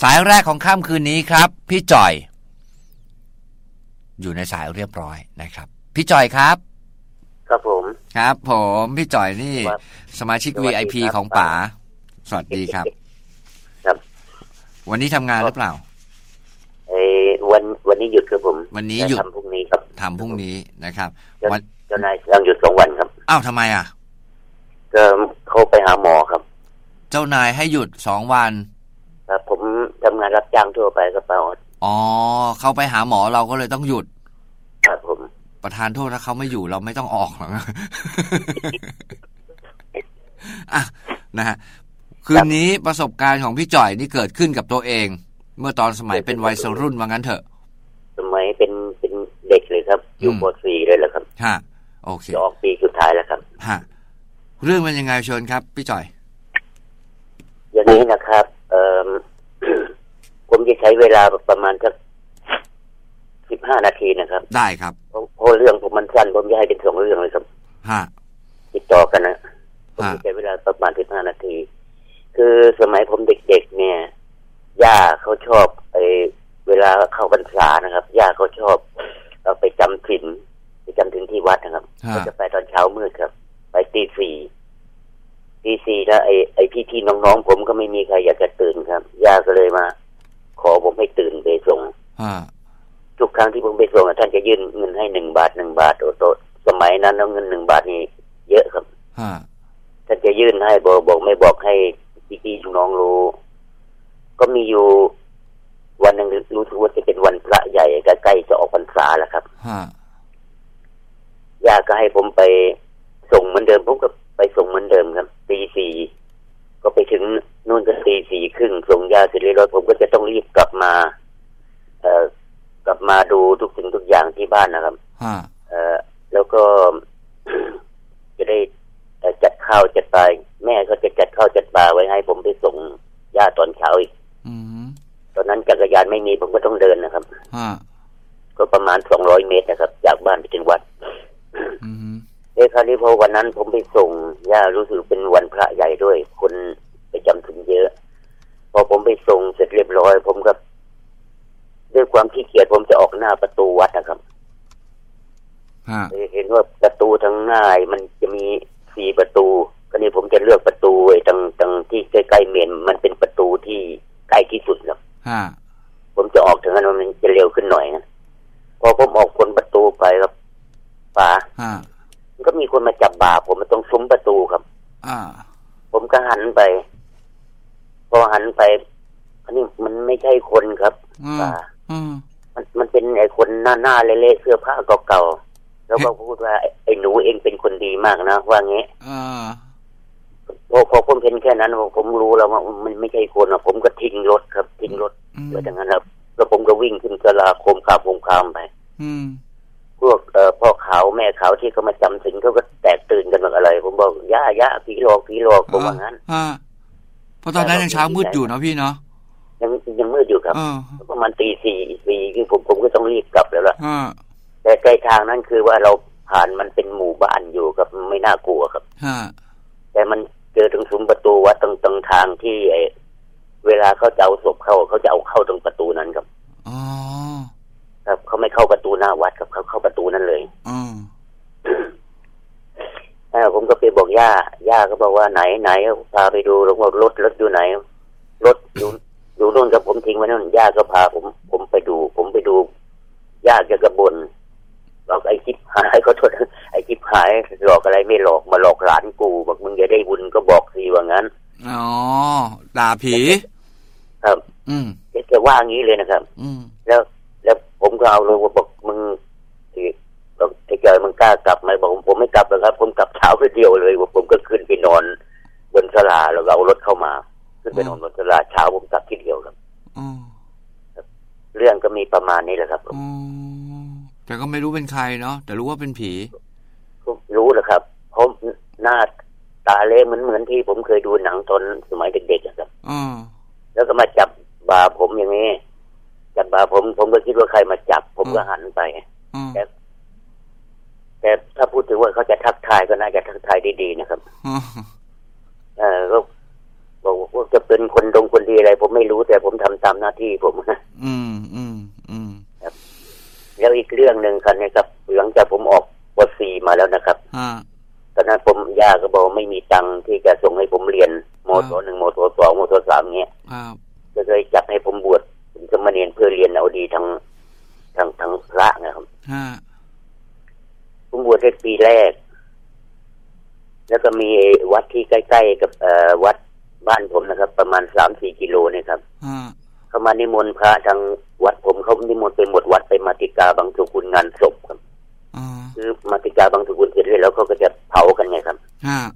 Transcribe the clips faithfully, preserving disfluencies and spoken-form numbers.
สายแรกของค่ำคืนนี้ครับพี่จ่อยอยู่ในสายเรียบร้อยนะครับพี่จ่อยครับครับผมครับผมพี่จ่อยนี่สมาชิก วี ไอ พี ของป๋าสวัสดีครับครับวันนี้ทำงานหรือเปล่าเออวันวันนี้หยุดครับผมวันนี้หยุดทำพรุ่งนี้ครับทำพรุ่งนี้นะครับวันเจ้านายยังหยุดสองวันครับอ้าวทำไมอ่ะก็เขาไปหาหมอครับเจ้านายให้หยุดสองวันครับผมทำงานรับจ้างทั่วไปครับป้าออดอ๋อเขาไปหาหมอเราก็เลยต้องหยุดครับผมประธานโทษถ้าเขาไม่อยู่เราไม่ต้องออกหรอกอ่ะนะฮะคืนนี้ประสบการณ์ของพี่จ่อยนี่เกิดขึ้นกับตัวเองเมื่อตอนสมัยเป็นวัยรุ่นว่างั้นเถอะสมัยเป็นเป็นเด็กเลยครับอยู่ป.สี่ เลยแหละครับฮะโอเคออกปีสุดท้ายแล้วครับฮะเรื่องมันยังไงเชิญครับพี่จ่อยอย่างนี้นะครับเอ่อ ผมจะใช้เวลาประมาณสักสิบห้านาทีนะครับได้ครับเพราะเรื่องผมมันสั้นผมจะให้เป็นสองเรื่องเลยครับฮะติดต่อกันนะผมจะใช้เวลาประมาณสิบห้านาทีคือสมัยผมเด็กๆเนี่ยย่าเขาชอบไอ้เวลาเข้าพรรษานะครับย่าเขาชอบเอาไปจำศีลไปจำศีลที่วัดนะครับก็จะไปตอนเช้ามืดครับไปตีสี่ตีสี่แล้วไอ้ไอ้พี่ๆน้องๆผมก็ไม่มีใครอยากจะตื่นครับย่าก็เลยมาขอผมให้ตื่นไปส่งทุกครั้งที่ผมไปส่งท่านจะยื่นเงินให้หนึ่งบาทหนึ่งบาทโอ้โตสมัยนั้นเงินหนึ่งบาทนี่เยอะครับท่านจะยื่นให้บอกบอกไม่บอกให้พี่ๆน้องๆรู้ก็มีอยู่วันหนึ่งรู้สึกว่าจะเป็นวันพระใหญ่ใกล้ๆจะออกพรรษาแล้วครับย่าก็ให้ผมไปส่งเหมือนเดิมผมก็ไปส่งเหมือนเดิมครับตีสี่ก็ไปถึงนู่นก็ตีสี่ครึ่งส่งยาเสร็จเรียบร้อยผมก็จะต้องรีบกลับมาเอ่อกลับมาดูทุกสิ่งทุกอย่างที่บ้านนะครับเอ่อแล้วก็ จะได้จัดข้าวจัดปลาแม่ก็จะจัดข้าวจัดปลาไว้ให้ผมไปส่งย่าตอนเช้าอีกตอนนั้นจักรยานไม่มีผมก็ต้องเดินนะครับก็ประมาณสองร้อยเมตรนะครับจากบ้านไปถึงวัดเอ้คราวนี้พอวันนั้นผมไปส่งย่ารู้สึกเป็นวันพระใหญ่ด้วยคนไปจำศีลเยอะพอผมไปส่งเสร็จเรียบร้อยผมก็ด้วยความขี้เกียจผมจะออกหน้าประตูวัดนะครับเห็นว่าประตูทางหน้ามันจะมีสี่ประตูก็นี่ผมจะเลือกประตูไอ้ตรงตรงที่ใกล้ๆเมนมันเป็นประตูที่ใกล้ที่สุดครับผมจะออกถึงนั้นมันจะเร็วขึ้นหน่อยนะพอผมออกคนประตูไปครับป่าก็มีคนมาจับบ่าผมมาตรงซุ้มประตูครับผมก็หันไปพอหันไปอันนี้มันไม่ใช่คนครับป่ามันมันเป็นไอ้คนหน้าหน้าเละๆเสื้อผ้าเก่าๆแล้วก็พูดว่าไอ้หนูเองเป็นคนดีมากนะว่างี้พอพอผมเห็นแค่นั้นผมรู้แล้วว่ามันไม่ใช่คนอ่ะผมก็ทิ้งรถครับทิ้งรถไว้อย่างนั้นครับแล้วผมก็วิ่งขึ้นศาลาโคมคามโคมคามไปพวกเอ่อพ่อขาวแม่ขาวที่เขามาจำศีลเขาก็แตกตื่นกันแบบอะไรผมบอกย่าย่าผีหลอกผีหลอกผมว่างั้นเพราะตอนนั้นยังเช้ามืดอยู่เนาะพี่เนาะยังยังมืดอยู่ครับประมาณตีสี่สี่คือผมผมก็ต้องรีบกลับแล้วล่ะแต่ใกล้ทางนั้นคือว่าเราผ่านมันเป็นหมู่บ้านอยู่ครับไม่น่ากลัวครับแต่มันเจอตรงซุ้มประตูวัดตรงตรงทางที่ไอเวลาเขาจะเอาศพเข้าเขาจะเอาเข้าตรงประตูนั้นครับอ๋อครับเขาไม่เข้าประตูหน้าวัดครับเขาเข้าประตูนั้นเลยอ๋อผมก็ไปบอกย่าย่าก็บอกว่าไหนไหนพาไปดูแล้วว่ารถรถอยู่ไหนรถอยู่อยู่นู่นกับผมทิ้งไว้นู่นย่าก็พาผมผมไปดูผมไปดูย่าแกก็บ่นบอกไอ้จิ๊บหายเขาโทษไอ้จิ๊บหายหลอกอะไรไม่หลอกมาหลอกหลานกูบอกมึงจะได้บุญก็บอกสิว่างั้นอ๋อด่าผีครับอืมจะว่างี้เลยนะครับอืมแล้วแล้วผมก็เอาลงบอกมึงที่บอกไอ้เจ้ามึงกล้ากลับไหมบอกผมไม่กลับหรอกครับผมกลับเช้าไปเดียวเลยผมก็ขึ้นไปนอนบนศาลาแล้วเอารถเข้ามาขึ้นไปนอนบนศาลาเช้าผมกลับทีเดียวครับอืมเรื่องก็มีประมาณนี้แหละครับอืมแต่ก็ไม่รู้เป็นใครเนาะแต่รู้ว่าเป็นผีรู้แหละครับเพราะหน้าตาเละเหมือนเหมือนที่ผมเคยดูหนังตอนสมัยเด็กๆครับอืมแล้วก็มาจับบ่าผมอย่างนี้จับบ่าผมผมก็คิดว่าใครมาจับผมก็หันไปแต่แต่ถ้าพูดถึงว่าเขาจะทักทายก็น่าจะทักทายดีๆนะครับเออก็บอกว่าจะเป็นคนดงคนดีที่อะไรผมไม่รู้แต่ผมทำตามหน้าที่ผมนะอืมอืมอืมครับแล้วอีกเรื่องนึงครับนะครับหลังจากผมออกป.สี่ มาแล้วนะครับอ่าตอนนั้นผมย่าก็บอกไม่มีตังค์ที่จะส่งให้ผมเรียนม.หนึ่ง ม.สอง ม.สามเงี้ยครับก็เลยจับให้ผมบวชเป็นสมณเณรเพื่อเรียนเอาดีทางทางทางพระนะครับฮะผมบวชได้ปีแรกแล้วก็มีวัดที่ใกล้ๆกับเอ่อวัดบ้านผมนะครับประมาณ สามสี่ กิโลเนี่ยครับเขามานิมนต์พระทางวัดผมเขานิมนต์ไปหมดวัดไปมาติกาบางสุกุลงานศพครับคือมาติกาบางสุกุลเสร็จแล้วเขาก็จะเผากันไงครับ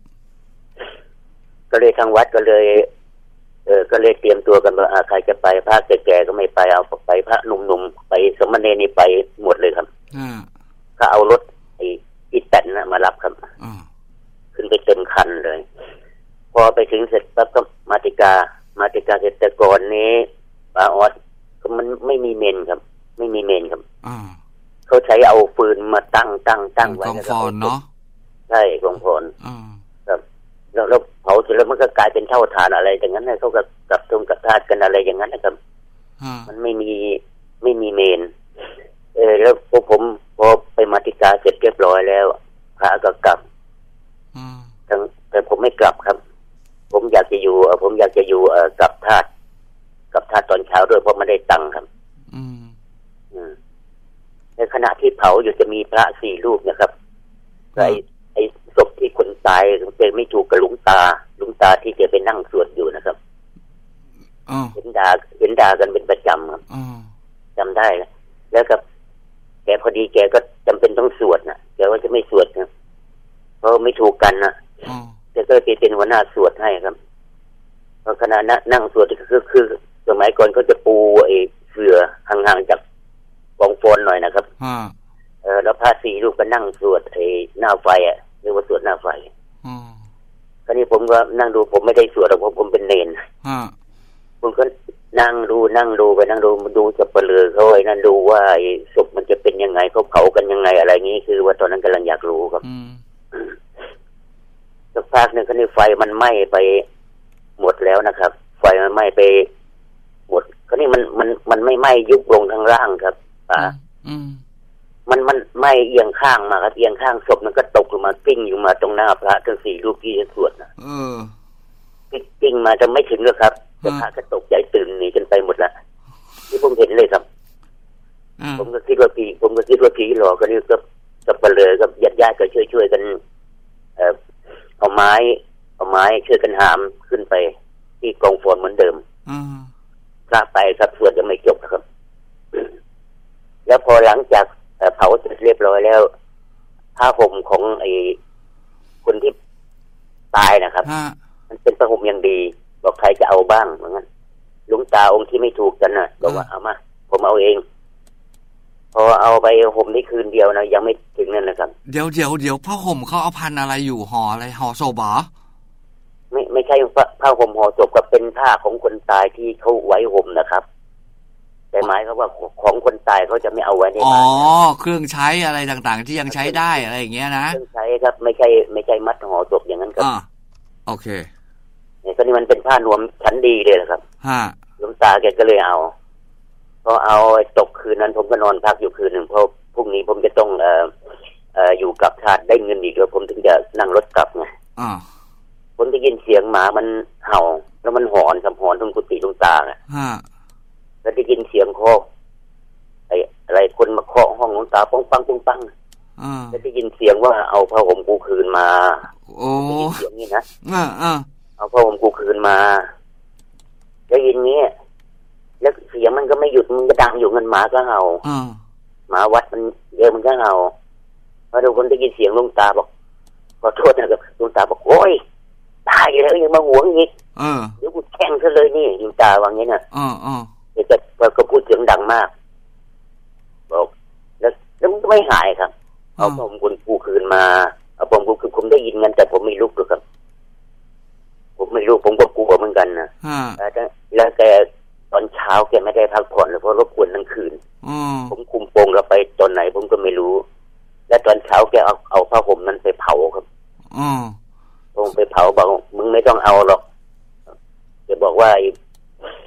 ก็เลยทางวัดก็เลยเออก็เลยเตรียมตัวกันว่าใครจะไปพระแก่ๆก็ไม่ไปเอาไปพระหนุ่มๆไปสมณเณรนี่ไปหมดเลยครับก็เอารถไอ้อีแตนนะมารับครับขึ้นไปเต็มคันเลยพอไปถึงเสร็จปั๊บก็มาติกามาติกาเสร็จแต่ก่อนนี้ป้าออดก็มันไม่มีเมนครับไม่มีเมนครับเขาใช้เอาฟืนมาตั้งตั้งตั้งไว้กองฟอนเนาะใช่กองฟอนครับแล้วแล้วเผาเสร็จแล้วมันก็กลายเป็นเท่าฐานอะไรอย่างนั้นนะเขาก็กลับตรงกับธาตุกันอะไรอย่างนั้นนะครับมันไม่มีไม่มีเมนเออแล้วพอผมพอไปมาติกาเสร็จเรียบร้อยแล้วพระก็กลับแต่ผมไม่กลับครับผมอยากจะอยู่ผมอยากจะอยู่กับธาตุกับธาตุตอนเช้าด้วยเพราะไม่ได้ตังค์ครับอืมอืมในขณะที่เผาอยู่จะมีพระสี่รูปนะครับไอ้ไอ้ศพที่คนตายเป็นไม่ถูกกับหลวงตาหลวงตาที่แกไปนั่งสวดอยู่นะครับเห็นด่าเห็นด่ากันเป็นประจำครับจำได้แล้วแล้วกับแกพอดีแกก็จำเป็นต้องสวดนะแกว่าจะไม่สวดนะเพราะไม่ถูกกันนะแกก็เป็นหัวหน้าสวดให้ครับเพราะขณะนั่งสวดคือคือสมัยก่อนเขาจะปูไอ้เสื่อห่างๆจากกองฟอนหน่อยนะครับเออแล้วพระสี่รูปก็นั่งสวดไอ้หน้าไฟอ่ะเรียกว่าสวดหน้าไฟคราวนี้ผมก็นั่งดูผมไม่ได้สวดหรอกผมผมเป็นเนรผมก็นั่งดูนั่งดูไปนั่งดูดูจะเปลือเขาไอ้นั่นดูว่าไอ้ศพมันจะเป็นยังไงเขาเผากันยังไงอะไรงี้คือว่าตอนนั้นกำลังอยากรู้ครับสักพักหนึ่งคราวนี้ไฟมันไหม้ไปหมดแล้วนะครับไฟมันไหม้ไปหมดคราวนี้มันมันมันไม่ไหม้ยุบลงทางล่างครับอ่ามันมันไหม้เอียงข้างมาครับเอียงข้างศพมันก็ตกลงมากิ้งอยู่มาตรงหน้าพระทั้งสี่รูปที่จะสวดนะกิ้งมาจะไม่ถึงหรอกครับแต่พระก็ตกใจตื่นหนีกันไปหมดละที่ผมเห็นเลยครับผมก็คิดว่าผีผมก็คิดว่าผีหลอกก็นี่ก็กับเปลือกับญาติญาติก็ช่วยช่วยกันเอ่อเอาไม้เอาไม้ช่วยกันหามขึ้นไปที่กองฟอนเหมือนเดิมพระไปครับสวดยังไม่จบครับแล้วพอหลังจากเผาเสร็จเรียบร้อยแล้วผ้าห่มของไอ้คนที่ตายนะครับมันเป็นผ้าห่มอย่างดีบอกใครจะเอาบ้างเหมือนกันหลวงตาองค์ที่ไม่ถูกกันน่ะบอกว่าเอามาผมเอาเองพอเอาไปห่มได้คืนเดียวนะยังไม่ถึงนั่นนะครับเดี๋ยวเดี๋ยวเดี๋ยวผ้าห่มเขาเอาพันอะไรอยู่ห่ออะไรห่อศพเหรอไม่ไม่ใช่ผ้าห่มห่อศพก็เป็นผ้าของคนตายที่เขาไว้ห่มนะครับแต่หมายเขาว่าของคนตายเขาจะไม่เอาไว้ในบ้านอ๋อเครื่องใช้อะไรต่างๆที่ยังใช้ได้อะไรอย่างเงี้ยนะเครื่องใช้ครับไม่ใช่ไม่ใช่มัดห่อศพอย่างนั้นครับอ่าโอเคเนี่ยตอนนี้มันเป็นผ้านวมชั้นดีเลยนะครับฮะหลวงตาแกก็เลยเอาพอเอาตกคืนนั้นผมก็นอนพักอยู่คืนหนึ่งเพราะพรุ่งนี้ผมจะต้องเอ่อเอ่ออยู่กับธาตุได้เงินอีกแล้วผมถึงจะนั่งรถกลับไงอ่าผมได้ยินเสียงหมามันเห่าแล้วมันหอนกับหอนตรงกุฏิหลวงตาอ่ะฮะแล้วได้ยินเสียงเคาะไอ้อะไรคนมาเคาะห้องหลวงตาปังปังปังปังอ่าแล้วได้ยินเสียงว่าเอาผ้าห่มกูคืนมาโอ้ได้ยินเสียงนี้นะอ่าอ่าเอาผ้าห่มกูคืนมาได้ยินงี้แล้วเสียงมันก็ไม่หยุดมันก็ดังอยู่เงินหมาก็เห่าหมาวัดมันเยอะมันก็เห่าพอทุกคนได้ยินเสียงหลวงตาบอกขอโทษนะครับหลวงตาบอกโอ้ยตายแล้วยังมาหวงอีกเดี๋ยวกูแข่งซะเลยนี่หลวงตาว่างี้น่ะเดี๋ยวจะก็พูดเสียงดังมากบอกแล้วแล้วมันก็ไม่หายครับเอาผมคุณกูคืนมาเอาผมกูคือผมได้ยินงั้นแต่ผมไม่ลุกหรอกครับผมไม่รู้ผมก็กลัวเหมือนกันนะแล้วแกตอนเช้าแกไม่ได้พักผ่อนเลยเพราะรบกวนทั้งคืนผมคุมโปงเราไปตอนไหนผมก็ไม่รู้และตอนเช้าแกเอาเอาผ้าห่มนั้นไปเผาครับผมไปเผาบอกมึงไม่ต้องเอาหรอกแกบอกว่า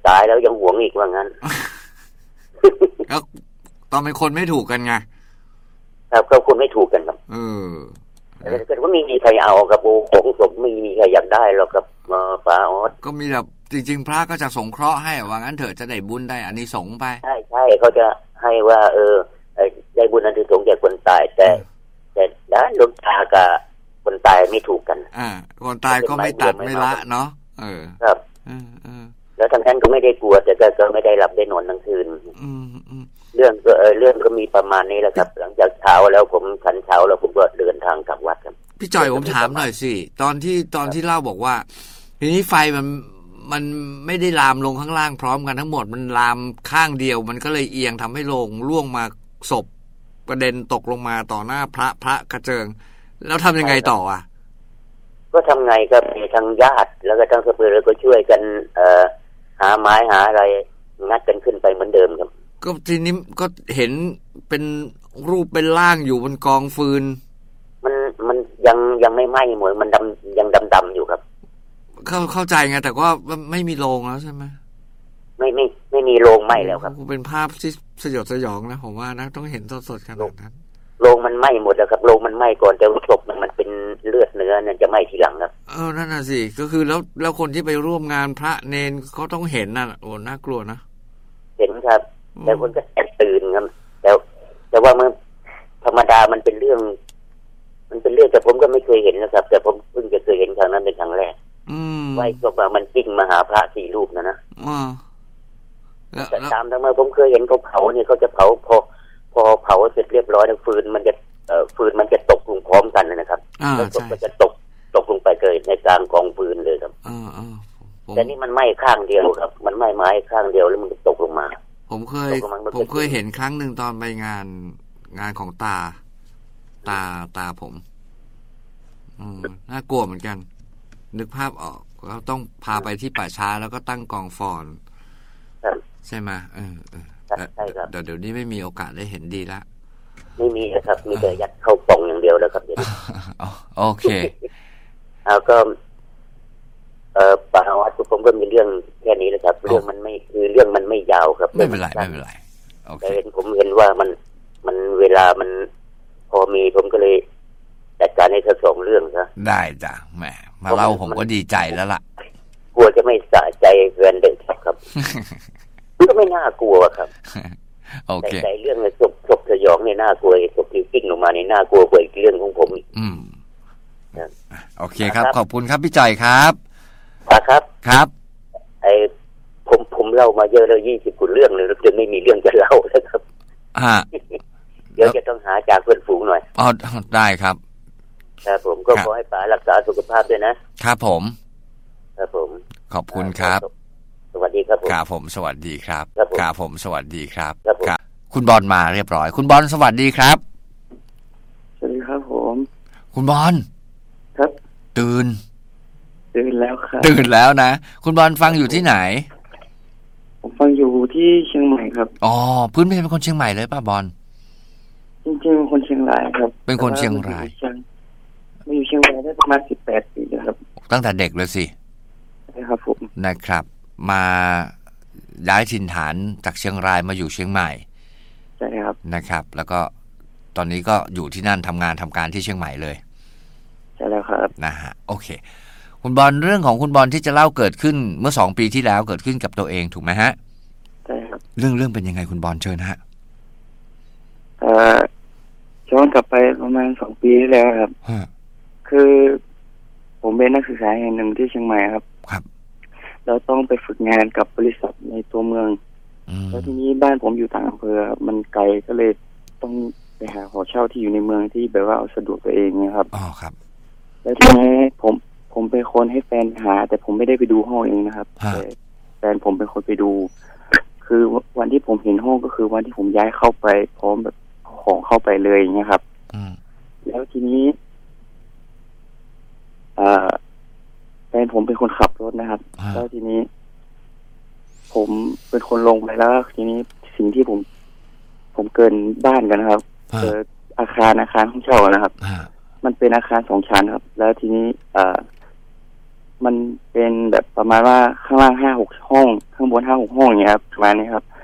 ตายแล้วยังหวงอีกว่างั้นแล้วตอนเป็นคนไม่ถูกกันไงครับก็คนไม่ถูกกันครับเออแต่เกิดว่ามีมีใครเอาครับโอ้ของสมไม่มีใครอยากได้หรอกครับมาป้าออสก็มีแบบจริงๆพระก็จะสงเคราะห์ให้ว่างั้นเถอะจะได้บุญได้อานิสงส์ไปใช่ใช่เขาจะให้ว่าเออได้บุญอานิสงส์แก่คนตายแต่แต่ด้านหลวงตากับคนตายไม่ถูกกันอ่าคนตายก็ไม่ตัดไม่ละเนาะเออครับแล้วทั้งนั้นก็ไม่ได้กลัวแต่ก็ไม่ได้หลับได้นอนทั้งคืนเรื่องก็เออเรื่องก็มีประมาณนี้แหละครับหลังจากเช้าแล้วผมฉันเช้าแล้วผมก็เดินทางกลับวัดครับพี่จ่อยผมถามหน่อยสิตอนที่ตอนที่เล่าบอกว่าทีนี้ไฟมันมันไม่ได้ลามลงข้างล่างพร้อมกันทั้งหมดมันลามข้างเดียวมันก็เลยเอียงทำให้โลงล่วงมาศพกระเด็นตกลงมาต่อหน้าพระพระกระเจิงแล้วทำยังไงต่ออ่ะก็ทำไงก็มีทางญาติแล้วก็ทางสเปอร์ก็ช่วยกันเอ่อหาไม้หาอะไรงัดกันขึ้นไปเหมือนเดิมครับก็ทีนี้ก็เห็นเป็นรูปเป็นร่างอยู่บนกองฟืนมันมันยังยังไม่ไหม้หมดมันดำยังดำๆอยู่ครับเข้าเข้าใจไงแต่ว่าไม่มีโรงแล้วใช่ไหมไม่ไม่ไม่มีโรงไหม้แล้วครับเป็นภาพที่สยดสยองนะผมว่านะต้องเห็นสดๆขนาดนั้นโรงมันไหม้หมดแล้วครับโรงมันไหม้ก่อนแต่ศพมันมันเป็นเลือดเนื้อนั่นจะไหม้ทีหลังครับเออนั่นน่ะสิก็คือแล้วแล้วคนที่ไปร่วมงานพระเนนเขาต้องเห็นน่ะโอ้น่ากลัวนะเห็นครับแต่คนก็แตกตื่นครับแต่แต่ว่ามันธรรมดามันเป็นเรื่องมันเป็นเรื่องแต่ผมก็ไม่เคยเห็นนะครับแต่ผมเพิ่งจะเคยเห็นครั้งนั้นเป็นครั้งแรกไว้ก็ว่ามันจิ้งมาหาพระสี่รูปนะนะแต่ตามทั้งมาผมเคยเห็นเขาเผาเนี่ยเขาจะเผาพอพอเผาเสร็จเรียบร้อยแล้วฟืนมันจะเอ่อฟืนมันจะตกลงพร้อมกันนะครับแล้วศพก็จะตกตกลงไปเกิดในกลางกองฟืนเลยครับแต่นี่มันไหม้ข้างเดียวครับมันไหม้ไม้ข้างเดียวแล้วมันตกลงมาผมเคยผมเคยเห็นครั้งหนึ่งตอนไปงานงานของตาตาตาผมอืมน่ากลัวเหมือนกันนึกภาพออกเราต้องพาไปที่ป่าช้าแล้วก็ตั้งกองฟอนใช่ไหมเออเออใช่ครับเดี๋ยวเดี๋ยวนี้ไม่มีโอกาสได้เห็นดีละไม่มีครับมีแต่ยัดเข้าป่องอย่างเดียวแล้วครับเดี๋ยวโอเคแล้วก็เอ่อป่าวัดผมก็มีเรื่องแค่นี้แหละครับเรื่องมันไม่คือเรื่องมันไม่ยาวครับไม่เป็นไรไม่เป็นไรโอเคเห็นผมเห็นว่ามันมันเวลามันพอมีผมก็เลยจัดการในทั้งสองเรื่องซะได้จ้ะแหมมาเล่าผมก็ดีใจแล้วล่ะกลัวจะไม่สะใจเกินเด็กครับก็ไม่น่ากลัวครับโอเคแต่เรื่องศพศพสยองเนี่ยน่ากลัวศพที่กิ้งลงมาเนี่ยน่ากลัวกว่าอีกเรื่องของผมอีกอืมโอเคครับขอบคุณครับพี่จ่อยครับครับครับไอ้ผมผมเล่ามาเยอะแล้วยี่สิบกว่าเรื่องเลยจนไม่มีเรื่องจะเล่าแล้วครับอ่าเดี๋ยวจะต้องหาจากเพื่อนฝูงหน่อยอ๋อได้ครับครับผมก็ขอให้ป๋ารักษาสุขภาพด้วยนะครับผมครับผมขอบคุณครับสวัสดีครับผมครับผมสวัสดีครับครับผมสวัสดีครับครับคุณบอลมาเรียบร้อยคุณบอลสวัสดีครับสวัสดีครับผมคุณบอลครับตื่นตื่นแล้วครับตื่นแล้วนะคุณบอลฟังอยู่ที่ไหนผมฟังอยู่ที่เชียงใหม่ครับอ๋อพื้นเพเป็นคนเชียงใหม่เลยป่ะบอลจริงๆเป็นคนเชียงรายครับเป็นคนเชียงรายมาอยู่เชียงรายได้ประมาณสิบแปดปีแล้วครับตั้งแต่เด็กเลยสิใช่ครับผมนะครับมาย้ายถิ่นฐานจากเชียงรายมาอยู่เชียงใหม่ใช่ครับนะครับแล้วก็ตอนนี้ก็อยู่ที่นั่นทำงานทำการที่เชียงใหม่เลยใช่แล้วครับนะฮะโอเคคุณบอลเรื่องของคุณบอลที่จะเล่าเกิดขึ้นเมื่อสองปีที่แล้วเกิดขึ้นกับตัวเองถูกไหมฮะใช่ครับเรื่องเรื่องเป็นยังไงคุณบอลเชิญฮะเอ่อย้อนกลับไปประมาณสองปีที่แล้วครับคือผมเป็นนักศึกษาแห่งหนึ่งที่เชียงใหม่ครับครับเราต้องไปฝึกงานกับบริษัทในตัวเมืองแล้วทีนี้บ้านผมอยู่ต่างอำเภอมันไกลก็เลยต้องไปหาหอเช่าที่อยู่ในเมืองที่แบบว่าเอาสะดวกตัวเองนะครับอ๋อครับแล้วทีนี้ผมผมเป็นคนให้แฟนหาแต่ผมไม่ได้ไปดูห้องเองนะครับแต่แฟนผมเป็นคนไปดูคือวันที่ผมเห็นห้องก็คือวันที่ผมย้ายเข้าไปพร้อมแบบของเข้าไปเลยอย่างเงี้ยครับแล้วทีนี้แฟนผมเป็นคนขับรถนะครับแล้วทีนี้ผมเป็นคนลงไปแล้วทีนี้สิ่งที่ผมผมเกินบ้านกันนะครับเจออาคารอาคารห้องเช่านะครับมันเป็นอาคารสองชั้นครับแล้วทีนี้มันเป็นแบบประมาณว่าข้างล่างห้าหกห้องข้างบนห้าหกห้องอย่างเงี้ยครับประมาณนี้ครับ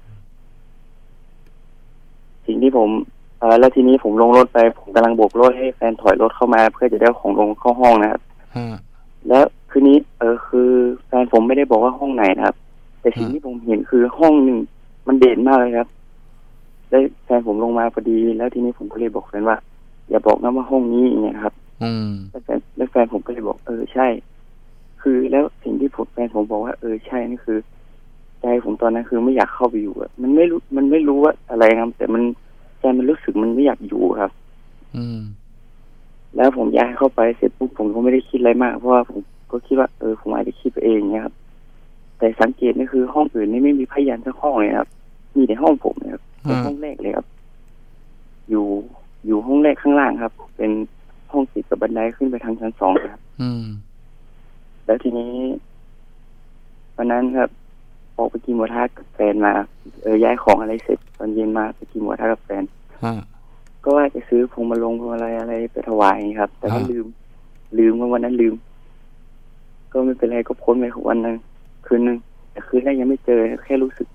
สิ่งที่ผมเออแล้วทีนี้ผมลงรถไปผมกำลังโบกรถให้แฟนถอยรถเข้ามาเพื่อจะได้ของลงเข้าห้องนะครับแล้วคืนนี้เออคือแฟนผมไม่ได้บอกว่าห้องไหนนะครับแต่สิ่งที่ผมเห็นคือห้องหนึ่งมันเด่นมากเลยครับแล้วแฟนผมลงมาพอดีแล้วทีนี้ผมก็เลยบอกแฟนว่าอย่าบอกนะว่าห้องนี้อย่างเงี้ยครับแล้วแฟนแล้วแฟนผมก็เลยบอกเออใช่คือแล้วสิ่งที่ผมแฟนผมบอกว่าเออใช่นี่คือใจผมตอนนั้นคือไม่อยากเข้าไปอยู่อะมันไม่รู้มันไม่รู้ว่าอะไรครับแต่มันใจมันรู้สึกมันไม่อยากอยู่ครับอืมแล้วผมย้ายเข้าไปเสร็จปุ๊บผมก็ไม่ได้คิดอะไรมากเพราะว่าผมก็คิดว่าเออผมอาจจะคิดไปเองเนี่ยครับแต่สังเกตนี่คือห้องอื่นนี่ไม่มีพยานสักห้องเลยครับมีแต่ห้องผมนะครับเป็นห้องแรกเลยครับอยู่อยู่ห้องแรกข้างล่างครับเป็นห้องติดกับบันไดขึ้นไปทางชั้นสองครับอืมแล้วทีนี้วันนั้นครับออกไปกินหมูกระทะกับแฟนมาเออย้ายของอะไรเสร็จตอนเย็นมาไปกินหมูกระทะกับแฟนก็ว่าจะซื้อพวงมาลงพวงอะไรอะไรไปถวายครับแต่ก็ลืมลืมว่าวันนั้นลืมก็ไม่เป็นไรก็พ้นไปวันนึงคืนนึงแต่คืนแรกยังไม่เจอแค่รู้สึก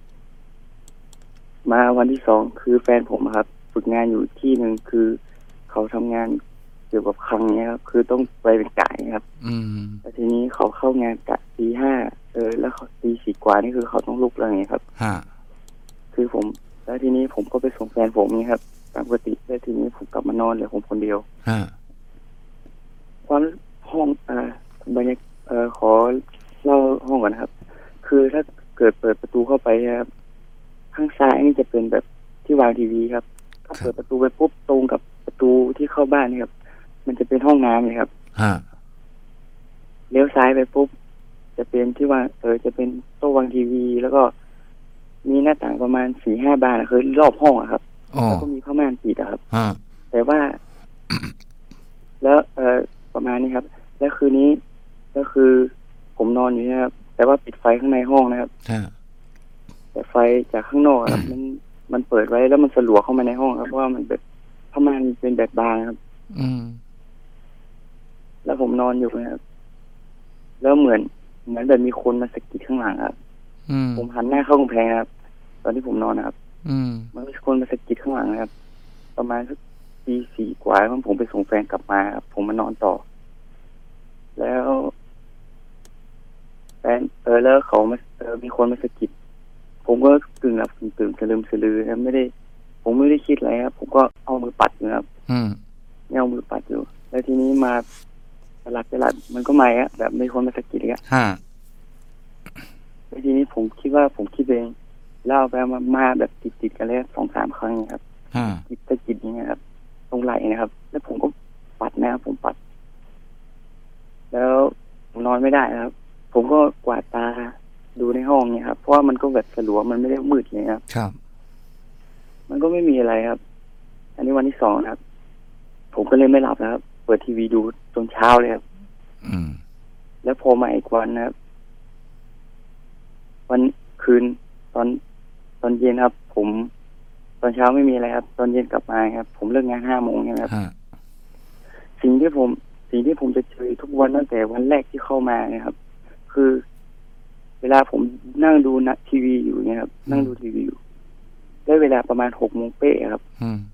มาวันที่สองคือแฟนผมครับฝึกงานอยู่ที่หนึ่งคือเขาทำงานเกี่ยวกับคลังเนี้ยครับคือต้องไปเป็นกะครับอืมแล้วทีนี้เขาเข้างานกะตีห้าเออแล้วเขาตีสี่กว่านี่คือเขาต้องลุกแล้วไงครับฮะคือผมแล้วทีนี้ผมก็ไปส่งแฟนผมนี่ครับตามปกติแล้วทีนี้ผมกลับมานอนเหลือผมคนเดียวฮะความห้องอ่าบรรยากาศเอ่อขอเล่าห้องก่อนนะครับคือถ้าเกิดเปิดประตูเข้าไปครับข้างซ้ายนี่จะเป็นแบบที่วางทีวีครับถ้าเปิดประตูไปปุ๊บตรงกับประตูที่เข้าบ้านนี่ครับมันจะเป็นห้องน้ำเลยครับฮะเลี้ยวซ้ายไปปุ๊บจะเป็นที่วางเออจะเป็นโต๊ะวางทีวีแล้วก็มีหน้าต่างประมาณสี่ห้าบานคือรอบห้องอะครับแล้วก็มีผ้าม่านปิดอะครับแต่ว่า แล้วเออประมาณนี้ครับแล้วคืนนี้ก็คือผมนอนอยู่นะครับแต่ว่าปิดไฟข้างในห้องนะครับแต่ไฟจากข้างนอกครับมันมันเปิดไว้แล้วมันสลัวเข้ามาในห้องครับเพราะว่ามันแบบผ้าม่านเป็นแบบบางครับอืมแล้วผมนอนอยู่นะครับแล้วเหมือนเหมือนแบบมีคนมาสะกิดข้างหลังครับผมหันหน้าเข้ากำแพงครับตอนที่ผมนอนนะครับมันมีคนมาสะกิดข้างหลังนะครับประมาณสักตีสี่กว่าแล้วผมไปส่งแฟนกลับมาครับผมมานอนต่อแล้วแฟนเออแล้วเขามาเออมีคนมาสะกิดผมก็กึ่งหลับกึ่งตื่นสลืมสลือนะไม่ได้ผมไม่ได้คิดอะไรครับผมก็เอามือปัดอยู่ครับเอามือปัดอยู่แล้วทีนี้มาสลัดสลัดมันก็มาอ่ะแบบมีคนมาสะกิดเลยอ่ะแล้วทีนี้ผมคิดว่าผมคิดเองเล่าไปมามาแบบติดๆกันเลยสองสามครั้งครับจิตตะจิตอย่างเงี้ยครับตรงไหล่นะครับแล้วผมก็ปัดนะครับผมปัดแล้วผมนอนไม่ได้ครับผมก็กวาดตาดูในห้องเนี่ยครับเพราะว่ามันก็แบบสลัวมันไม่ได้มืดเลยครับครับมันก็ไม่มีอะไรครับอันนี้วันที่สองครับผมก็เลยไม่หลับนะครับเปิดทีวีดูจนเช้าเลยครับอืมแล้วพอมาอีกวันนะครับวันคืนตอนตอนเย็นครับผมตอนเช้าไม่มีอะไรครับตอนเย็นกลับมาครับผมเลิกงานห้าโมงนะครับสิ่งที่ผมสิ่งที่ผมจะเจอทุกวันตั้งแต่วันแรกที่เข้ามาเนี่ยครับคือเวลาผมนั่งดูนะทีวีอยู่เนี่ยครับนั่งดูทีวีอยู่ได้เวลาประมาณหกโมงเป๊ะครับ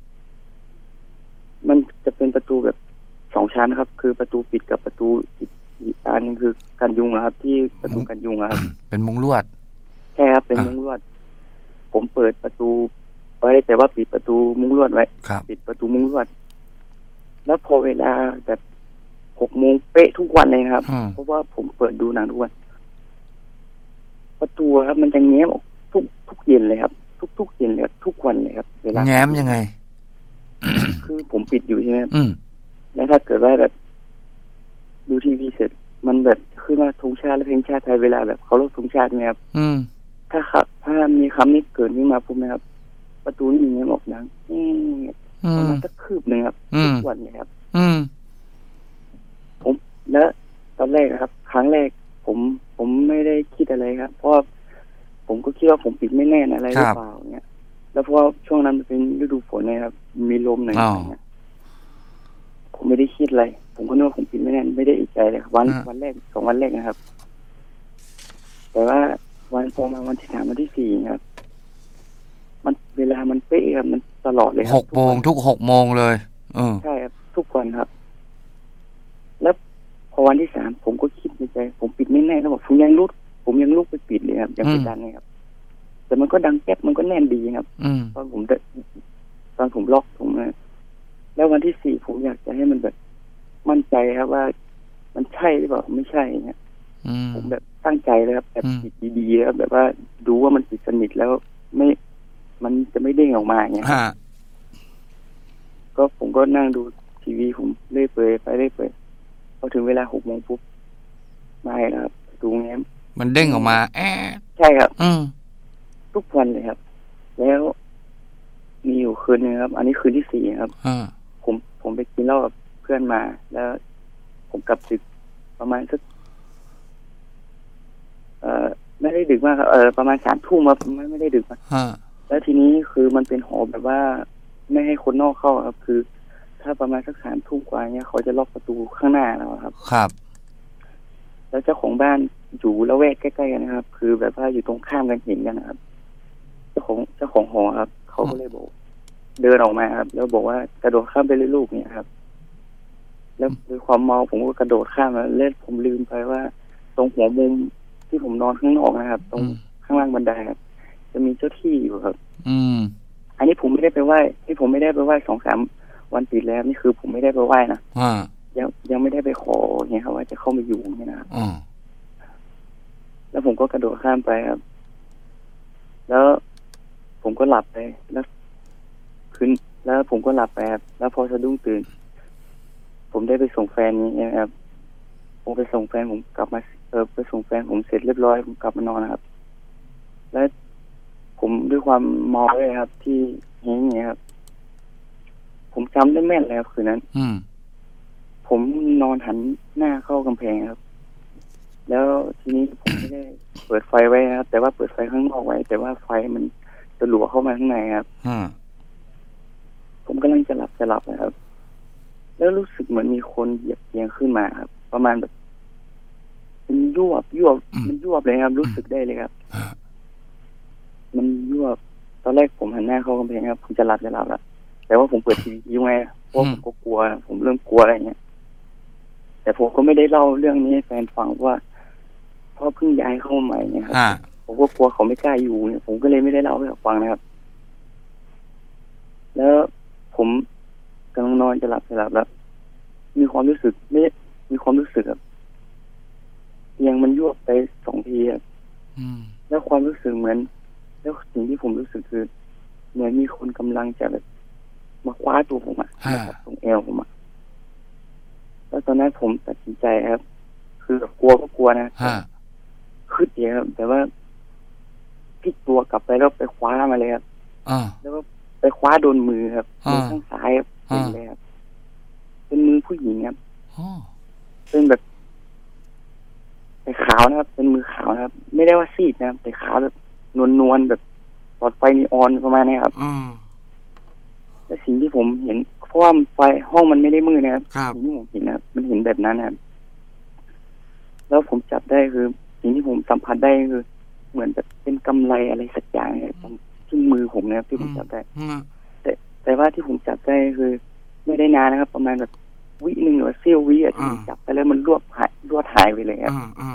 มันจะเป็นประตูแบบสองชั้นครับคือประตูปิดกับประตูอีกอีกอันนึงคือกันยุงครับที่ประตูกันยุงครับเป็นมุ้งลวดใช่ครับเป็นมุ้งลวดผมเปิดประตูไว้แต่ว่าปิดประตูมุ้งลวดไว้ปิดประตูมุ้งลวดแล้วพอเวลาแบบหกโมงเป๊ะทุกวันเลยครับเพราะว่าผมเปิดดูหนังทุกวันประตูครับมันจะแง้มออกทุกทุกเย็นเลยครับทุกทุกเย็นเลยทุกวันเลยครับเวลาแง้มยังไงคือผมปิดอยู่ใช่ไหมแล้วถ้าเกิดว่าแบบดูทีวีเสร็จมันแบบขึ้นมาธงชาติและเพลงชาติไทยเวลาแบบเขาลดธงชาติเนี่ยครับถ้าครับถ้ามีคำนี้เกิดขึ้นมาปุ๊บนะครับประตูนี่แง้มออกดังประมาณสักคืบหนึ่งครับทุกวันเลยครับผมแล้วตอนแรกครับครั้งแรกผมผมไม่ได้คิดอะไรครับเพราะผมก็คิดว่าผมปิดไม่แน่นอะไรหรือเปล่าเนี่ยแล้วเพราะช่วงนั้นเป็นฤดูฝนนะครับมีลมหน่อยๆผมไม่ได้คิดอะไรผมก็นึกว่าผมปิดไม่แน่นไม่ได้อีกใจเลยครับวันวันแรกสองวันแรกนะครับแต่ว่าวันพอมาวันที่สามวันที่สี่ครับมันเวลามันเป๊ะครับมันตลอดเลยครับหกโมงทุกหกโมงเลยเออใช่ครับทุกวันครับแล้วพอวันที่สามผมก็คิดในใจผมปิดไม่แน่แล้วบอกผมยังลุกผมยังลุกไปปิดเลยครับยังไม่ดันเลยครับแต่มันก็ดังแก๊บมันก็แน่นดีครับตอนผมตอนผมล็อกผมนะแล้ววันที่สี่ผมอยากจะให้มันแบบมั่นใจครับว่ามันใช่หรือเปล่าไม่ใช่เนี่ยผมแบบตั้งใจเลยครับแบบปิดดีๆแล้วแบบว่าดูว่ามันปิดสนิทแล้วไม่มันจะไม่เด้งออกมาอย่างเงี้ยก็ผมก็นั่งดูทีวีผมเลื่อยเปื่อยไปเรื่อยเปื่อยพอถึงเวลาหกโมงปุ๊บมาแล้วครับดูแง้มมันเด้งออกมาแอใช่ครับอืมทุกวันเลยครับแล้วมีอยู่คืนนึงครับอันนี้คืนที่สี่ครับผมผมไปกินเหล้ากับเพื่อนมาแล้วผมกลับดึกประมาณสักเอ่อไม่ได้ดึกมากครับเออประมาณสามทุ่มครับไม่ไม่ได้ดึกมากแล้วทีนี้คือมันเป็นหอแบบว่าไม่ให้คนนอกเข้าครับคือถ้าประมาณสักสามทุ่มกว่าเนี้ยเขาจะล็อกประตูข้างหน้าแล้วครับครับแล้วเจ้าของบ้านอยู่ละแวกใกล้ๆกันนะครับคือแบบว่าอยู่ตรงข้ามกันเห็นกันนะครับเจ้าของเจ้าของหอครับเขาก็เลยบอกเดินออกมาครับแล้วบอกว่ากระโดดข้ามไปเลยลูกเนี่ยครับแล้วด้วยความเมาผมก็กระโดดข้ามแล้วเล่นผมลืมไปว่าตรงหัวมุมที่ผมนอนข้างนอกนะครับตรงข้างล่างบันไดครับจะมีเจ้าที่อยู่ครับอืมอันนี้ผมไม่ได้ไปไหว้ที่ผมไม่ได้ไปไหว้สองสามวันติดแล้วนี่คือผมไม่ได้ไปไหว้นะอ่ายังยังไม่ได้ไปขอเนี่ยครับว่าจะเข้ามาอยู่เนี่ยนะครับอืมแล้วผมก็กระโดดข้ามไปครับแล้วผมก็หลับไปแล้วคืนแล้วผมก็หลับไปครับแล้วพอสะดุ้งตื่นผมได้ไปส่งแฟนนี้นะครับผมไปส่งแฟนผมกลับมาเออไปส่งแฟนผมเสร็จเรียบร้อยผมกลับมานอนนะครับแล้วผมด้วยความเมาเลยครับที่เงี้ยเงี้ยครับผมจำได้แม่นเลยครับคืนนั้นอืมผมนอนหันหน้าเข้ากำแพงครับแล้วทีนี้ผมไม่ได้เปิดไฟไว้ครับแต่ว่าเปิดไฟข้างนอกไว้แต่ว่าไฟมันทะลุเข้ามาข้างในครับผมกำลังจะหลับจะหลับนะครับแล้วรู้สึกเหมือนมีคนเหยียบเตียงขึ้นมาครับประมาณแบบมันยวบยวบมันยวบเลยครับรู้สึกได้เลยครับมันยวบตอนแรกผมหันหน้าเข้ากำแพงครับผมจะหลับจะหลับแล้วแต่ว่าผมเปิดทีวีอยู่ไงเพราะผมก็กลัวผมเริ่มกลัวอะไรเงี้ยแต่ผมก็ไม่ได้เล่าเรื่องนี้ให้แฟนฟังว่าเพราะเพิ่งย้ายเข้ามาใหม่เนี่ยครับผมก็กลัวเขาไม่กล้าอยู่เนี่ยผมก็เลยไม่ได้เล่าให้เขาฟังนะครับแล้วผมกำลังนอนจะหลับจะหลับแล้วมีความรู้สึกไม่มีความรู้สึกครับเตียงมันยวบไปสองทีครับแล้วความรู้สึกเหมือนแล้วสิ่งที่ผมรู้สึกคือเหมือนมีคนกำลังจะแบบมาคว้าตัวผมอะตรงเอวผมอะแล้วตอนนั้นผมตัดสินใจครับคือกลัวก็กลัวนะคือเดียวครับแต่ว่าพลิกตัวกลับไปแล้วไปคว้ามาเลยครับแล้วก็ไปคว้าโดนมือครับมือข้างซ้ายครับเป็นเลยครับเป็นมือผู้หญิงครับเป็นแบบเป็นขาวนะครับเป็นมือขาวนะครับไม่ได้ว่าซีดนะครับแต่ขาวแบบนวลๆแบบหลอดไฟนีออนประมาณนี้ครับและสิ่งที่ผมเห็นเพราะว่าไฟห้องมันไม่ได้มืดนะครับสิ่งที่ผมเห็นนะครับมันเห็นแบบนั้นนะครับแล้วผมจับได้คือสิ่งที่ผมสัมผัสได้คือเหมือนแบบเป็นกำไรอะไรสักอย่างเนี่ยที่มือผมนะครับที่ผมจับได้แต่แต่ว่าที่ผมจับได้คือไม่ได้นานนะครับประมาณแบบวิหนึ่งหรือเสี้ยววิอ่ะที่ผมจับไปแล้วมันรวบหายรวบหายไปเลยครับ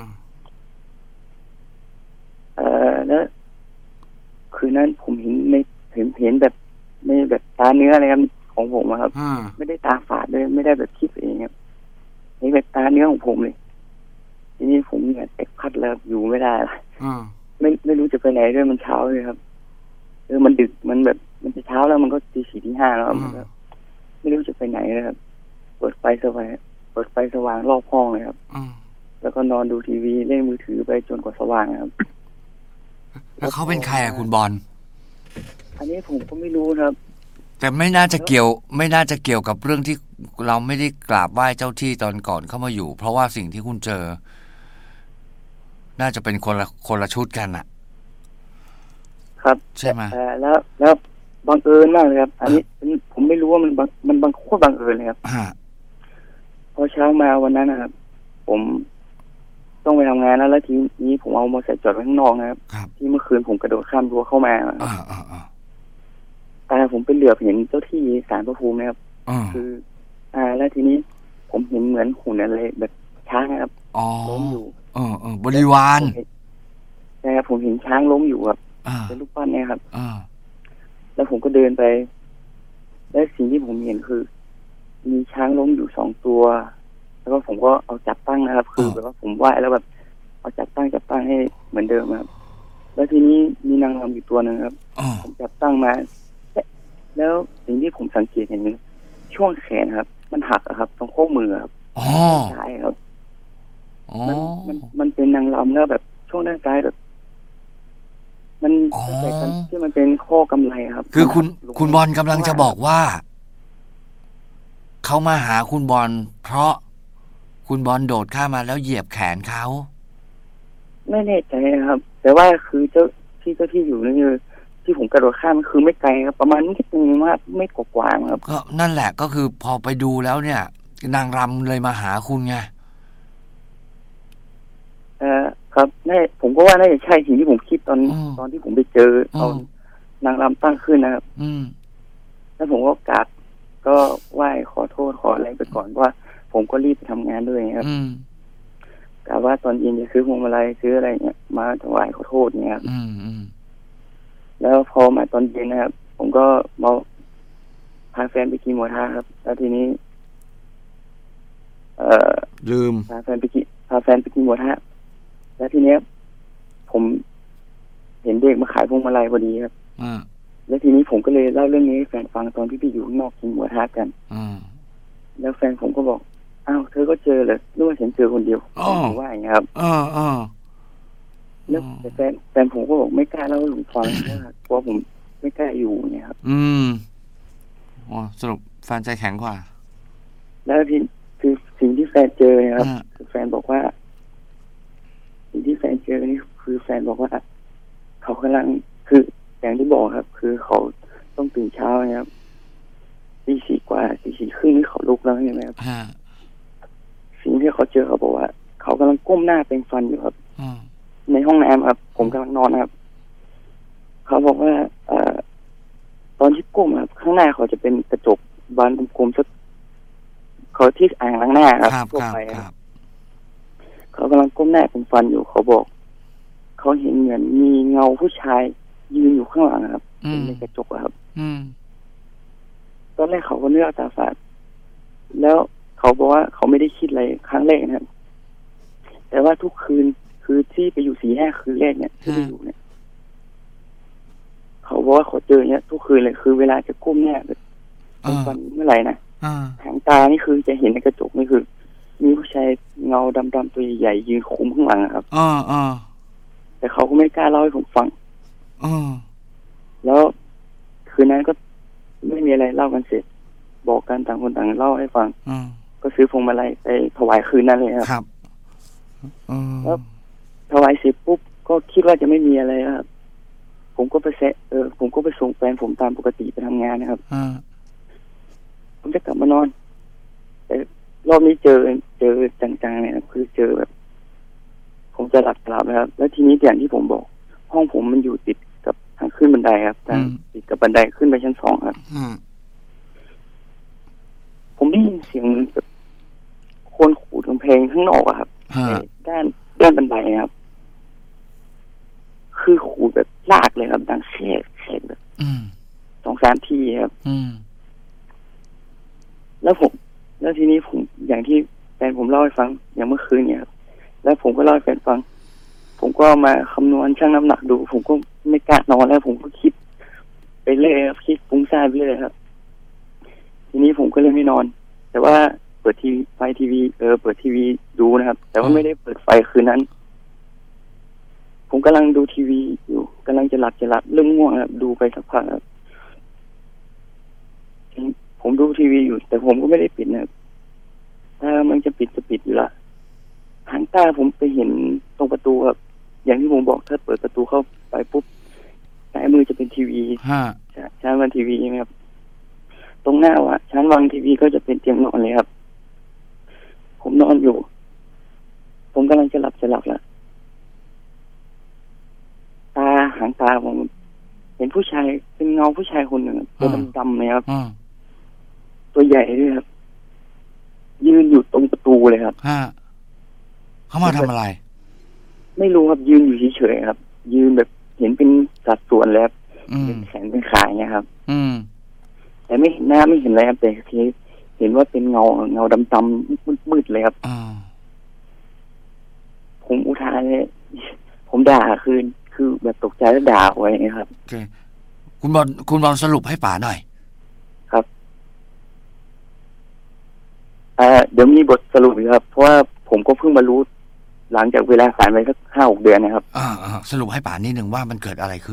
เอ่อแล้วคืนนั้นผมเห็นในเห็นเห็นแบบในแบบตาเนื้ออะไรครับของผมครับไม่ได้ตาฝาดเลยไม่ได้แบบคิดเองครับนี่แบบตาเนื้อของผมเลยทีนี้ผมเนี่ยแตกพัดแล้วอยู่ไม่ได้ไม่ไม่รู้จะไปไหนด้วยมันเช้าเลยครับเออมันดึกมันแบบมันจะเช้าแล้วมันก็ตีสี่ตีห้าแล้วมันก็ไม่รู้จะไปไหนเลยครับเปิดไฟสว่างเปิดไฟสว่างรอบห้องเลยครับแล้วก็นอนดูทีวีเล่นมือถือไปจนกว่าสว่างครับแล้วเขาเป็นใครอ่ะคุณบอลอันนี้ผมก็ไม่รู้ครับแต่ไม่น่าจะเกี่ยวไม่น่าจะเกี่ยวกับเรื่องที่เราไม่ได้กราบไหว้เจ้าที่ตอนก่อนเข้ามาอยู่เพราะว่าสิ่งที่คุณเจอน่าจะเป็นคนละคนละชุดกันอ่ะครับใช่ไหมแล้วแล้วบังเอิญมากเลยครับอันนี้ผมไม่รู้ว่ามันมันบังโคตรบังเอิญเลยครับอเช้ามาวันนั้นนะครับผมต้องไปทำงานแล้วแล้วทีนี้ผมเอามอเตอร์ไซค์จอดไว้ข้างนอกนะครับที่เมื่อคืนผมกระโดดข้ามรั้วเข้ามาอ่าอ่าอ่าตาผมไปเหลือบเห็นเจ้าที่ศาลพระภูมินะครับคืออ่าแล้วทีนี้ผมเห็นเหมือนหุ่นอะไรแบบช้างนะครับล้มอยู่เออเออบริวารใช่ครับผมเห็นช้างล้มอยู่ครับเป็นรูปปั้นเนี่ยครับแล้วผมก็เดินไปและสิ่งที่ผมเห็นคือมีช้างล้มอยู่สองตัวแล้วก็ผมก็เอาจับตั้งนะครับคือแบบว่าผมไหว้แล้วแบบเอาจับตั้งจับตั้งให้เหมือนเดิมครับแล้วทีนี้มีนางรำอยู่ตัวนึงครับผมจับตั้งมาแล้วสิ่งที่ผมสังเกตเห็นช่วงแขนครับมันหักครับตรงข้อมือครับใช่ครับมันมันมันเป็นนางรำแล้วแบบช่วงด้านซ้ายแบบมันแต่กันที่มันเป็นข้อกำไลครับคือคุณคุณบอลกำลังจะบอกว่าเขามาหาคุณบอลเพราะคุณบอลโดดข้ามมาแล้วเหยียบแขนเขาไม่แน่ใจครับแต่ว่าคือเจ้าที่เจ้าที่อยู่นี่คือที่ผมกระโดดข้ามมันคือไม่ไกลครับประมาณนิดนึงมากไม่กว้างครับก็นั่นแหละก็คือพอไปดูแล้วเนี่ยนางรำเลยมาหาคุณไงเออครับนี่ผมก็ว่าน่าจะใช่สิ่งที่ผมคิดตอนตอนที่ผมไปเจอตอนนางรำตั้งขึ้นนะครับแล้วผมก็กราบก็ไหว้ขอโทษขออะไรไปก่อนว่าผมก็รีบไปทำงานด้วยครับกะว่าตอนเย็นจะซื้อพวงมาลัยซื้ออะไรเงี้ยมาถวายขอโทษเนี่ยครับแล้วพอมาตอนเย็นนะครับผมก็มาพาแฟนไปกินหมูกระทะครับแล้วทีนี้เอ่อลืมพาแฟนไปกินพาแฟนไปกินหมูกระทะแล้วทีเนี้ยผมเห็นเด็กมาขายพวงมาลัยพอดีครับแล้วทีนี้ผมก็เลยเล่าเรื่องนี้ให้แฟนฟังตอนที่พี่อยู่ข้างนอกกินหมูกระทะกันแล้วแฟนผมก็บอกอ้าวเธอก็เจอเลยนึกว่าฉันเจอคนเดียวผมว่าอย่างนี้ครับแล้วแต่แฟนแฟนผมก็บอกไม่กล้าเล่าให้ผมฟังเพราะผมไม่กล้าอยู่เนี่ยครับอืมอ๋อสรุปแฟนใจแข็งกว่าแล้วทีคือสิ่งที่แฟนเจอเนี่ยครับคือแฟนบอกว่าสิ่งที่แฟนเจอนี่คือแฟนบอกว่าเขากำลังคืออย่างที่บอกครับคือเขาต้องตื่นเช้านะครับตีสี่กว่าตีสี่ครึ่งนี่เขาลุกแล้วใช่ไหมครับสิ่งที่เขาเจอเขาบอกว่าเขากำลังก้มหน้าเป็นฟันอยู่ครับในห้องน้ำครับผมกำลังนอนครับเขาบอกว่าเอ่อตอนที่ก้มครับข้างหน้าเขาจะเป็นกระจกบานกลมๆสักเขาที่อ่างล้างหน้าครับทั่วไปครับเขากำลังก้มหน้าเป็นฟันอยู่เขาบอกเขาเห็นเหมือนมีเงาผู้ชายยืนอยู่ข้างหลังครับในกระจกครับตอนแรกเขาก็เนื้อตาฝาดแล้วเขาบอกว่าเขาไม่ได้คิดอะไรครั้งแรกนะครับแต่ว่าทุกคืนคือที่ไปอยู่สี่ห้าคืนแรกเนี่ยที่ไปอยู่เนี่ยเขาบอกว่าเขาเจอเนี่ยทุกคืนเลยคือเวลาจะก้มเนี่ยแบบตอนเมื่อไหร่นะหางตานี่คือจะเห็นในกระจกนี่คือมีผู้ชายเงาดำๆตัวใหญ่ยืนคุมข้างหลังครับอ่าอ่าแต่เขาก็ไม่กล้าเล่าให้ผมฟังอ่าแล้วคืนนั้นก็ไม่มีอะไรเล่ากันเสร็จบอกกันต่างคนต่างเล่าให้ฟังก็ซื้อพวงมาลัยไปถวายคืนนั้นเลยครับแล้วถวายเสร็จปุ๊บก็คิดว่าจะไม่มีอะไรครับผมก็ไปแซะเออผมก็ไปส่งแฟนผมตามปกติไปทำงานนะครับผมจะกลับมานอนแต่รอบนี้เจอเจอจังๆเนี่ยคือเจอแบบผมจะหลับหลับนะครับแล้วทีนี้อย่างที่ผมบอกห้องผมมันอยู่ติดกับทางขึ้นบันไดครับทางติดกับบันไดขึ้นไปชั้นสองครับผมได้ยินเสียงแบบคนขูดกำแพงข้างนอกอะครับด้านด้านบันไดครับคือขูดแบบลากเลยครับดังแฉกแฉกแบบสองสามทีครับแล้วผมแล้วทีนี้ผมอย่างที่แฟนผมเล่าให้ฟังอย่างเมื่อคืนเนี่ยครับแล้วผมก็เล่าให้แฟนฟังผมก็มาคำนวณชั่งน้ำหนักดูผมก็ไม่กล้านอนแล้วผมก็คิดไปเรื่อยครับคิดฟุ้งซ่านไปเรื่อยครับทีนี้ผมก็เลยไม่นอนแต่ว่าเปิดทีวีไฟทีวีเออเปิดทีวีดูนะครับแต่ว่าไม่ได้เปิดไฟคืนนั้นผมกำลังดูทีวีอยู่กำลังจะหลับจะหลับเริ่มง่วงครับดูไปสักพักครับผมดูทีวีอยู่แต่ผมก็ไม่ได้ปิดนะครับถ้ามันจะปิดจะปิดอยู่ละหางตาผมไปเห็นตรงประตูครับอย่างที่ผมบอกถ้าเปิดประตูเข้าไปปุ๊บซ้ายมือจะเป็นทีวีชั้นวางทีวีใช่ไหมครับตรงหน้าว่ะชั้นวางทีวีก็จะเป็นเตียงนอนเลยครับนอนอยู่ผมกำลังจะหลับจะหลับแล้วตาหางตาผมเห็นผู้ชายเป็นเงาผู้ชายคนหนึ่งตัวดำๆเลยครับตัวใหญ่ด้วยครับยืนอยู่ตรงประตูเลยครับฮะเขามาทำอะไรไม่รู้ครับยืนอยู่เฉยๆครับยืนแบบเห็นเป็นสัดส่วนแล้วเป็นแขนเป็นขาเนี่ยครับอืมแต่ไม่เห็นหน้าไม่เห็นอะไรครับแต่ทีเห็นว่าเป็นเงาเงาดำๆมืดๆเลยครับผมอุทานเลยผมด่าคืนคือแบบตกใจแล้วด่าไว้นะครับโอเคคุณบอลคุณบอลสรุปให้ป๋าหน่อยครับอ่าเดี๋ยวมีบทสรุปครับเพราะว่าผมก็เพิ่งมารู้หลังจากเวลาผ่านไปสักห้าหกเดือนนะครับอ่าสรุปให้ป๋านิดนึงว่ามันเกิดอะไรขึ้น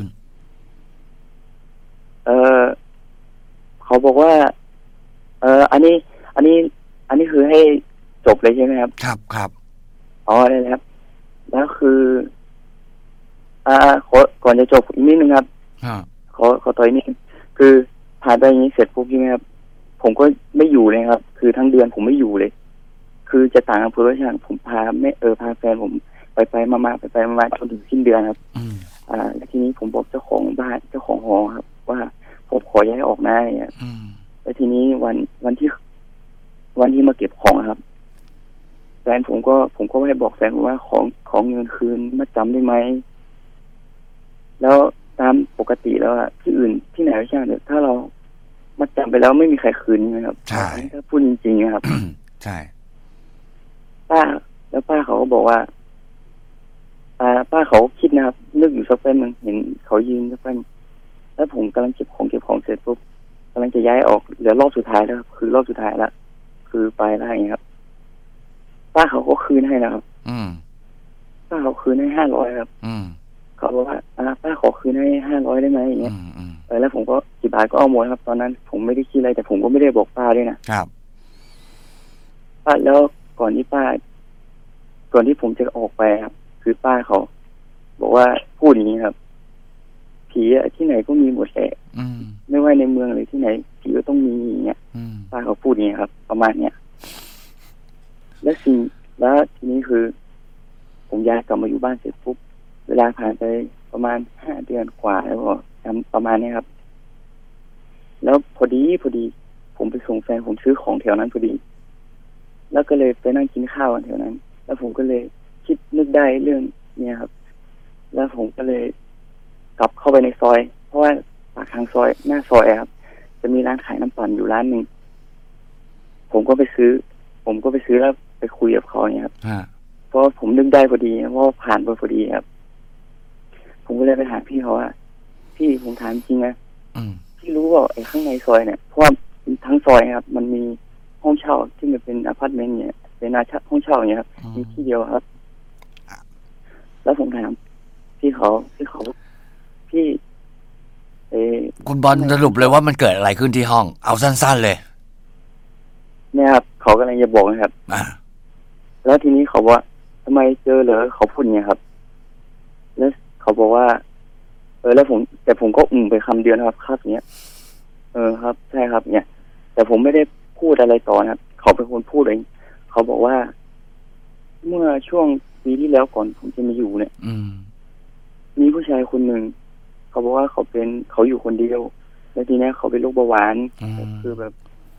เออเขาบอกว่าเอออันนี้อันนี้อันนี้คือให้จบเลยใช่ไหมครับครับครับอ๋อได้แล้วครับแล้วคืออ่าขอก่อนจะจบอีกนิดนึงครับขอขอต่อยนิดคือผ่านไปอย่างนี้เสร็จปุ๊บใช่ไหมครับผมก็ไม่อยู่เลยครับคือทั้งเดือนผมไม่อยู่เลยคือจะต่างอำเภอใช่ไหมผมพาแม่เออพาแฟนผมไปไปมาๆไปไปมาๆจนถึงสิ้นเดือนครับอ่าแล้วทีนี้ผมบอกเจ้าของบ้านเจ้าของหอครับว่าผมขอย้ายออกนะเนี่ยแล้วทีนี้วันวันที่วันที่มาเก็บของครับแฟนผมก็ผมก็ให้บอกแฟนผมว่าของของเงินคืนมาจำได้ไหมแล้วตามปกติแล้วอะที่อื่นที่ไหนก็ช่างเถอะถ้าเรามาจำไปแล้วไม่มีใครคืนนะครับใช่ถ้าพูดจริงๆนะครับใช่ป้าแล้วป้าเขาก็บอกว่าป้าป้าเขาคิดนะครับนึกอยู่สักแป๊บนึงเห็นเขายืนสักแป๊บแล้วผมกำลังเก็บของเก็บของเสร็จปุ๊บกำลังจะย้ายออกเหลือรอบสุดท้ายแล้วคือรอบสุดท้ายแล้วคือไปแล้วอย่างเงี้ยครับป้าเขาก็คืนให้นะครับป้าเขาคืนให้ห้าร้อยครับเขาบอกว่าอ่าป้าขอคืนให้ห้าร้อยได้ไหมอย่างเงี้ยเออแล้วผมก็กี่บาทก็เอาหมดครับตอนนั้นผมไม่ได้คิดอะไรแต่ผมก็ไม่ได้บอกป้าด้วยนะครับป้าแล้วก่อนที่ป้าก่อนที่ผมจะออกไปครับคือป้าเขาบอกว่าพูดอย่างนี้ครับผีที่ไหนก็มีหมดแหละไม่ว่าในเมืองหรือที่ไหนผีก็ต้องมีอย่างเงี้ยป้าเขาพูดอย่างนี้ครับประมาณเนี้ยแล้วสิ่งแล้วทีนี้คือผมย้ายกลับมาอยู่บ้านเสร็จปุ๊บเวลาผ่านไปประมาณห้าเดือนกว่าแล้วก็ทำประมาณนี้ครับแล้วพอดีพอดีผมไปส่งแฟนผมซื้อของแถวนั้นพอดีแล้วก็เลยไปนั่งกินข้าวกันแถวนั้นแล้วผมก็เลยคิดนึกได้เรื่องเนี้ยครับแล้วผมก็เลยกลับเข้าไปในซอยเพราะว่าปากทางซอยหน้าซอยครับจะมีร้านขายน้ำปั่นอยู่ร้านหนึ่งผมก็ไปซื้อผมก็ไปซื้อแล้วไปคุยกับเขาเนี่ยครับเพราะผมนึกได้พอดีเพราะผ่านไปพอดีครับผมก็เลยไปหาพี่เขาว่าพี่ผมถามจริงนะพี่รู้ว่าไอ้ข้างในซอยเนี่ยเพราะว่าทั้งซอยครับมันมีห้องเช่าที่มันเป็นอพาร์ตเมนต์เนี่ยเป็นอาห้องเช่าอย่างเงี้ยครับมีที่เดียวครับแล้วผมถามพี่เขาพี่เขาพี่เอคุณบอลสรุปเลยว่ามันเกิดอะไรขึ้นที่ห้องเอาสั้นๆเลยเนี่ยครับเขากำลังจะบอกนะครับแล้วทีนี้เขาว่าทำไมเจอเหรอเขาพูดอย่างเงี้ยครับแล้วเขาบอกว่าเออแล้วผมแต่ผมก็อุ่มไปคำเดียวนะครับครับเนี้ยเออครับใช่ครับเนี่ยแต่ผมไม่ได้พูดอะไรต่อนะครับเขาเป็นคนพูดเองเขาบอกว่าเมื่อช่วงปีที่แล้วก่อนผมจะมาอยู่เนี่ยมีผู้ชายคนหนึ่งเขาบอกว่าเขาเป็นเขาอยู่คนเดียวแล้วทีนี้เขาเป็นโรคเบาหวานคือแบบ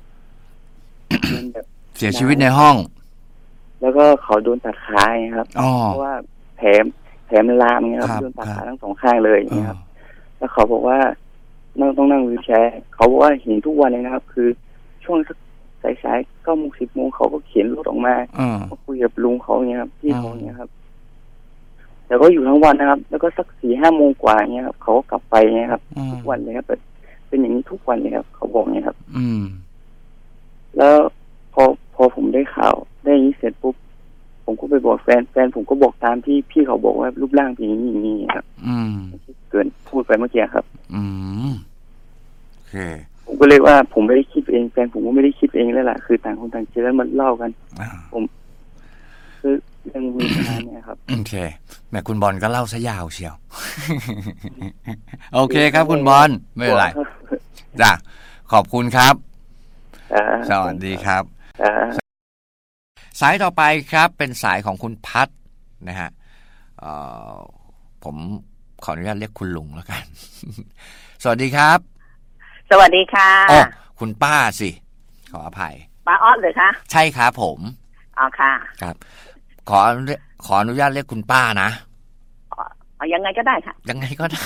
แบบเสียชีวิตในห้องแล้วก็เขาโดนตัดขาไงครับเพราะว่าแผลแผลมันลามไงครับโดนตัดขาทั้งสองข้างเลยนะครับแล้วเขาบอกว่านั่งต้องนั่งวีลแชร์เขาบอกว่าเห็นทุกวันเลยนะครับคือช่วงสักสายๆเก้าโมงสิบโมงเขาก็เขียนรถออกมามาคุยกับลุงเขาเนี่ยครับพี่เขาเนี่ยครับแต่ก็อยู่ทั้งวันนะครับแล้วก็สักสี่ห้าโมงกว่าเนี่ยครับเขาก็กลับไปเนี่ยครับทุกวันเลยครับเป็นอย่างนี้ทุกวันเลยครับเขาบอกเนี่ยครับแล้วพอพอผมได้ข่าวได้ยินเสร็จปุ๊บผมก็ไปบอกแฟนแฟนผมก็บอกตามที่พี่เขาบอกว่ารูปร่างเป็นอย่างนี้อย่างนี้ครับเกินพูดไปเมื่อกี้ครับอืมโอเคผมก็เลยว่าผมไม่ได้คิดเองแฟนผมก็ไม่ได้คิดเองแล้วล่ะคือต่างคนต่างเจอแล้วมันเล่ากันผมคือเรื่องมีปัญหาเนี่ยครับโอเคแม่คุณบอลก็เล่าซะยาวเชียวโอเคครับคุณบอลไม่เป็นไรจ้ะขอบคุณครับสวัสดีครับสายต่อไปครับเป็นสายของคุณพัฒนะฮะผมขออนุญาตเรียกคุณลุงแล้วกัน สวัสดีครับสวัสดีค่ะอ๋อคุณป้าสิขออภัยป้าออสเลยคะใช่ครับผมอ๋อค่ะครับขอขออนุญาตเรียกคุณป้านะอ๋อยังไงก็ได้ค่ะยังไงก็ได้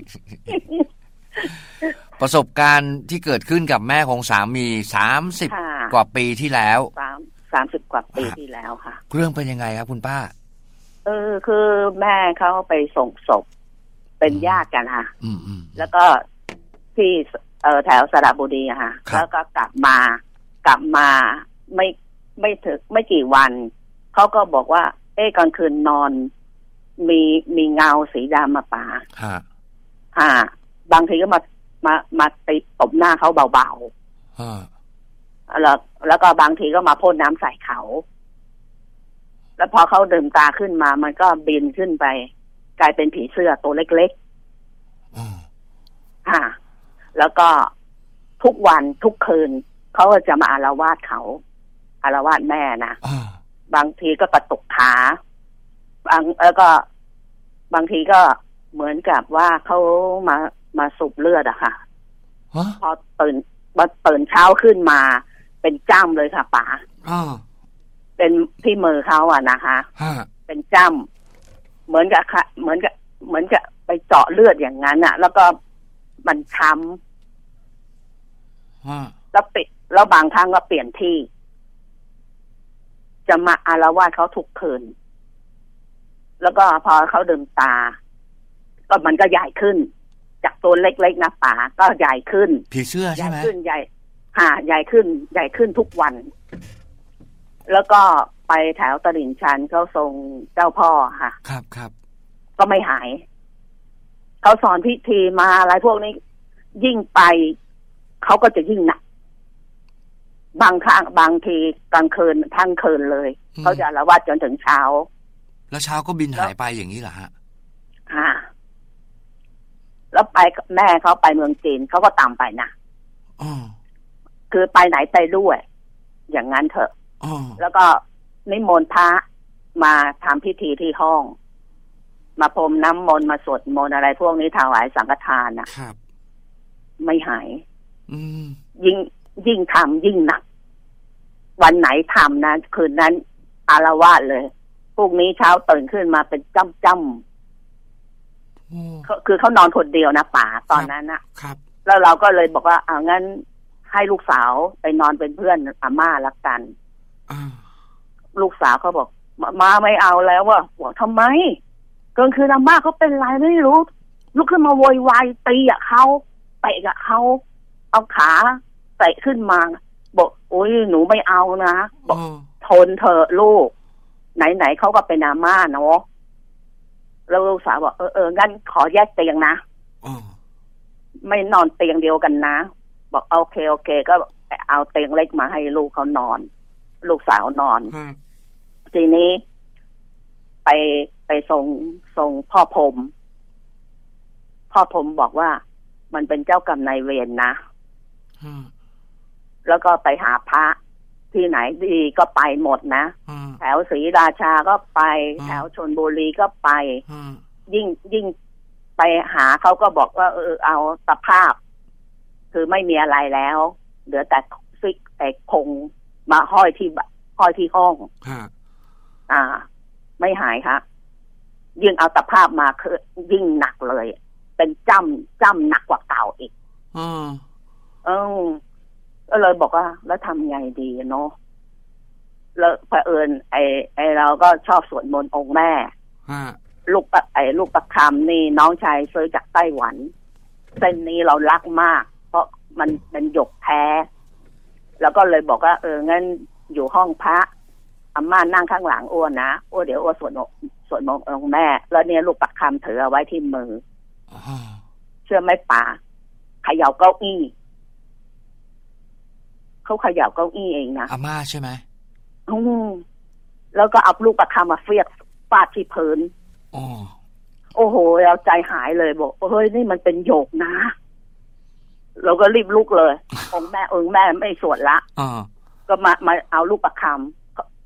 ประสบการณ์ที่เกิดขึ้นกับแม่ของสามีสามสิบกว่าปีที่แล้วสามสิบกว่าปีที่แล้วค่ะเรื่องเป็นยังไงครับคุณป้าเออคือแม่เขาไปส่งศพเป็นญาติกันค่ะแล้วก็ที่เออแถวสระบุรีอะค่ะแล้วก็กลับมากลับมาไม่ไม่ถึงไม่กี่วันเขาก็บอกว่าเอ๊ะกลางคืนนอนมีมีเงาสีดำมาป่าฮะฮะบางทีก็มามามาตีตบหน้าเขาเบาๆฮะแล้วแล้วก็บางทีก็มาพ่นน้ำใส่เขาแล้วพอเขาดื่มตาขึ้นมามันก็บินขึ้นไปกลายเป็นผีเสื้อตัวเล็กๆฮะแล้วก็ทุกวันทุกคืนเขาก็จะมาอาละวาดเขาอาละวาดแม่นะบางทีก็กระตุกขาบางแล้วก็บางทีก็เหมือนกับว่าเขามามาสูบเลือดอะค่ะพอตื่นมาตื่นเช้าขึ้นมาเป็นจ้ำเลยค่ะป๋าเป็นที่มือเขาอะนะคะเป็นจ้ำเหมือนกับเหมือนกับเหมือนกับไปเจาะเลือดอย่างนั้นอะแล้วก็มันช้ำแล้วปิดแล้วบางครั้งก็เปลี่ยนที่จะมาอาละวาดเขาทุกคืนแล้วก็พอเขาดื่มตาก็มันก็ใหญ่ขึ้นจากตัวเล็กๆนะป๋าก็ใหญ่ขึ้นผีเสื้อใช่ไหมใหญ่ขึ้นใหญ่ค่ะใหญ่ขึ้นใหญ่ขึ้นทุกวันแล้วก็ไปแถวตลิ่งชันเขาทรงเจ้าพ่อค่ะครับครับก็ไม่หายเขาสอนพิธีมาอะไรพวกนี้ยิ่งไปเขาก็จะยิ่งหนักบางครั้งบางทีกลางคืนทั้งคืนเลยเขาจะอาละวาดจนถึงเช้าแล้วเช้าก็บินหายไปอย่างนี้เหรอฮะค่ะแล้วไปแม่เขาไปเมืองจีนเขาก็ตามไปนะอ๋อคือไปไหนไปด้วยอย่างนั้นเถอะอ๋อแล้วก็นิมนต์พระมาทำพิธีที่ห้องมาพรมน้ำมนต์มาสวดมนต์อะไรพวกนี้ถวายสังฆทานนะครับไม่หายอืมยิ่งยิ่งทำยิ่งหนักวันไหนทำนะคืนนั้นอาละวาดเลยพรุ่งนี้เช้าตื่นขึ้นมาเป็นจ้ำจ้ำคือเขานอนคนเดียวนะป๋าตอนนั้นนะครับแล้วเราก็เลยบอกว่าอ่างั้นให้ลูกสาวไปนอนเป็นเพื่อนอาม่าละกันลูกสาวเขาบอกมาไม่เอาแล้วว่ะบอกทำไมกลางคืนอาม่าเขาเป็นไรไม่รู้ลุกขึ้นมาโวยวายตีอ่ะเขาเตะกับเขาเอาขาเตะขึ้นมาบอกโอ้ยหนูไม่เอานะบอกทนเถอะลูกไหนๆเขาก็เป็นอาม่าเนาะแล้วลูกสาวบอกเออเอองั้นขอแยกเตียงนะไม่นอนเตียงเดียวกันนะบอกโอเคโอเคก็เอาเตียงเล็กมาให้ลูกเขานอนลูกสาวนอนทีนี้ไปไปส่งส่งพ่อพรหมพ่อพรหมบอกว่ามันเป็นเจ้ากรรมนายเวรนะแล้วก็ไปหาพระที่ไหนดีก็ไปหมดนะแถวศรีราชาก็ไปแถวชลบุรีก็ไปยิ่งยิ่งไปหาเขาก็บอกว่าเออเอาสภาพคือไม่มีอะไรแล้วเหลือแต่ฟิกแต่คงมาห้อยที่ห้อยที่ห้องอ่าไม่หายครับยิ่งเอาสภาพมาคือยิ่งหนักเลยเป็นจ้ำจ้ำหนักกว่าเก่าอีกอือเออก็เลยบอกว่าแล้วทำไงดีเนาะแล้วเผอิญไอ้ไอ้เราก็ชอบสวดมนต์องค์แม่ลูกไอ้ลูกประคำนี่น้องชายซื้อจากไต้หวันเส้นนี้เรารักมากเพราะมันเป็นหยกแท้แล้วก็เลยบอกว่าเอองั้นอยู่ห้องพระอาม่านั่งข้างหลังอ้วนนะอ้วนเดี๋ยวอ้วนสวดสวดมนต์องค์แม่แล้วเนี่ยลูกประคำถือเอาไว้ที่มือเชื่อไหมป๋าเขย่าเก้าอี้เขาเขย่าเก้าอี้เองนะอาม่าใช่ไหมอืมแล้วก็เอาลูกประคำมาเฟียดฟาดที่พื้นอ๋อโอ้โหเราใจหายเลยบอกเฮ้ยนี่มันเป็นโยกนะเราก็รีบลุกเลยองค์แม่องค์แม่ไม่สวดละก็มามาเอาลูกประคำ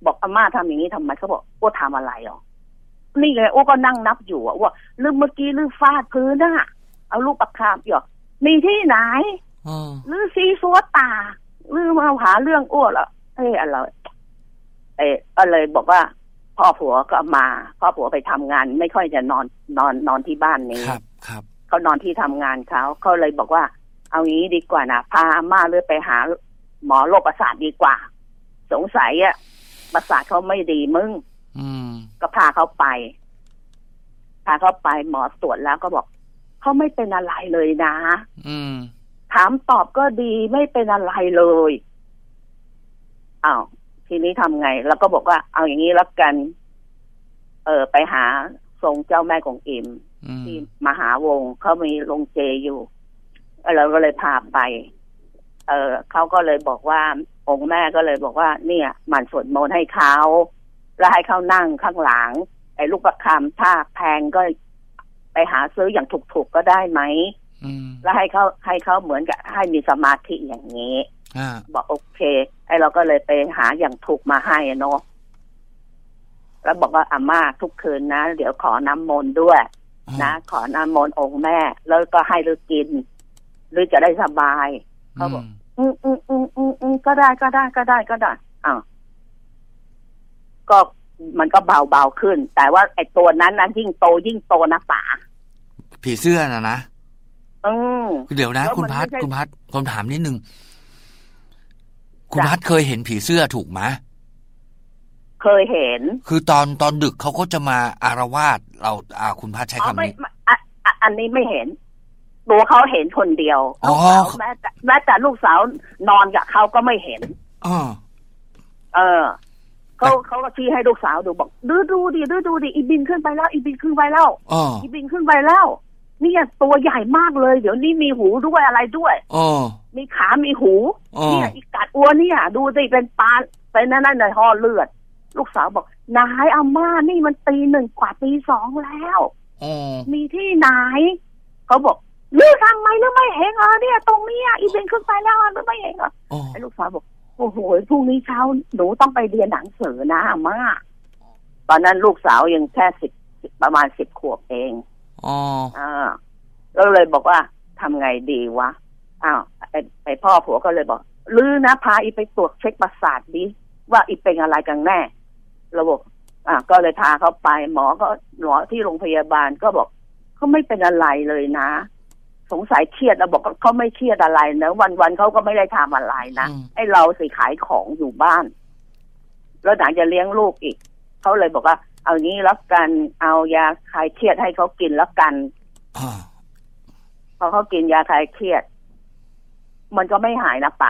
บอกอาม่าทำอย่างนี้ทำไมเขาบอกอ้วทำอะไรหรอนี่ไงอ้วก็นั่งนับอยู่ว่าลืมเมื่อกี้ลืมฟาดพื้นน่ะเอาลูกประคามหยอกมีที่ไหนหรือซีซัวตาหรือมาหาเรื่องอ้วแล้วเอ้อะไรเอ้ก็เลยบอกว่าพ่อผัวก็มาพ่อผัวไปทำงานไม่ค่อยจะนอนนอนนอนที่บ้านนี้ครับครับเขานอนที่ทำงานเขาเขาเลยบอกว่าเอางี้ดีกว่านะพาอาม่าเลยไปหาหมอโรคประสาทดีกว่าสงสัยอะประสาทเขาไม่ดีมึงก็พาเขาไปพาเขาไปหมอตรวจแล้วก็บอกเขาไม่เป็นอะไรเลยนะถามตอบก็ดีไม่เป็นอะไรเลยอ้าวทีนี้ทำไงแล้วก็บอกว่าเอาอย่างนี้แล้วกันเออไปหาทรงเจ้าแม่กงอิมที่มหาวงเขามีโรงเจอยู่เราก็เลยพาไปเออเขาก็เลยบอกว่าองค์แม่ก็เลยบอกว่าเนี่ยมันสวดมนต์ให้เขาแล้วให้เขานั่งข้างหลังไอ้ลูกประคำถ้าแพงก็ไปหาซื้ออย่างถูกๆก็ได้ไหมแล้วให้เขาให้เขาเหมือนกับให้มีสมาธิอย่างนี้บอกโอเคไอ้เราก็เลยไปหาอย่างถูกมาให้เนาะแล้วบอกว่าอาม่าทุกคืนนะเดี๋ยวขอน้ำมนต์ด้วยนะขอน้ำมนต์องค์แม่แล้วก็ให้ลือกินหรือจะได้สบายเขาบอกอืมอืมอืมอืมอืมก็ได้ก็ได้ก็ได้ก็ได้อ้าวก็มันก็เบาเบาขึ้นแต่ว่าไอ้ตัวนั้นนั้นยิ่งโตยิ่งโตนะป๋าผีเสื้อน่ะนะอืมเดี๋ยวนะคุณพัดคุณพัดผมถามนิดนึงคุณพัดเคยเห็นผีเสื้อถูกไหมเคยเห็นคือตอนตอนดึกเขาก็จะมาอารวาสเราอ่าคุณพัดใช้คำนี้อันนี้ไม่เห็นตัวเขาเห็นคนเดียวแม้แต่แม้แต่ลูกสาวนอนกับเขาก็ไม่เห็นอ๋อเออเขาเขาก็ชี้ให้ลูกสาวดูบอกดูดูดิดูดูดิอีบินขึ้นไปแล้วอีบินขึ้นไปแล้วอีบินขึ้นไปแล้วนี่ตัวใหญ่มากเลยเดี๋ยวนี้มีหูด้วยอะไรด้วยมีขามีหูเนี่ยอีกัดอ้วนเนี่ยดูสิเป็นปลาเป็นนั่นนั่นในห่อเลือดลูกสาวบอกนายอาม่านี่มันตีหนึ่งกว่าตีสองแล้วมีที่ไหนเขาบอกลือทำไมลือไม่เห็นเหรอเนี่ยตรงนี้อีบินขึ้นไปแล้วลือไม่เห็นเหรอไอ้ลูกสาวบอกโอ้โหพรุ่งนี้เช้าหนูต้องไปเรียนหนังสือนะอาม่าตอนนั้นลูกสาวยังแค่สิบประมาณสิบขวบเองอ๋ออ่าแล้วเลยบอกว่าทำไงดีวะอ้าวไอ้ไอ้พ่อผัวก็เลยบอกลือนะพาอีไปตรวจเช็คประสาทดิว่าอีเป็นอะไรกันแน่ระบบอ่าก็เลยพาเขาไปหมอก็หมอที่โรงพยาบาลก็บอกเขาไม่เป็นอะไรเลยนะสงสัยเครียดเราบอกเขาไม่เครียดอะไรนะวันๆเขาก็ไม่ได้ทำอะไรนะไอ้เราสิขายของอยู่บ้านแล้วหนังจะเลี้ยงลูกอีกเขาเลยบอกว่าเอางี้แล้วกันเอายาคลายเครียดให้เขากินแล้วกันพอเขากินยาคลายเครียดมันก็ไม่หายนะป่า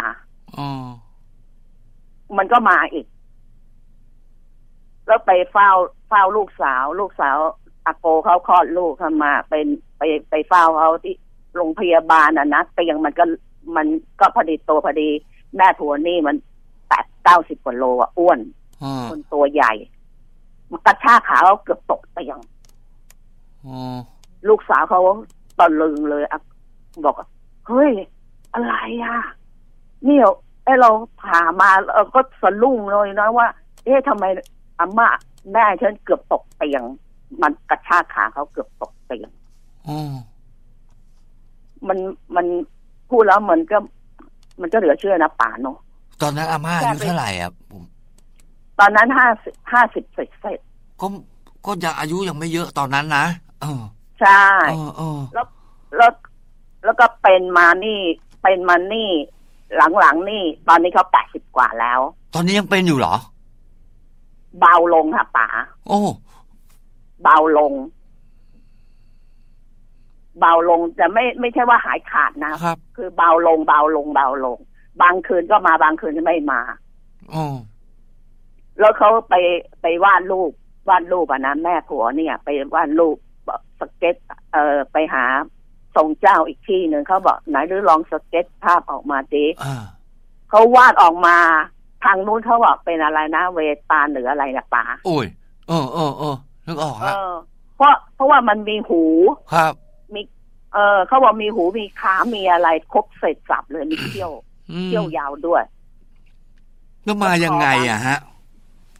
มันก็มาอีกแล้วไปเฝ้าเฝ้าลูกสาวลูกสาวอาโกเขาคลอดลูกเข้ามาเป็นไปไปเฝ้าเขาที่โรงพยาบาลนะนะแต่ยังมันก็มันก็พอดีโตพอดีแม่ผัวนี่มันแปดเก้าสิบกว่าโลอ่ะอ้วนคนตัวใหญ่มันกระชากขาเขาเกือบตกไปยังลูกสาวเขาตะลึงเลยอ่ะบอกเฮ้ยอะไรอ่ะนี่ไอเราผ่ามาเออก็สะลุ่งเลยนะว่าเอ๊ะทำไมอาม่าแม่ฉันเกือบตกเตียงมันกระชากขาเขาเกือบตกเตียงมันมันพูดแล้วมันก็มันก็เหลือเชื่อนะป่าเนาะตอนนั้นอาม่าอายุเท่าไหร่อ่ะผมตอนนั้นห้าสิบห้าสิบเสร็จเสร็จก็ก็ยังอายุยังไม่เยอะตอนนั้นนะเออใช่แล้วแล้วแล้วก็เป็นมานี่เป็นมานี่หลังๆนี่ตอนนี้เขาแปดสิบกว่าแล้วตอนนี้ยังเป็นอยู่เหรอเบาลงค่ะป๋าโอ้เบาลงเบาลงจะไม่ไม่ใช่ว่าหายขาดนะครับคือเบาลงเบาลงเบาลงบางคืนก็มาบางคืนก็ไม่มาอ๋อแล้วเขาไปไปวาดรูปวาดรูปอ่ะนะแม่ผัวเนี่ยไปวาดรูปสเก็ตเอ่อไปหาทรงเจ้าอีกที่หนึ่งเขาบอกไหนหรือลองสเก็ตภาพออกมาดิเขาวาดออกมาทางนู้นเขาบอกเป็นอะไรนะเวตาลหรืออะไรนะป๋าโอ้ยเออเออเออนึกออกฮะเพราะเพราะว่ามันมีหูครับมีเออเขาบอกมีหูมีขามีอะไรครบเสร็จสับเลยมีเขี้ยวเขี้ยวยาวด้วยแล้วมายังไงอ่ะฮะ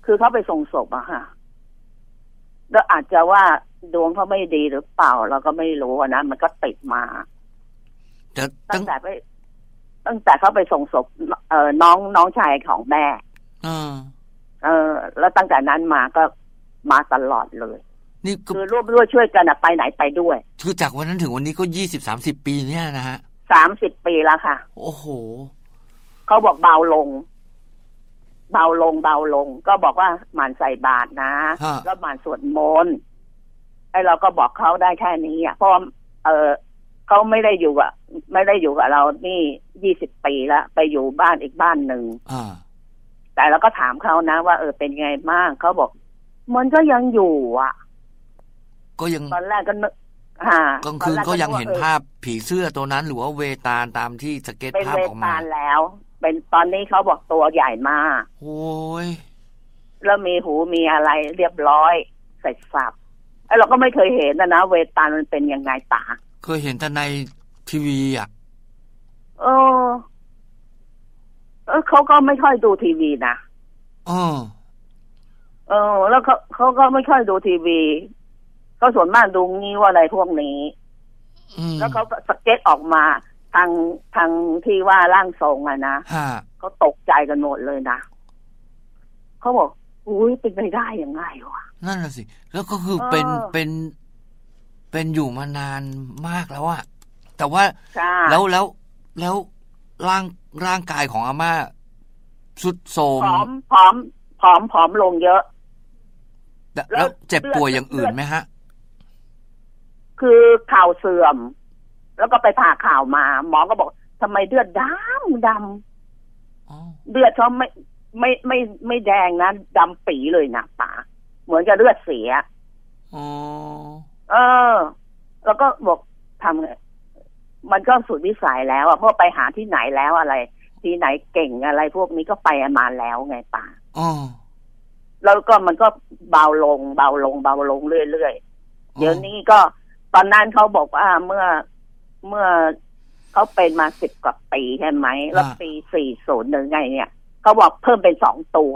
คือเขาไปส่งศพอะค่ะแล้วอาจจะว่าดวงเขาไม่ดีหรือเปล่าเราก็ไม่รู้นะมันก็ติดมาตั้งแต่ไปตั้งแต่เขาไปส่งศพเอ่อน้องน้องชายของแม่เออแล้วตั้งแต่นั้นมาก็มาตลอดเลยนี่คือร่วมด้วยช่วยกันอะไปไหนไปด้วยคือจากวันนั้นถึงวันนี้ก็ยี่สิบสามสิบปีเนี่ยนะฮะสามสิบปีแล้วค่ะโอ้โหเขาบอกเบาลงเบาลงเบาลงก็บอกว่าหมั่นใส่บาตรนะแล้วหมั่นสวดมนต์ไอ้เราก็บอกเขาได้แค่นี้อ่ะเพราะเออเขาไม่ได้อยู่อ่ะไม่ได้อยู่กับเรานี่ยี่สิบปีแล้วไปอยู่บ้านอีกบ้านหนึ่งแต่เราก็ถามเขานะว่าเออเป็นไงบ้างเขาบอกมันก็ยังอยู่อ่ะก็ยังตอนแรกก็นึกกลางคืนก็ยังเห็นภาพผีเสื้อตัวนั้นหรือว่าเวตาลตามที่สเก็ตภาพออกมาเป็นเวตาลแล้วเป็นตอนนี้เขาบอกตัวใหญ่มากโอ้ยแล้วมีหูมีอะไรเรียบร้อยเสร็จสับไอ้เราก็ไม่เคยเห็นนะนะเวตาลมันเป็นยังไงตาเคยเห็นแต่ในทีวีอ่ะเออเออเขาก็ไม่ค่อยดูทีวีนะอ๋อเออแล้วเขาเขาก็ไม่ค่อยดูทีวีเขาส่วนมากดูงี้ว่าอะไรพวกนี้แล้วเขาสเก็ตออกมาทางทางที่ว่าร่างทรงอะนะเขาตกใจกันหมดเลยนะเขาบอกอุ้ยเป็นไปได้ยังไงวะนั่นแหละสิแล้วก็คือเป็นเป็นเป็นอยู่มานานมากแล้วอะแต่ว่าแล้วแล้วแล้วร่างร่างกายของอาม่าสุดโทรมผอมผอมผอมผอมลงเยอะแล้วเจ็บป่วยอย่างอื่นไหมฮะคือข่าวเสื่อมแล้วก็ไปผ่าข่าวมาหมอก็บอกทำไมเลือดดำดำเลือดเขาไม่ไม่ไม่ไม่แดงนะดำปีเลยนะป๋าเหมือนกับเลือดเสียอ๋อเออแล้วก็บอกทำไงมันก็สุดวิสัยแล้วอ่ะเพราะไปหาที่ไหนแล้วอะไรที่ไหนเก่งอะไรพวกนี้ก็ไปมาแล้วไงป๋าอ๋อแล้วก็มันก็เบาลงเบาลงเบาลงเรื่อยๆเดี๋ยวนี้ก็ตอนนั้นเขาบอกว่าเมื่อเมื่อเขาเป็นมาสิบกว่าปีใช่ไหมแล้วปีสี่ศูนย์หนึ่งไงเนี่ยเขาบอกเพิ่มเป็นสองตัว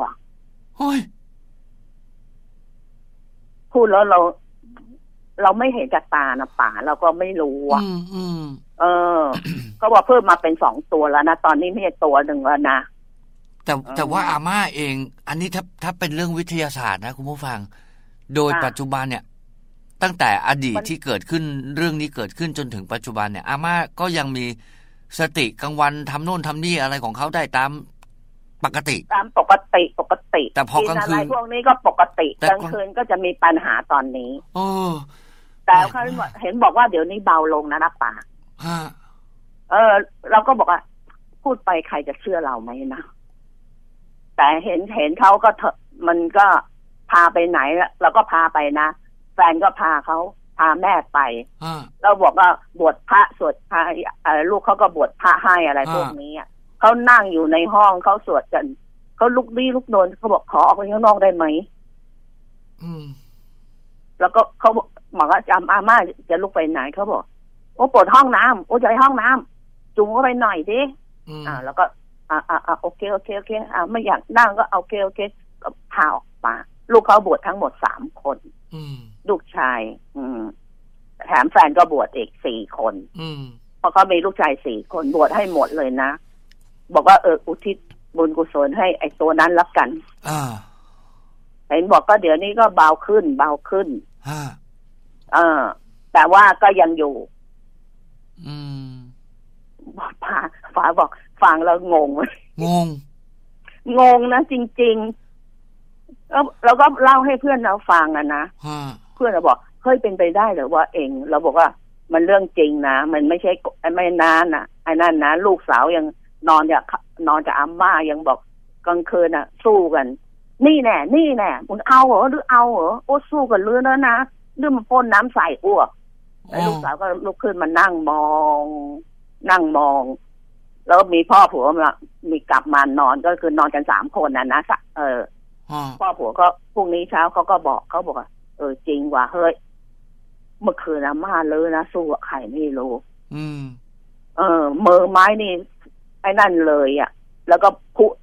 พูดแล้วเราเราไม่เห็นกับตานะป่าเราก็ไม่รู้อ่ะเออเขาบอกเพิ่มมาเป็นสองตัวแล้วนะตอนนี้ไม่ใช่ตัวหนึ่งแล้วนะแต่แต่ว่าอาม่าเองอันนี้ถ้าถ้าเป็นเรื่องวิทยาศาสตร์นะคุณผู้ฟังโดยปัจจุบันเนี่ยตั้งแต่อดีตที่เกิดขึ้นเรื่องนี้เกิดขึ้นจนถึงปัจจุบันเนี่ยอาม่าก็ยังมีสติกลางวันทำโน่นทำนี่อะไรของเขาได้ตามปกติตามปกติปกติแต่พอกลางคืนพวกนี้ก็ปกติกลางคืนก็จะมีปัญหาตอนนี้โอ้แต่เขาเห็นบอกว่าเดี๋ยวนี้เบาลงนะนะป่าเออเราก็บอกว่าพูดไปใครจะเชื่อเราไหมนะแต่เห็นเห็นเขาก็เถอะมันก็พาไปไหนเราก็พาไปนะแฟนก็พาเขาพาแม่ไปเราบอกว่าบวชพระสวดพระลูกเขาก็บวชพระให้อะไรพวกนี้เขานั่งอยู่ในห้องเขาสวดกันเขาลุกลี้ลุกโดนเขาบอกขอออกไปข้างนอกได้ไหมแล้วก็เขาบอกว่าจำอาม่าจะลุกไปไหนเขาบอกโอ้ปวดห้องน้ำโอ้ใจห้องน้ำจุงเข้าไปหน่อยดิอ่าแล้วก็อ่าอ่าโอเคโอเคโอเคอ่าไม่อยากนั่งก็โอเคโอเคก็พาออกมาลูกเขาบวชทั้งหมดสามคนลูกชาย อืมแถมแฟนก็บวชอีกสี่คนเพราะเขามีลูกชายสี่คนบวชให้หมดเลยนะบอกว่าเอออุทิศบุญกุศลให้ไอ้ตัวนั้นรับกันเห็นบอกก็เดี๋ยวนี้ก็เบาขึ้นเบาขึ้นเออแต่ว่าก็ยังอยู่บอกฝาฝาบอกฟังแล้วงงเลยงงงงนะจริงๆแล้วเราก็เล่าให้เพื่อนเราฟังอะนะเพื่อนเราบอกเฮ้ยเป็นไปได้หรือว่าเองเราบอกว่ามันเรื่องจริงนะมันไม่ใช่ไม่นานนะไอ้นั่นนะลูกสาวยังนอนจากนอนจากอาม่ายังบอกกลางคืนอ่ะสู้กันนี่แน่นี่แน่มึงเอาเหรอหรือเอาเหรอโอ้สู้กันเรื่อยแล้วนะเรื่องมันพ่นน้ำใส่อ้วกแล้วลูกสาวก็ลุกขึ้นมานั่งมองนั่งมองแล้วมีพ่อผัวมามีกลับมานอนก็คือนอนกันสามคนน่ะนะเออพ่อผัวก็พรุ่งนี้เช้าเขาก็บอกเขาบอกว่าเออจริงว่ะเฮ้ยเมื่อคืนอาม่าเลยนะสู้กับใครไม่รู้อืมเออมือไม้นี่ไอ้นั่นเลยอ่ะแล้วก็พุ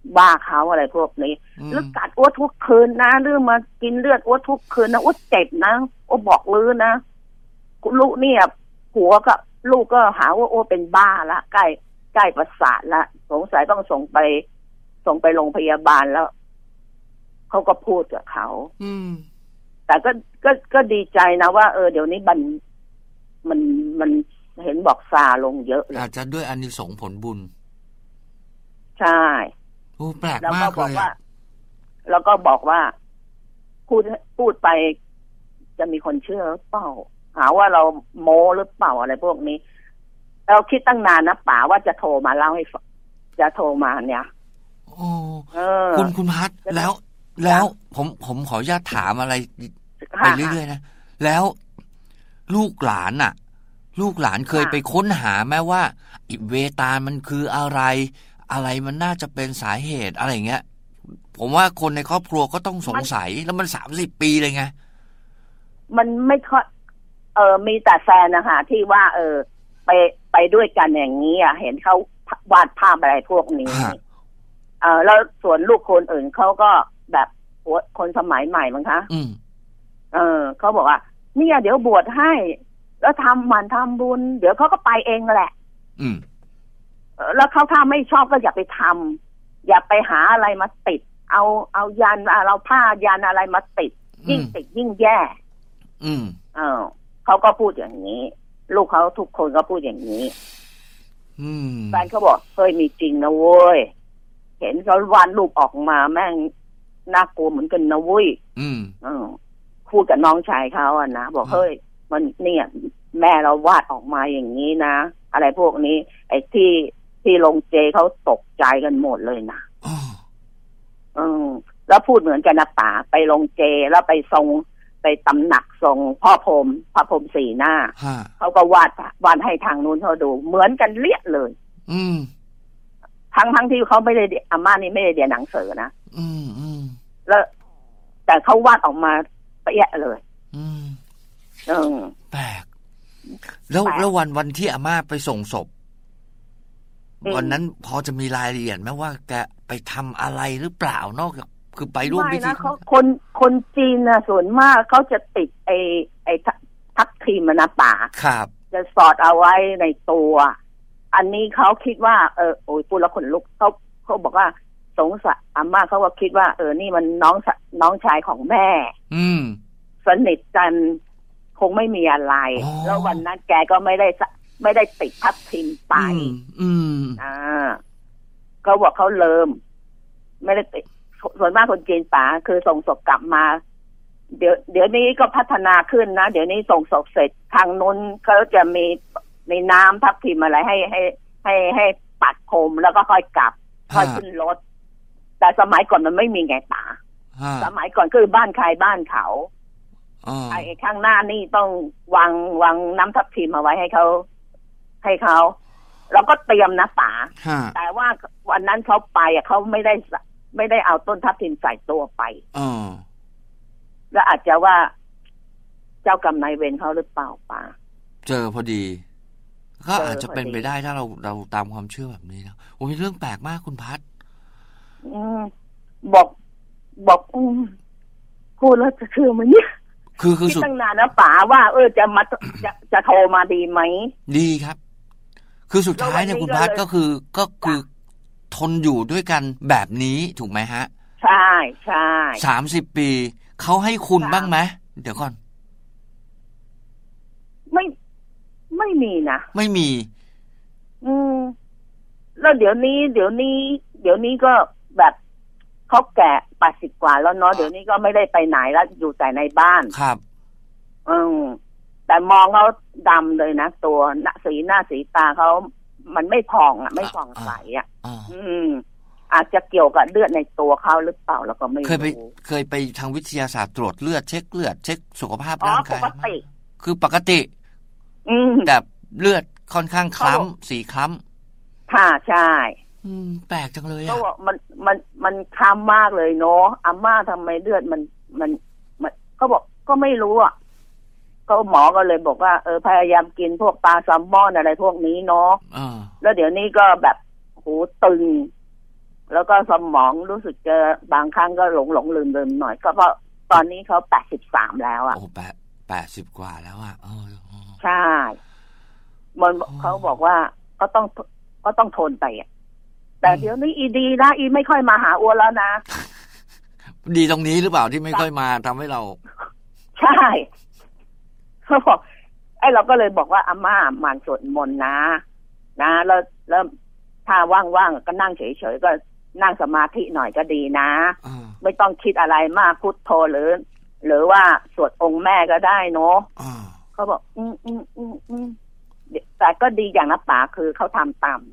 บ้าเขาอะไรพวกนี้แล้วกัดอ้วทุกคืนนะเรื่องมากินเลือดอ้วทุกคืนนะอ้วเจ็บนะอ้วบอกลือนะลูกเนี่ยหัวก็ลูกก็หาว่าอ้วเป็นบ้าละใกล้ใกล้ประสาทละสงสัยต้องส่งไปส่งไปโรงพยาบาลแล้วเขาก็พูดกับเขาอืมแต่ก็ก็ก็ดีใจนะว่าเออเดี๋ยวนี้มันมันมันเห็นบอกซาลงเยอะเลยอาจจะด้วยอานิสงส์ผลบุญใช่โอ้แปลกมากเลยแล้วก็บอกว่าพูดพูดไปจะมีคนเชื่อหรือเปล่าหาว่าเราโม้หรือเปล่าอะไรพวกนี้เราคิดตั้งนานนะป๋าว่าจะโทรมาเล่าให้ฟังจะโทรมาเนี่ยโอ้คุณคุณพัดแล้วแล้วผมผมขออนุญาตถามอะไรไปเรื่อยๆนะแล้วลูกหลานน่ะลูกหลานเคยไปค้นหาไหมว่าอิเวตาลมันคืออะไรอะไรมันน่าจะเป็นสาเหตุอะไรเงี้ยผมว่าคนในครอบครัวก็ต้องสงสัยแล้วมันสามสิบปีเลยไงมันไม่ค่อยเออมีแต่แฟนนะคะที่ว่าเออไปไปด้วยกันอย่างนี้อ่ะเห็นเขาวาดภาพอะไรพวกนี้เออแล้วส่วนลูกคนอื่นเขาก็แบบคนสมัยใหม่มั้งคะอืมเออเขาบอกว่าเนี่ยเดี๋ยวบวชให้แล้วทำมันทำบุญเดี๋ยวเขาก็ไปเองแหละอืมแล้วเขาถ้าไม่ชอบก็อย่าไปทำอย่าไปหาอะไรมาติดเอาเอายันเราผ้ายันอะไรมาติดยิ่งติดยิ่งแย่อืมเออเขาก็พูดอย่างนี้ลูกเขาทุกคนก็พูดอย่างนี้อืมแฟนเขาบอกเฮ้ยมีจริงนะเว้ยเห็นเขาวาดรูปออกมาแม่งน่ากลัวเหมือนกันนะเว้ยอืมเออพูดกับน้องชายเขาอ่ะนะบอกเฮ้ยมันเนี่ยแม่เราวาดออกมาอย่างนี้นะอะไรพวกนี้ไอ้ที่ที่ลงเจเขาตกใจกันหมดเลยนะอืมแล้วพูดเหมือนกันนะป๋าไปลงเจแล้วไปทรงไปตำหนักทรงพ่อพรหมพระพรหมสี่หน้าเขาก็วาดวาดให้ทางนู้นเขาดูเหมือนกันเรียบเลยอืมทั้งทั้งที่เขาไม่ได้อาม่านี่ไม่ได้เรียนหนังสือนะอืมอืมแล้วแต่เขาวาดออกมาเป๊ะเลยอืมเออแปลกแล้วแล้ววันวันที่อาม่าไปส่งศพวันนั้นพอจะมีรายละเอียดไหมว่าแกไปทำอะไรหรือเปล่านอกจากคือไปร่วมพิธีเขาคนคนจีนนะส่วนมากเขาจะติดไอ้ไอ้ทับทิมนะป่าครับจะสอดเอาไว้ในตัวอันนี้เขาคิดว่าเออโอ้ยพูดแล้วขนลุกเขาเขาบอกว่าสงสัยอาม่าเขาก็คิดว่าเออนี่มันน้องน้องชายของแม่อืมสนิทกันคงไม่มีอะไรแล้ววันนั้นแกก็ไม่ได้ไม่ได้ติดทับทิมไปอืมอ่าเขาบอกเขาเลิมไม่ได้ติดส่วนมากคนจีนป๋าคือส่งศพกลับมาเดี๋ยวเดี๋ยวนี้ก็พัฒนาขึ้นนะเดี๋ยวนี้ส่งศพเสร็จทางนู้นเขาจะมีมีน้ำทับทิมอะไรให้ให้ให้ให้ปัดพรมแล้วก็ค่อยกลับค่อยขึ้นรถแต่สมัยก่อนมันไม่มีไงป๋าสมัยก่อนคือบ้านใครบ้านเขาไอ้ข้างหน้านี่ต้องวางวางน้ำทับทิมเอาไว้ให้เขาให้เขาเราก็เตรียมนะป๋าแต่ว่าวันนั้นเขาไปอ่ะเขาไม่ได้ไม่ได้เอาต้นทับทิมใส่ตัวไปอแล้วอาจจะว่าเจ้ากรรมนายเวรเขาหรือเปล่าป๋าเจอพอดีก็อาจจะเป็นไปได้ถ้าเราเราตามความเชื่อแบบนี้นะโอ้ยเรื่องแปลกมากคุณพัดอืมบอกบอกอืมพูดแล้วจะเชื่อมั้ยเนี่ยคือคือสุดตั้งนานนะป๋าว่าเออจะมาจะจะโทรมาดีไหมดีครับคือสุดท้ายเนี่ยคุณพัดก็คือก็คือทนอยู่ด้วยกันแบบนี้ถูกไหมฮะใช่ใช่สามสิบปีเขาให้คุณบ้างไหมเดี๋ยวก่อนไม่ไม่มีนะไม่มีอืมแล้วเดี๋ยวนี้เดี๋ยวนี้เดี๋ยวนี้ก็แบบเขาแก่แปดสิบกว่าแล้วเนาะเดี๋ยวนี้ก็ไม่ได้ไปไหนแล้วอยู่แต่ในบ้านครับอืมแต่มองเขาดำเลยนะตัวหน้าสีหน้าสีตาเขามันไม่ผ่องอ่ะไม่ผ่องใสอ่ะอืมอาจจะเกี่ยวกับเลือดในตัวเขาหรือเปล่าแล้วก็ไม่รู้เคยไปเคยไปทางวิทยาศาสตร์ตรวจเลือดเช็คเลือดเช็คสุขภาพร่างกายปกติคือปกติอืมแต่เลือดค่อนข้างคล้ำสีคล้ำค่ะใช่อืมแปลกจังเลยอ่ะเขาบอกมันมันมันคล้ำมากเลยเนาะอาม่าทำไมเลือดมันมันมันเขาบอกก็ไม่รู้อ่ะก็หมอก็เลยบอกว่าเออพยายามกินพวกปลาแซลมอนอะไรพวกนี้เนาะแล้วเดี๋ยวนี้ก็แบบโหตึงแล้วก็สมองรู้สึกจะบางครั้งก็หลงหลงลืมลืมหน่อยก็เพราะตอนนี้เขาแปดสิบสามแล้วอ่ะโอ้แปดแปดสิบกว่าแล้วอ่ะใช่มันเขาบอกว่าก็ต้องก็ต้องทนไปอ่ะแต่เดี๋ยวนี้อีดีนะอีไม่ค่อยมาหาอัวแล้วนะดีตรงนี้หรือเปล่าที่ไม่ค่อยมาทำให้เราใช่เขาบอกไอ้เราก็เลยบอกว่าอาม่ามันสวดมนต์นะนะแล้วแล้วถ้าว่างๆก็นั่งเฉยๆก็นั่งสมาธิหน่อยก็ดีนะไม่ต้องคิดอะไรมากพุทโธหรือหรือว่าสวดองค์แม่ก็ได้เนาะเขาบอกอืมอืมอืมอืมแต่ก็ดีอย่างนะป๋าคือเขาทำตาม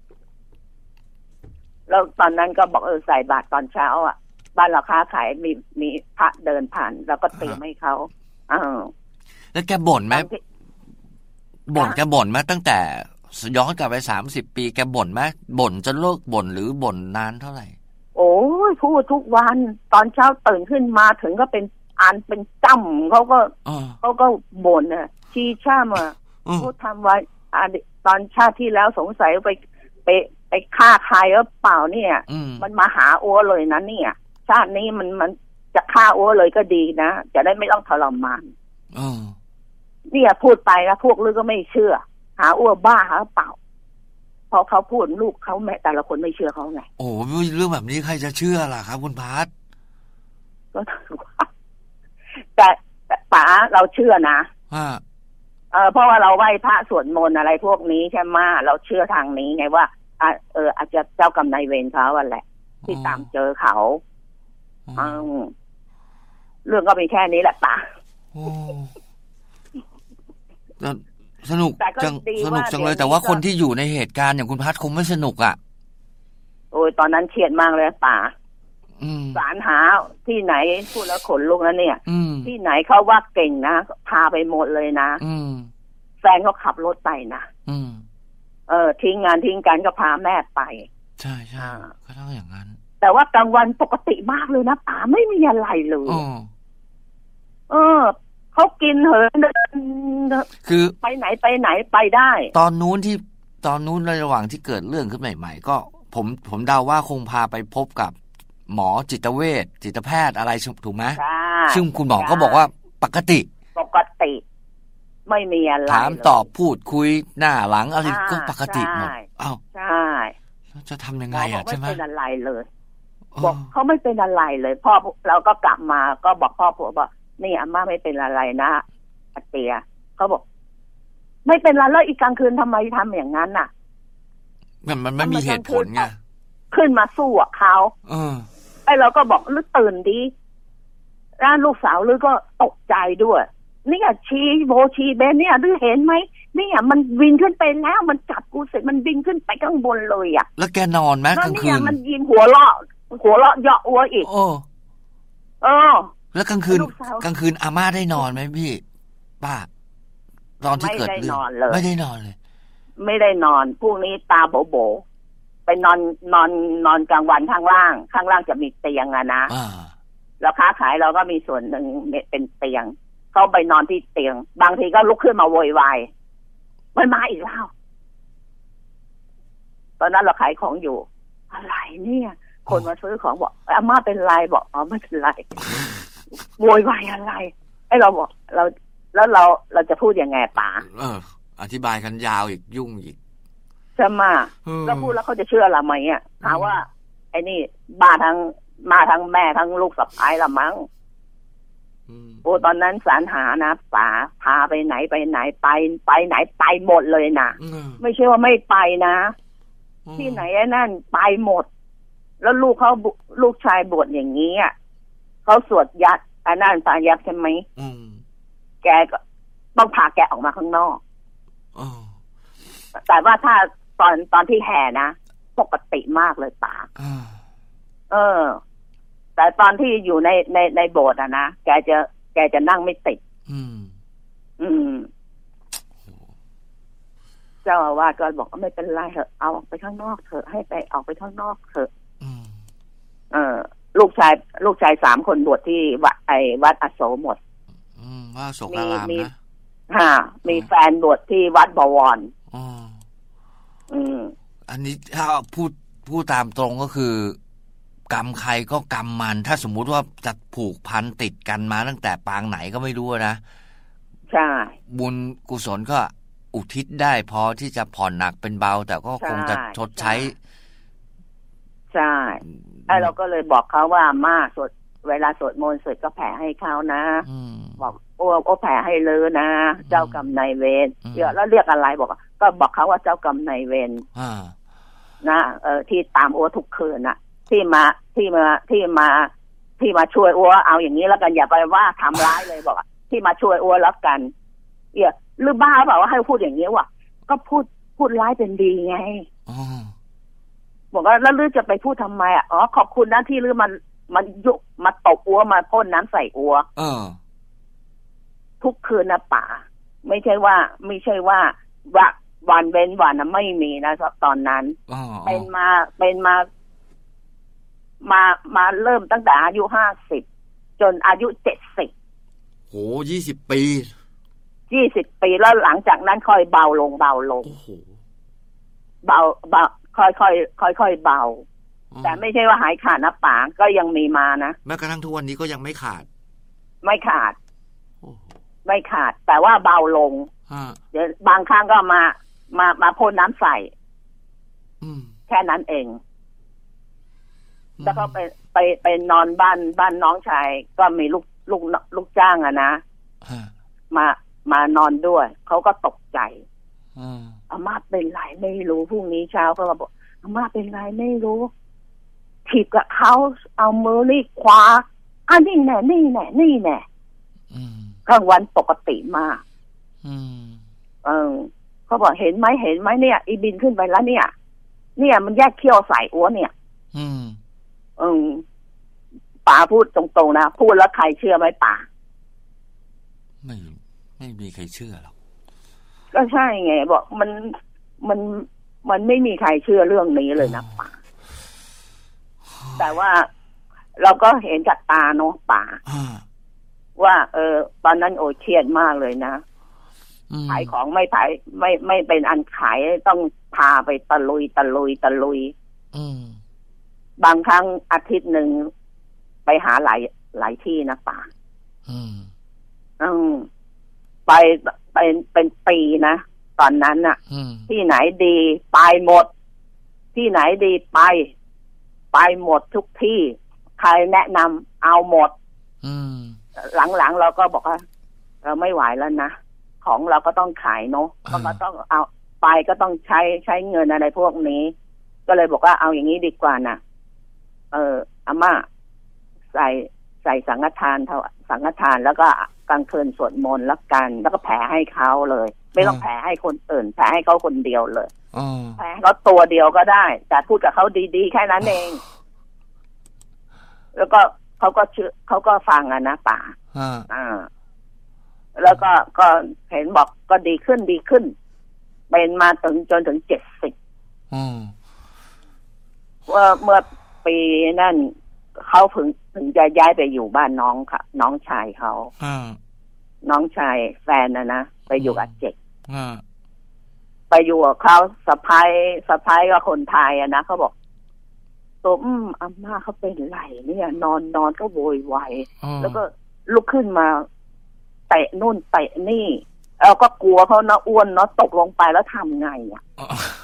แล้วตอนนั้นก็บอกเออใส่บาตรตอนเช้าอ่ะบ้านเราค้าขายมีมีพระเดินผ่านแล้วก็เตรียมให้เขาอ้าวแล้วแกบ่นไหมบ่นแกบ่นไหมตั้งแต่ย้อนกลับไปสามสิบปีแกบ่นไหมบ่นจะเลิกบ่นหรือบ่นนานเท่าไหร่โอ้ยพูดทุกวันตอนเช้าตื่นขึ้นมาถึงก็เป็นอ่านเป็นจ้ำเขาก็เขาก็บ่นอ่ะชี้ช่ามาพูดทำไว้ตอนชาติที่แล้วสงสัยไปไปไปฆ่าใครหรือเปล่าเนี่ยมันมาหาอัวเลยนะเนี่ยชาตินี้มันมันจะฆ่าอัวเลยก็ดีนะจะได้ไม่ต้องทรมานเนี่ยพูดไปแล้วพวกลูกก็ไม่เชื่อหาอัวบ้าหาเปล่าพอเขาพูดลูกเขาแม่แต่ละคนไม่เชื่อเขาไงโอ้เรื่องแบบนี้ใครจะเชื่อล่ะครับคุณพัฒน์ก็แต่แต่ป๋าเราเชื่อนะเออเพราะว่าเราไหว้พระสวดมนต์อะไรพวกนี้ใช่ไหมเราเชื่อทางนี้ไงว่าเอออาจจะเจ้ากรรมนายเวรเขาแหละที่ตามเจอเขาอืมเรื่องก็มีแค่นี้แหละป๋าสนุกจังสนุกจังเลยแต่ว่าคนที่อยู่ในเหตุการณ์อย่างคุณพัฒน์คงไม่สนุกอ่ะโอ้ยตอนนั้นเครียดมากเลยป๋าสารหาที่ไหนพูดแล้วขนลุกนะเนี่ยที่ไหนเขาว่าเก่งนะพาไปหมดเลยนะแฟนเขาขับรถไปนะเออทิ้งงานทิ้งกันก็พาแม่ไปใช่ใช่ก็ต้องอย่างนั้นแต่ว่ากลางวันปกติมากเลยนะป๋าไม่มีอะไรเลยเออเขากินเหอะคือไปไหนไปไหนไปได้ตอนนู้นที่ตอนนู้นในระหว่างที่เกิดเรื่องขึ้นใหม่ๆก็ผมผมเดาว่าคงพาไปพบกับหมอจิตเวชจิตแพทย์อะไรถูกไหมซึ่งคุณหมอก็บอกว่าปกติปกติไม่มีอะไรถามตอบพูดคุยหน้าหลังอะไรก็ปกติหมดอ้าวใช่จะทำยังไงอ่ะใช่ไหมไม่เป็นอะไรเลยบอกเขาไม่เป็นอะไรเลยพ่อเราก็กลับมาก็บอกพ่อผัวบอกนี่อาม่าไม่เป็นอะไรนะอาเตียเขาบอกไม่เป็นไรแล้วอีกกลางคืนทำไมทำอย่างนั้นน่ะมันมันไม่มีเหตุผลไงขึ้นมาสู้กับเขาเออไอ้เราก็บอกลึกตื่นดีร้านลูกสาวลึกก็ตกใจด้วยนี่อะชีโบชีเบนเนี่ยลึกเห็นไหมนี่อะมันบินขึ้นไปแล้วมันจับกูเสร็จมันบินขึ้นไปข้างบนเลยอ่ะแล้วแกนอนไหมกลางคืนมันยิงหัวเราะหัวเราะเยาะอัวอีกโอ้เออแล้วกลางคืนกลางคืนอาม่าได้นอนไหมพี่ป้าตอนที่เกิดเรื่องไม่ได้นอนเลยไม่ได้นอนพวกนี้ตาโบโบไปนอนนอนนอนกลางวันข้างล่างข้างล่างจะมีเตียงอะนะแล้วค้าขายเราก็มีส่วนหนึ่งเป็นเตียงเขาไปนอนที่เตียงบางทีก็ลุกขึ้นมาโวยวายมันมาอีกแล้วตอนนั้นเราขายของอยู่อะไรเนี่ยคนมาซื้อของบอกอาม่าเป็นไรบอกอ๋อไม่เป็นไรโวยวายอะไรไอ้เราบอกเราแล้วเราเราจะพูดยังไงป๋าเอออธิบายกันยาวอีกยุ่งอีกใช่ไหมแล้วพูดแล้วเขาจะเชื่อเราไหมอ่ะถามว่าไอ้นี่มาทั้งมาทั้งแม่ทั้งลูกสะใภ้ละมั้งโอ้ตอนนั้นสารหานะป๋าพาไปไหนไปไหนไปไปไหนไปหมดเลยนะไม่ใช่ว่าไม่ไปนะที่ไหนไอ้นั่นไปหมดแล้วลูกเขาลูกชายบวชอย่างนี้อ่ะเขาสวดยัดอันนั้นตายัดใช่ไหมแกก็ต้องพาแกออกมาข้างนอกแต่ว่าถ้าตอนตอนที่แห่นะปกติมากเลยป๋าเออแต่ตอนที่อยู่ในในในโบสถ์อะนะแกจะแกจะนั่งไม่ติดอืมอืมเจ้าอาวาสก็บอกว่าไม่เป็นไรเถอะเอาออกไปข้างนอกเถอะให้ไปออกไปข้างนอกเถอะเออลูกชายลูกชายสามคนบวชที่วัดไอวัดอโศกหมดว่าโศกอารามนะฮะมีแฟนบวชที่วัดบวรอืมอันนี้ถ้าพูดพูดตามตรงก็คือกรรมใครก็กรรมมันถ้าสมมุติว่าจะผูกพันติดกันมาตั้งแต่ปางไหนก็ไม่รู้นะใช่บุญกุศลก็อุทิศได้พอที่จะผ่อนหนักเป็นเบาแต่ก็คงจะชดใช้ใช่ไอ้เราก็เลยบอกเขาว่ามาสวดเวลาสวดมนต์เสร็จก็แผ่ให้เขานะบอกโอ้โอ้แผ่ให้เลยนะเจ้ากรรมนายเวรเดี๋ยวแล้วเรียกอะไรบอกก็บอกเขาว่าเจ้ากรรมนายเวรนะเออที่ตามโอ้ทุกคืนน่ะที่มาที่มาที่มาที่มาช่วยอ้วเอาอย่างนี้แล้วกันอย่าไปว่าทำร้ายเลยบอกที่มาช่วยอ้วแล้วกันเอี่ยหรือบ้าเปล่าว่าให้พูดอย่างนี้วะก็พูดพูดร้ายเป็นดีไงบอกว่าแล้วลือจะไปพูดทำไมอ่ะอ๋อขอบคุณนะที่ลือมันมันยุมาตบอ้วมาพ่นน้ำใส่อ้วทุกคืนนะป่าไม่ใช่ว่าไม่ใช่ว่าว่าวันเว้นวันนะไม่มีนะตอนนั้นเป็นมาเป็นมามามาเริ่มตั้งแต่อายุห้าสิบจนอายุเจ็ดสิบโหยี่สิบปียี่สิบปีแล้วหลังจากนั้นค่อยเบาลงเบาลงเบาเบาค่อยค่อยค่อยค่อยเบาแต่ไม่ใช่ว่าหายขาดนะป๋าก็ยังมีมานะแม้กระทั่งทุกวันนี้ก็ยังไม่ขาดไม่ขาดไม่ขาดแต่ว่าเบาลงเดี๋ยวบางครั้งก็มามามาพ่นน้ำใส่แค่นั้นเองแล้วก็ไปไปไปนอนบ้านบ้านน้องชายก็มีลูกลูกลูกจ้างอะนะมามานอนด้วยเขาก็ตกใจอาม่าเป็นไรไม่รู้พรุ่งนี้เช้าเขาก็บอกอาม่าเป็นไรไม่รู้ถีบกับเขาเอามือนี่คว้าอันนี้แน่นี่แน่นี่แน่กลางวันปกติมากเออเขาบอกเห็นไหมเห็นไหมเนี่ยอีบินขึ้นไปแล้วเนี่ยเนี่ยมันแยกเขี้ยวใส่อ้วนเนี่ยอืมอืมป๋าพูดตรงๆนะพูดแล้วใครเชื่อไหมป๋าไม่ไม่มีใครเชื่อหรอกก็ใช่ไงบอกมันมันมันไม่มีใครเชื่อเรื่องนี้เลยนะป๋าแต่ว่าเราก็เห็นจากตาเนาะป๋าว่าเออตอนนั้นโอเครียดมากเลยนะขายของไม่ขายไม่ไม่เป็นอันขายต้องพาไปตะลุยตะลุยตะลุยบางครั้งอาทิตย์หนึ่งไปหาหลายหลายที่นะป๋าอืมอืมไปเป็นเป็นปีนะตอนนั้นน่ะที่ไหนดีไปหมดที่ไหนดีไปไปหมดทุกที่ใครแนะนำเอาหมดหลังๆเราก็บอกว่าเราไม่ไหวแล้วนะของเราก็ต้องขายเนาะก็ต้องเอาไปก็ต้องใช้ใช้เงินอะไรพวกนี้ก็เลยบอกว่าเอาอย่างนี้ดีกว่านะเอออาม่าใส่ใส่สังฆทานเท่าสังฆทานแล้วก็กลางคืนสวดมนต์แล้วกันแล้วก็แผ่ให้เขาเลยไม่ต้องแผ่ให้คนอื่นแผ่ให้เขาคนเดียวเลยแผ่เขาตัวเดียวก็ได้แต่พูดกับเขาดีๆแค่นั้นเองแล้วก็เขาก็เชื่อเขาก็ฟังอ่ะนะป่าอ่าแล้วก็ก็เห็นบอกก็ดีขึ้นดีขึ้นเป็นมาถึงจนถึงเจ็ดสิบเมื่อเมื่อปีนั่นเขาถึงถึงจะย้ายไปอยู่บ้านน้องค่ะน้องชายเขาน้องชายแฟนนะนะไปอยู่กับเจ็กไปอยู่กับเขาสะพ้ายสะพ้ายก็คนไทยอะนะเขาบอกตัวอืมอาม่าเขาเป็นไรเนี่ยนอนนอนก็โวยวายแล้วก็ลุกขึ้นมาเตะนู่นเตะนี่เราก็กลัวเขาเนาะอ้วนเนาะตกลงไปแล้วทำไงอ่ะ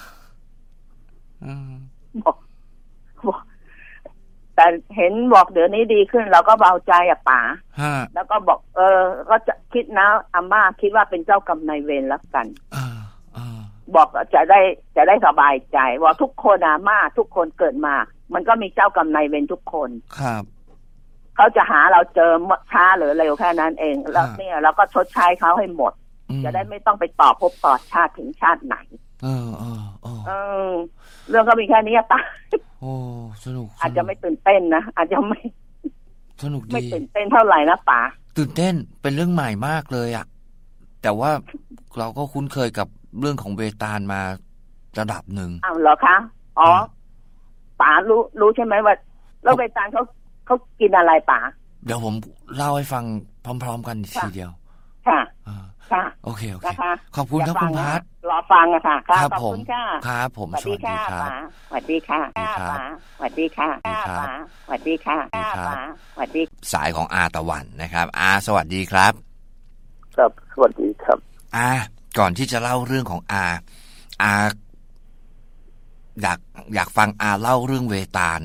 บอกบอกแต่เห็นบอกเดี๋ยวนี้ดีขึ้นเราก็เบาใจอ่ะป๋าแล้วก็บอกเออก็จะคิดนะอาม่าคิดว่าเป็นเจ้ากรรมนายเวรแล้วกันบอกจะได้จะได้สบายใจว่าทุกคนอาม่าทุกคนเกิดมามันก็มีเจ้ากรรมนายเวรทุกคนครับเขาจะหาเราเจอช้าหรือเร็วแค่นั้นเองแล้วเนี่ยเราก็ชดใช้เขาให้หมดจะได้ไม่ต้องไปต่อภพต่อชาติถึงชาติไหนเออเออเออเรื่องก็มีแค่นี้ตาโอ้สนุกอาจจะไม่ตื่นเต้นนะอาจจะไม่สนุกดีไม่ตื่นเต้นเท่าไหร่นะป๋าตื่นเต้นเป็นเรื่องใหม่มากเลยอ่ะแต่ว่าเราก็คุ้นเคยกับเรื่องของเวตาลมาระดับหนึ่งอ้าวเหรอคะอ๋อป๋ารู้รู้ใช่ไหมว่าแล้วเวตาลเขาเขากินอะไรป๋าเดี๋ยวผมเล่าให้ฟังพร้อมๆกันทีเดียวค่ะค่ะโอเคโอเคขอบคุณครับคุณพัฒน์รอฟังอะค่ะครับผมครับผมสวัสดีครับสวัสดีค่ะสวัสดีค่ะสวัสดีค่ะสวัสดีสายของอาตะวันนะครับอาสวัสดีครับครับสวัสดีครับอาก่อนที่จะเล่าเรื่องของอาอาอยากอยากฟังอาเล่าเรื่องเวตาล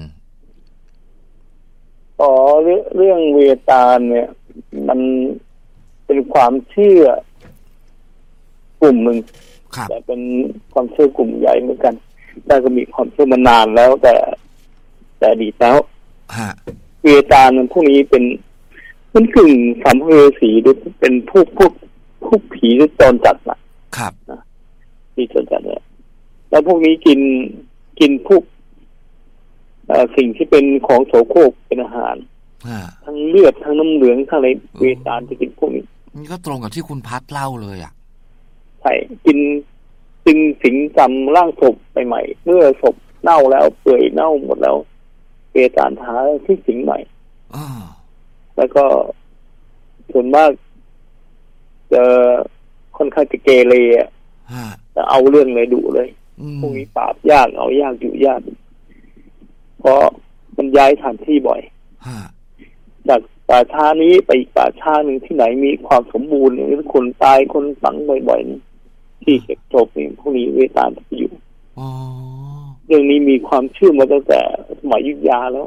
อ๋อเรื่องเรื่องเวตาลเนี่ยมันเป็นความเชื่อกลุ่มหนึ่งแต่เป็นความเชื่อกลุ่มใหญ่เหมือนกันแต่ก็มีความเชื่อมานานแล้วแต่แต่ดีแล้วเวตาลมันพวกนี้เป็นมันกึ่งสัมภเวสีหรือเป็นพวกพวกพวกผีหรือจรจัดนะครับผีจรจัดเนี่ยแล้วพวกนี้กินกินพวกสิ่งที่เป็นของโสโครกเป็นอาหารทั้งเลือดทั้งน้ำเหลืองทั้งอะไรเวตาลจะกินพวกนี้นี่ก็ตรงกับที่คุณพัดเล่าเลยอ่ะใช่กินจึงสิงจำร่างศพไปใหม่เมื่อศพเน่าแล้วเปื่อยเน่าหมดแล้วเวตาลท้าที่สิงใหม่แล้วก็ส่วนมากจะค่อนข้างจะเกเรอ่ะจะเอาเรื่องเลยดุเลยพวกนี้ปราบยากเอายากอยู่ยากเพราะมันย้ายสถานที่บ่อยจากป่าช้านี้ไปอีกป่าช้าหนึ่งที่ไหนมีความสมบูรณ์หรือคนตายคนฝังบ่อยๆที่เก็บศพนี่พวกนี้เวตาลจะอยู่เรื่องนี้มีความเชื่อมาตั้งแต่สมัยอยุธยาแล้ว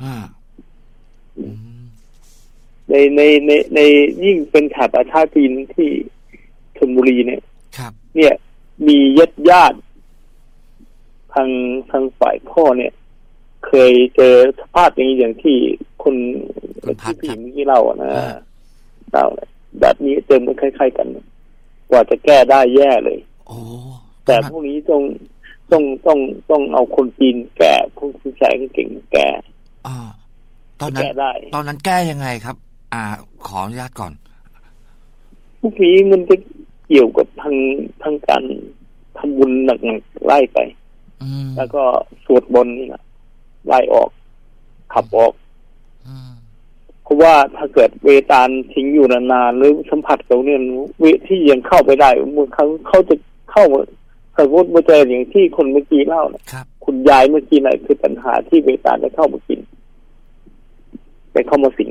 ในในในในยิ่งเป็นแถบป่าช้าจีนที่ชลบุรีเนี่ยเนี่ยมีญาติญาติทางทางฝ่ายพ่อเนี่ยเคยเจอสภาพอย่างนี้อย่างที่คนที่พี่เมื่อกี้เล่านะเล่าแบบนี้เติมมันคล้ายๆกันกว่าจะแก้ได้แย่เลยแต่พวกนี้ต้องต้องต้องต้องเอาคนจีนแก้ผู้ผู้ชายเก่งแก้ตอนนั้นตอนนั้นแก้ยังไงครับอ่าขออนุญาตก่อนพวกนี้มันจะเกี่ยวกับทางทางการทำบุญหนักๆไล่ไปแล้วก็สวดมนต์นี่แหละไล่ออกขับออกเพราะว่าถ้าเกิดเวตาลทิ้งอยู่นานๆหรือสัมผัสเขาเนี่ยเวที่ยังเข้าไปได้เมื่อเขาเขาจะเข้ามาสมมติมาเจออย่างที่คนเมื่อกี้เล่านะคุณยายเมื่อกี้ไหนคือปัญหาที่เวตาลจะเข้ามากินไปเข้ามาสิง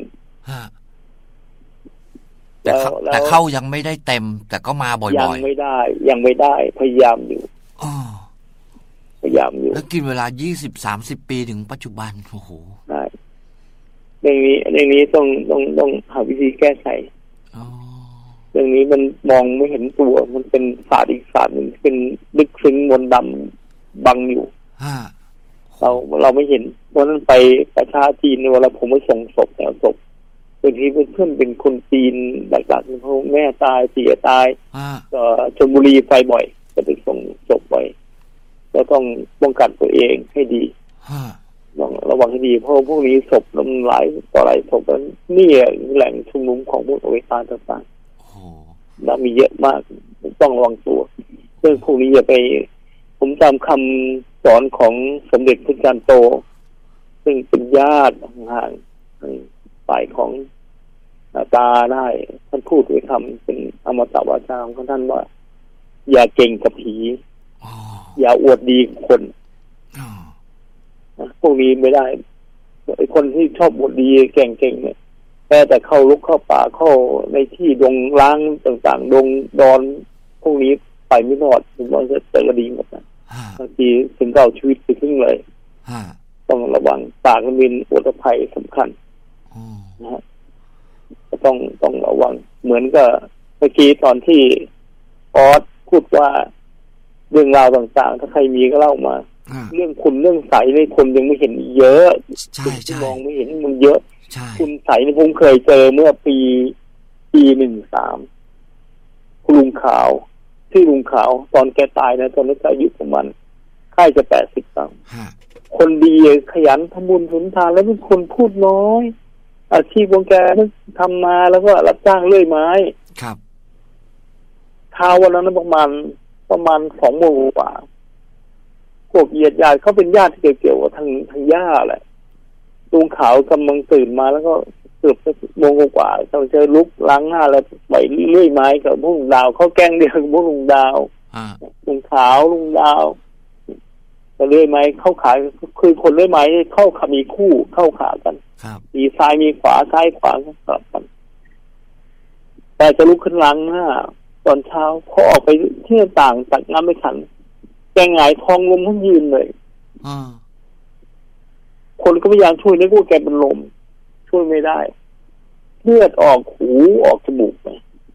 แต่แต่เข้ายังไม่ได้เต็มแต่ก็มาบ่อยๆยังไม่ได้ยังไม่ได้พยายามอยู่พยายามอยู่แล้วกินเวลา ยี่สิบถึงสามสิบ ปีถึงปัจจุบันโอ้โหได้เรื่องนี้เรื่องนี้ต้องต้องต้องหาวิธีแก้ไขเรื่องนี้มันมองไม่เห็นตัวมันเป็นศาสตร์อีกศาสตร์หนึ่งเป็นลึกซึ้งมนต์ดำบังอยู่เราเราไม่เห็นวันนั้นไปประชาจีนเวลาผมไปส่งศพแถวศพบางทีเพื่อนเป็นคนจีนหลักๆเพราะแม่ตายเสียตายก็ชลบุรีไปบ่อยก็ไปส่งศพบ่อยก็ต้องป้องกันตัวเองให้ดีต้องระวังให้ดีเพราะพวกนี้ศพน้ำลายต่อหลายศพนั้นนี่แหล่งชุมนุมของพวกอเวตาลต่างๆแล้วมีเยอะมากต้องระวังตัวเรื่องพวกนี้อย่าไปผมจำคำสอนของสมเด็จพระจันทร์โตซึ่งเป็นญาติห่างๆฝ่ายของตาได้ท่านพูดไว้คำเป็นอมตะวาจาของท่านว่าอย่าเก่งกับผีอย่าอวดดีกับคนพวกนี้ไม่ได้ไอ้คนที่ชอบอวดดีเก่งๆเนี่ยแม้แต่เข้าลุกเข้าป่าเข้าในที่ดงล้างต่างๆดงดอนพวกนี้ไปไม่รอดถึงว่าจะเจอดีหมดนะบางทีถึงเก่าชีวิตไปทิ้งเลยต้องระวังปากมันเป็นอุบัติภัยสำคัญนะฮะต้องต้องระวังเหมือนกับเมื่อกี้ตอนที่ออสพูดว่าเรื่องราวต่างๆถ้าใครมีก็เล่ามาเรื่องคุณเรื่องใสในคนยังไม่เห็นเยอะที่มองไม่เห็นมันเยอะคุณใสในผมเคยเจอเมื่อปีปีหนึ่งสามคุณลุงขาวที่ลุงขาวตอนแกตายนะตอนนั้นอายุประมาณค่ายจะแปดสิบตังคนดีขยันทำบุญสุนทานแล้วเป็นคนพูดน้อยอาชีพของแกทำมาแล้วก็รับจ้างเลื่อยไม้ครับข้าววันนั้นประมาณประมาณสองโมงกว่าพวกญาติญาติเขาเป็นญาติที่เกี่ยวกับทางทางย่าแหละลุงขาวกำลังตื่นมาแล้วก็เกือบโมงกว่าต้องเจอลุกล้างหน้าแล้วไปเลื่อยไม้กับพวกลุงดาวเขาแกล้งเดียวกับพวกลุงดาวลุงขาวลุงดาวก็เลื่อยไม้เข้าขาคือคนเลื่อยไม้เข้าขามีคู่เข้าขากันมีซ้ายมีขวาซ้ายขวาสลับกันแต่จะลุกขึ้นล้างหน้าตอนเช้าพอออกไปที่ต่างตักน้ำไม่ทันแกหงายท้องลมทั้งยืนเลยคนก็พยายามช่วยนึกว่าแกเป็นลมช่วยไม่ได้เลือดออกหูออกจมูกไป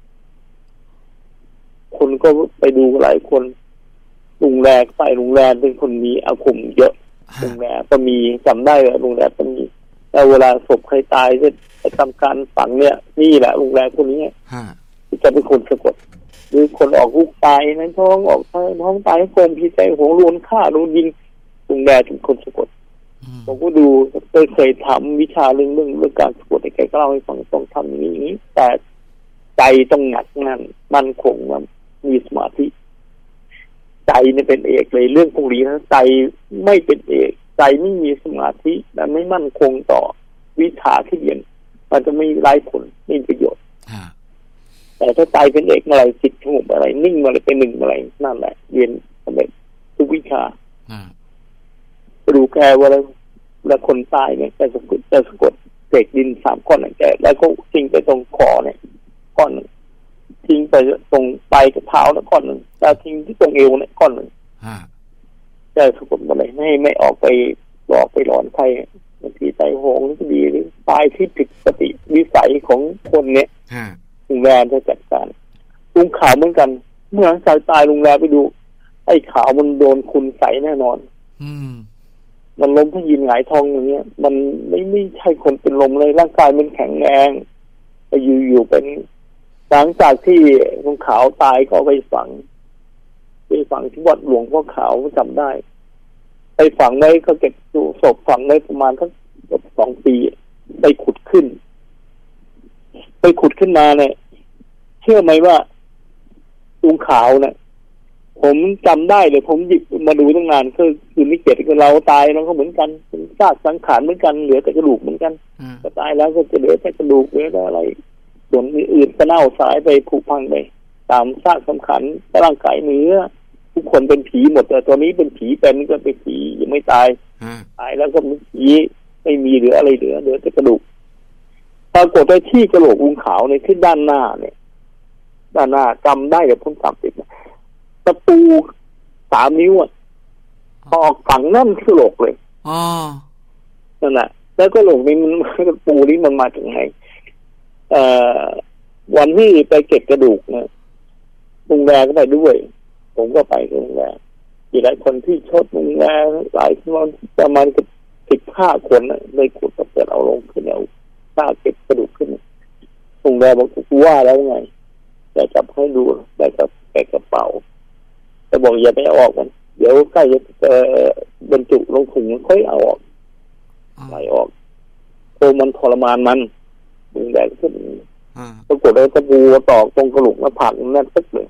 คนก็ไปดูหลายคนลุงแรกไปลุงแรกเป็นคนมีอาคมเยอะลุงแรกก็มีจำได้ว่าลุงแรกก็มีแต่เวลาศพใครตายจะจะทำการฝังเนี่ยนี่แหละลุงแรกคนนี้จะเป็นคนสะกดหรือคนออกลูกตายในท้องออกท้องตายคนพิจัยหัวโลนฆ่าโดนยิงลุงแรกเป็นคนสะกดผมก็ดูเคยเคยทำวิชาเรื่องเรื่องเรื่องการสะกดแกก็เล่าให้ฟังต้องทำอย่างนี้แต่ใจต้องหนักนั่นมั่นคงมันมีสมาธิใจเนี่ยเป็นเอกเลยเรื่องพวกนี้นะใจไม่เป็นเอกใจไม่มีสมาธิและไม่มั่นคงต่อวิชาที่เรียนมันจะไม่ไร้ผลไม่มีประโยชน์แต่ถ้าใจเป็นเอกอะไรจิตสงบอะไรนิ่งอะไรเป็นหนึ่งอะไรนั่นแหละเรียนสำเร็จทุกวิชาดูแกว่าแล้วแล้วคนตายเนี่ยจะสะกดจะสะกดเศษดินสามก้อนแกแล้วก็ทิ้งไปตรงคอเนี่ยก้อนหนึ่งทิ้งไปตรงปลายกระเท้าแล้วก้อนหนึ่งแล้วทิ้งที่ตรงเอวเนี่ยก้อนหนึ่งจะสะกดอะไรไม่ไม่ออกไปหลอกไปหลอนใครบางทีใจโหงก็ดีหรือตายที่ผิดปกติวิสัยของคนเนี่ยลุงแรมจะจัดการลุงขาวเหมือนกันเมื่อสายตายลุงแรมไปดูไอ้ขาวมันโดนคุณใสแน่นอนมันล้มทั้งยืนหงายท้องอย่างเงี้ยมันไม่ไม่ใช่คนเป็นลมเลยร่างกายมันแข็งแรงไปอยู่อยู่เป็นหลังจากที่ลุงขาวตายก็ไปฝังไปฝังที่วัดหลวงพ่อขาวจำได้ไปฝังไว้ก็เก็บศพฝังไว้ประมาณสักสองปีไปขุดขึ้นไปขุดขึ้นมาเนี่ยเชื่อไหมว่าลุงขาวเนี่ยผมจำได้เลยผมหยิบมาดูตั้งนานคือคือไม่เจ็บคือเราตายเราก็เหมือนกันเป็นซากสังขารเหมือนกันเหลือแต่กระดูกเหมือนกันก็ตายแล้วก็จะเหลือแต่กระดูกเหลือแต่อะไรส่วนอื่นก็เน่าสลายไปผุพังไปตามซากสังขารร่างกายเนื้อทุกคนเป็นผีหมดแต่ตัวนี้เป็นผีเป็นก็เป็นผียังไม่ตายตายแล้วก็เป็นผีไม่มีเหลืออะไรเหลือเหลือแต่กระดูกปรากฏว่าที่กระโหลกลุงขาวในที่ด้านหน้าเนี่ยด้านหน้าจำได้กับผมจำติดตะปูสามนิ้วอ่ะออกฝังนั่นกระโหลกเลยอ๋อนั่นแหละแล้วกระโหลกนี้มันตะปูนี้มันมาจากไหนเอ่อวันที่ไปเก็บกระดูกเนี่ยลุงแรก็ไปด้วยผมก็ไปลุงแรมีหลายคนที่ชดลุงแรหลายคนประมาณกับสิบห้าคนเลยขุดตะเกียบเอาลงขึ้นเอาถ้าเก็บกระดูกขึ้นลุงแรบอกกูว่าแล้วไงแต่จับให้ดูแต่กับแกกระเป๋าแต่บอกอย่าไปออกมันเดี๋ยวใกล้จะเอ่อบรรจุลงถุงค่อยเอาออกไหลออกโคมันทรมานมันดึงแดงขึ้นปรากฏว่าตะปูตอกตรงกระโหลกหน้าผากนั่นตึ๊กเลย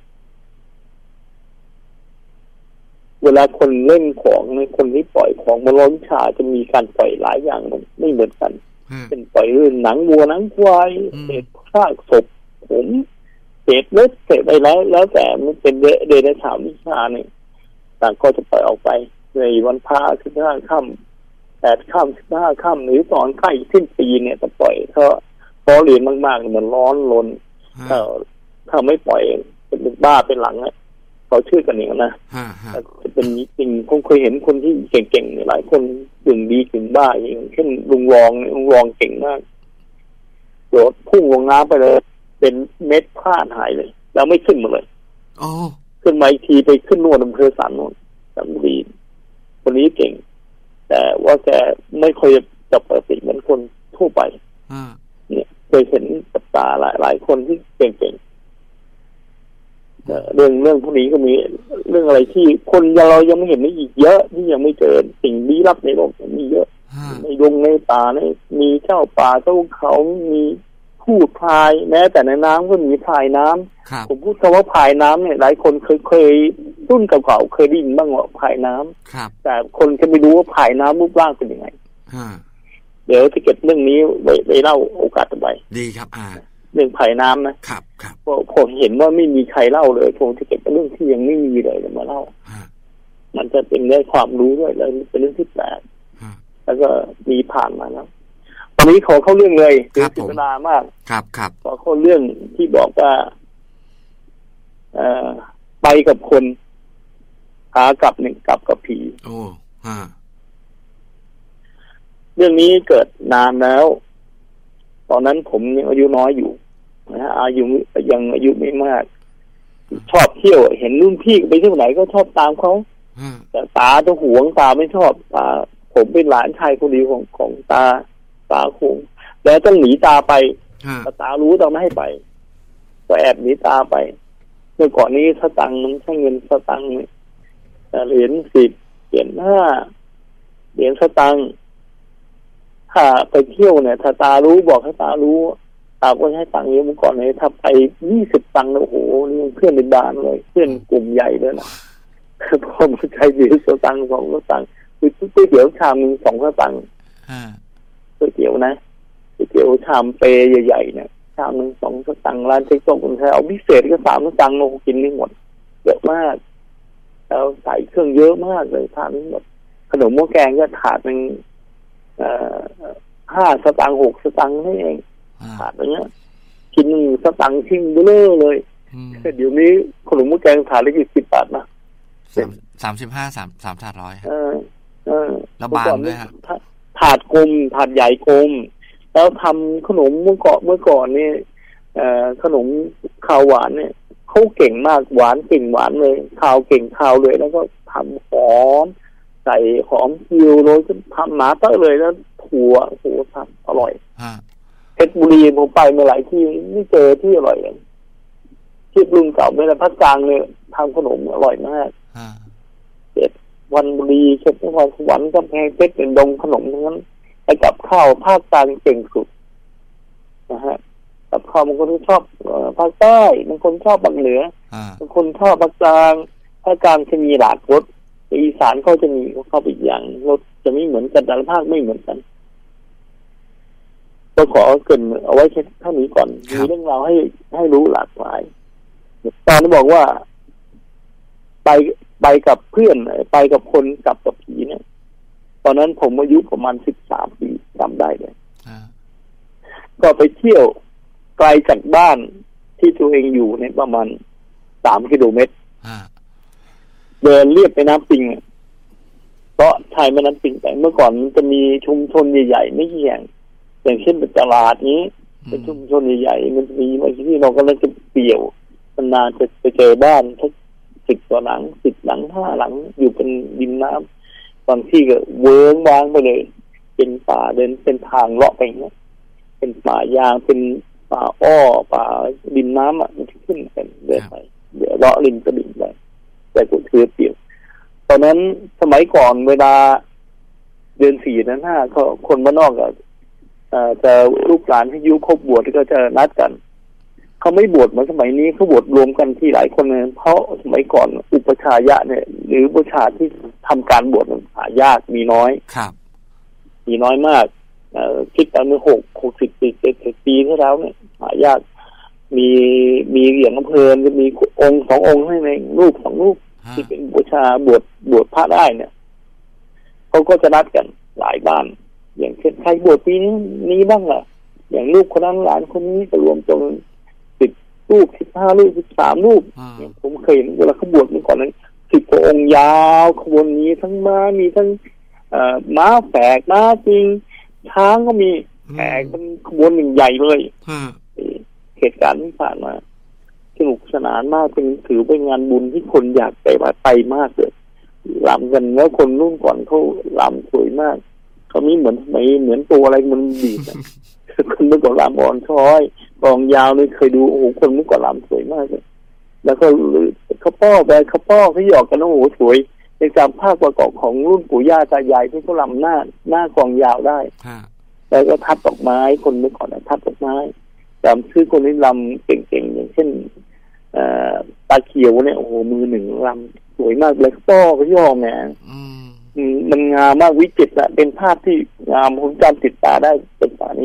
เวลาคนเล่นของในคนที่ปล่อยของมาล้นชาจะมีการปล่อยหลายอย่างมันไม่เหมือนกันเป็นปล่อยเรื่องหนังวัวหนังควายเศษซากศพผมเศษเล็กเศษอะไรแล้วแล้วแต่มันเป็นเดรัจฉานวิชาเนี่ยต่างก็จะปล่อยออกไปในวันพระสิบห้าค่ำแปดค่ำสิบห้าค่ำหรือตอนใกล้สิ้นปีเนี่ยจะปล่อยเพราะเพราะเรียนมากๆมันร้อนรนถ้าถ้าไม่ปล่อยเป็นบ้าเป็นหลังเนี่ยเขาชื่อกันอย่างนั้นนะจะเป็นจริงคงเคยเห็นคนที่เก่งๆหลายคนกึ่งดีกึ่งบ้าอย่างเช่นลุงรองลุงรองเก่งมากโดดพุ่งลงน้ำไปเลยเป็นเม็ดพลาดหายเลยแล้วไม่ขึ้นมาเลยอ๋อขึ้นมาอีกทีไปขึ้นนวดอำเภอสันนวลสามดีคนนี้เก่งแต่ว่าแกไม่ค่อยจะปกติเหมือนคนทั่วไปเนี่ยเคยเห็นกับตาหลายหลายคนที่เก่งๆเรื่องเรื่องพวกนี้ก็มีเรื่องอะไรที่คนเรายังไม่เห็นนี่อีกเยอะที่ยังไม่เจอสิ่งลี้ลับในโลกมีเยอะในดงในป่าเนี่ยมีเจ้าป่าเจ้าเขามีพูดพายแม้แต่ในน้ำก็มีพายน้ำผมพูดคำว่าพายน้ำเนี่ยหลายคนเคยเคยรุ่นเก่าๆเคยได้ยินบ้างว่าพายน้ำแต่คนจะไม่รู้ว่าพายน้ำรูปร่างเป็นยังไงเดี๋ยวจะเก็บเรื่องนี้ไว้ไว้เล่าโอกาสต่อไปดีครับอ่าเรื่องภัยน้ำนะครับครับเพราะผมเห็นว่าไม่มีใครเล่าเลยผมจะเก็บเรื่องที่ยังไม่มีเลยมาเล่ามันจะเป็นเรื่องความรู้ด้วยแล้วเป็นเรื่องที่แปลกแล้วก็มีผ่านมาแล้ววันนี้ขอเข้าเรื่องเลยคือจิตนามากครับครับขอเข้าเรื่องที่บอกว่าเอ่อไปกับคนหากลับหนึ่งกลับกับผีโอ้ฮะเรื่องนี้เกิดนานแล้วตอนนั้นผมยังอายุน้อยอยู่นะฮะอายุยังอายุไม่มากชอบเที่ยวเห็นรุ่นพี่ไปเที่ยวไหนก็ชอบตามเขาแต่ตาจะหวงตาไม่ชอบตาผมเป็นหลานชายคนเดียวของของตาตาคงแล้วต้องหนีตาไปแต่ตารู้ต้องไม่ให้ไปก็แอบหนีตาไปเมื่อก่อนนี้สตังค์มันใช้เงินสตังค์เหรียญสิบเหรียญห้าเหรียญสตังค์ถ้าไปเที่ยวเนี่ยถ้าตารู้บอกให้ตารู้ตาก็ให้ตังค์เยอะเมื่อก่อนเนี่ยถ้าไปยี่สิบตังค์โอ้โหนี่เพื่อนในบ้านเลยเพื่อนกลุ่มใหญ่เลยนะพอมาใช้เหรียญสตังค์สองสตังค์คือก๋วยเตี๋ยวชามนึงสองสตังค์ก๋วยเตี๋ยวนะก๋วยเตี๋ยวชามเปย์ใหญ่ๆเนี่ยชามนึงสองสตังค์ร้านเจ๊กโต๊ะคนไทยเอาพิเศษก็สามสตังค์เรากินไม่หมดเยอะมากแล้วใส่เครื่องเยอะมากเลยทานไม่หมดขนมหม้อแกงก็ถาดนึงห้าสตังค์หกสตังค์นี่เองถาดอย่างเงี้ยกินหนึ่งสตังค์ทิ้งเบลอเลยเดี๋ยวนี้ขนมหม้อแกงถาดละกี่สิบบาทนะสามสิบห้าสามสามถาดร้อยเออเออแล้วบานด้วยฮะถาดกลมถาดใหญ่กลมแล้วทำขนมเมื่อก่อนเมื่อก่อนนี่เอ่อขนมข้าวหวานเนี่ยเขาเก่งมากหวานเก่งหวานเลยข้าวเก่งข้าวเลยแล้วก็ทำหอมใส่หอมเจียวโรยก็ทำหนาเต้อเลยแล้วถั่วโอ้โหทำอร่อยเพชรบุรีผมไปมาหลายที่ไม่เจอที่อร่อยอย่างที่ลุงเก่าไม่ได้พักกลางเลยทำขนมอร่อยมากเจ็ดวันบุรีเช็ดนครสวรรค์กำแพงเพชรเป็นดงขนมทั้งนั้นไอ้กับข้าวภาคกลางเก่งสุดนะฮะกับข้าวบางคนชอบภาคใต้บางคนชอบภาคเหนือบางคนชอบภาคกลางภาคกลางจะมีหลากรสอีสานก็จะมีเข้าไปอีกอย่างรสจะไม่เหมือนกันแต่ละภาคไม่เหมือนกันก็ขอเกริ่นเอาไว้แค่เท่านี้ก่อนมีเรื่องราวให้ให้รู้หลากหลายตอนนี้บอกว่าไปไปกับเพื่อนไปกับคนกลับกับผีเนี่ยตอนนั้นผมอายุประมาณสิบสามปีจำได้เลยก็ไปเที่ยวไกลจากบ้านที่ตัวเองอยู่เนี่ยประมาณสามกิโลเมตรเดินเลียบไปน้ำปิงเพราะชายแม่น้ำปิงแต่เมื่อก่อนมันจะมีชุมชนใหญ่ๆไม่กี่แห่งอย่างเช่นเป็นตลาดนี้เป็นชุมชนใหญ่ๆมันจะมีบางที่เราก็เลยจะเปี่ยวนานจะไปเจอบ้านสักสิบกว่าหลังสิบหลังห้าหลังอยู่เป็นดินน้ำบางที่ก็เวิ้งว้างไปเลยเป็นป่าเดินเป็นทางเลาะไปเนี้ยเป็นป่ายางเป็นป่าอ้อป่าดินน้ำอ่ะมันขึ้นกันเดินไปเดี๋ยวเลาะริมตลิ่งไปแต่ก็คือเปลี่ยวตอนนั้นสมัยก่อนเวลาเดือนสี่นั้นห้าเขาคนบ้านนอกก็จะลูกหลานที่ยุครบบวชก็จะนัดกันเขาไม่บวชเหมือนสมัยนี้เขาบวชรวมกันที่หลายคนเลยเพราะสมัยก่อนอุปชายะเนี่ยหรืออุปชาที่ทำการบวชมันหายากมีน้อยครับมีน้อยมากคิดตอนเมื่อหกหกสิบปีเจ็ดสิบปีที่แล้วเนี่ยหายากมีมีเหรียญอำเภอจะมีองค์สององค์ให้ในรูปสองรูปที่เป็นอุปชาบวชบวชพระได้เนี่ยเขาก็จะนัดกันหลายบ้านอย่างเช่นใครบวชปีนี้นี้บ้างล่ะอย่างลูกคนนั้นหลานคนนี้ก็รวมจนสิบรูปสิบห้ารูปสิบสามรูปผมเคยเห็นเวลาเขาบวชเมื่อก่อนนั้นสิบองค์ยาวขบวนนี้ทั้งม้ามีทั้งม้าแฝกม้าจริงช้างก็มีแฝกเป็นขบวนหนึ่งใหญ่เลยเหตุการณ์ที่ผ่านมาสนุกสนานมากเป็นถือเป็นงานบุญที่คนอยากไปมาไปมากเลยลำกันแล้วคนรุ่นก่อนเขาลำสวยมากเขามีเหมือนไม่เหมือนตัวอะไรมันดีดคนเมื่อก่อนลำอ่อนช้อยกองยาวเลยเคยดูโอ้โหคนเมื่อก่อนลำสวยมากเลยแล้วก็เขาป้อไปเขาป้อเขาหยอกกันโอ้โหสวยในจำภาพประกอบของรุ่นปู่ย่าตายายที่เขาลำหน้าหน้ากองยาวได้แล้วก็ทัดดอกไม้คนเมื่อก่อนทัดดอกไม้จำชื่อคนที่ลำเก่งๆอย่างเช่นตาเขียวเนี่ยโอ้โหมือหนึ่งลำสวยมากเลยป้อเขาย่อแหมมันงามมากวิจิตรอะเป็นภาพที่งามผมจำติดตาได้เป็นป่านี้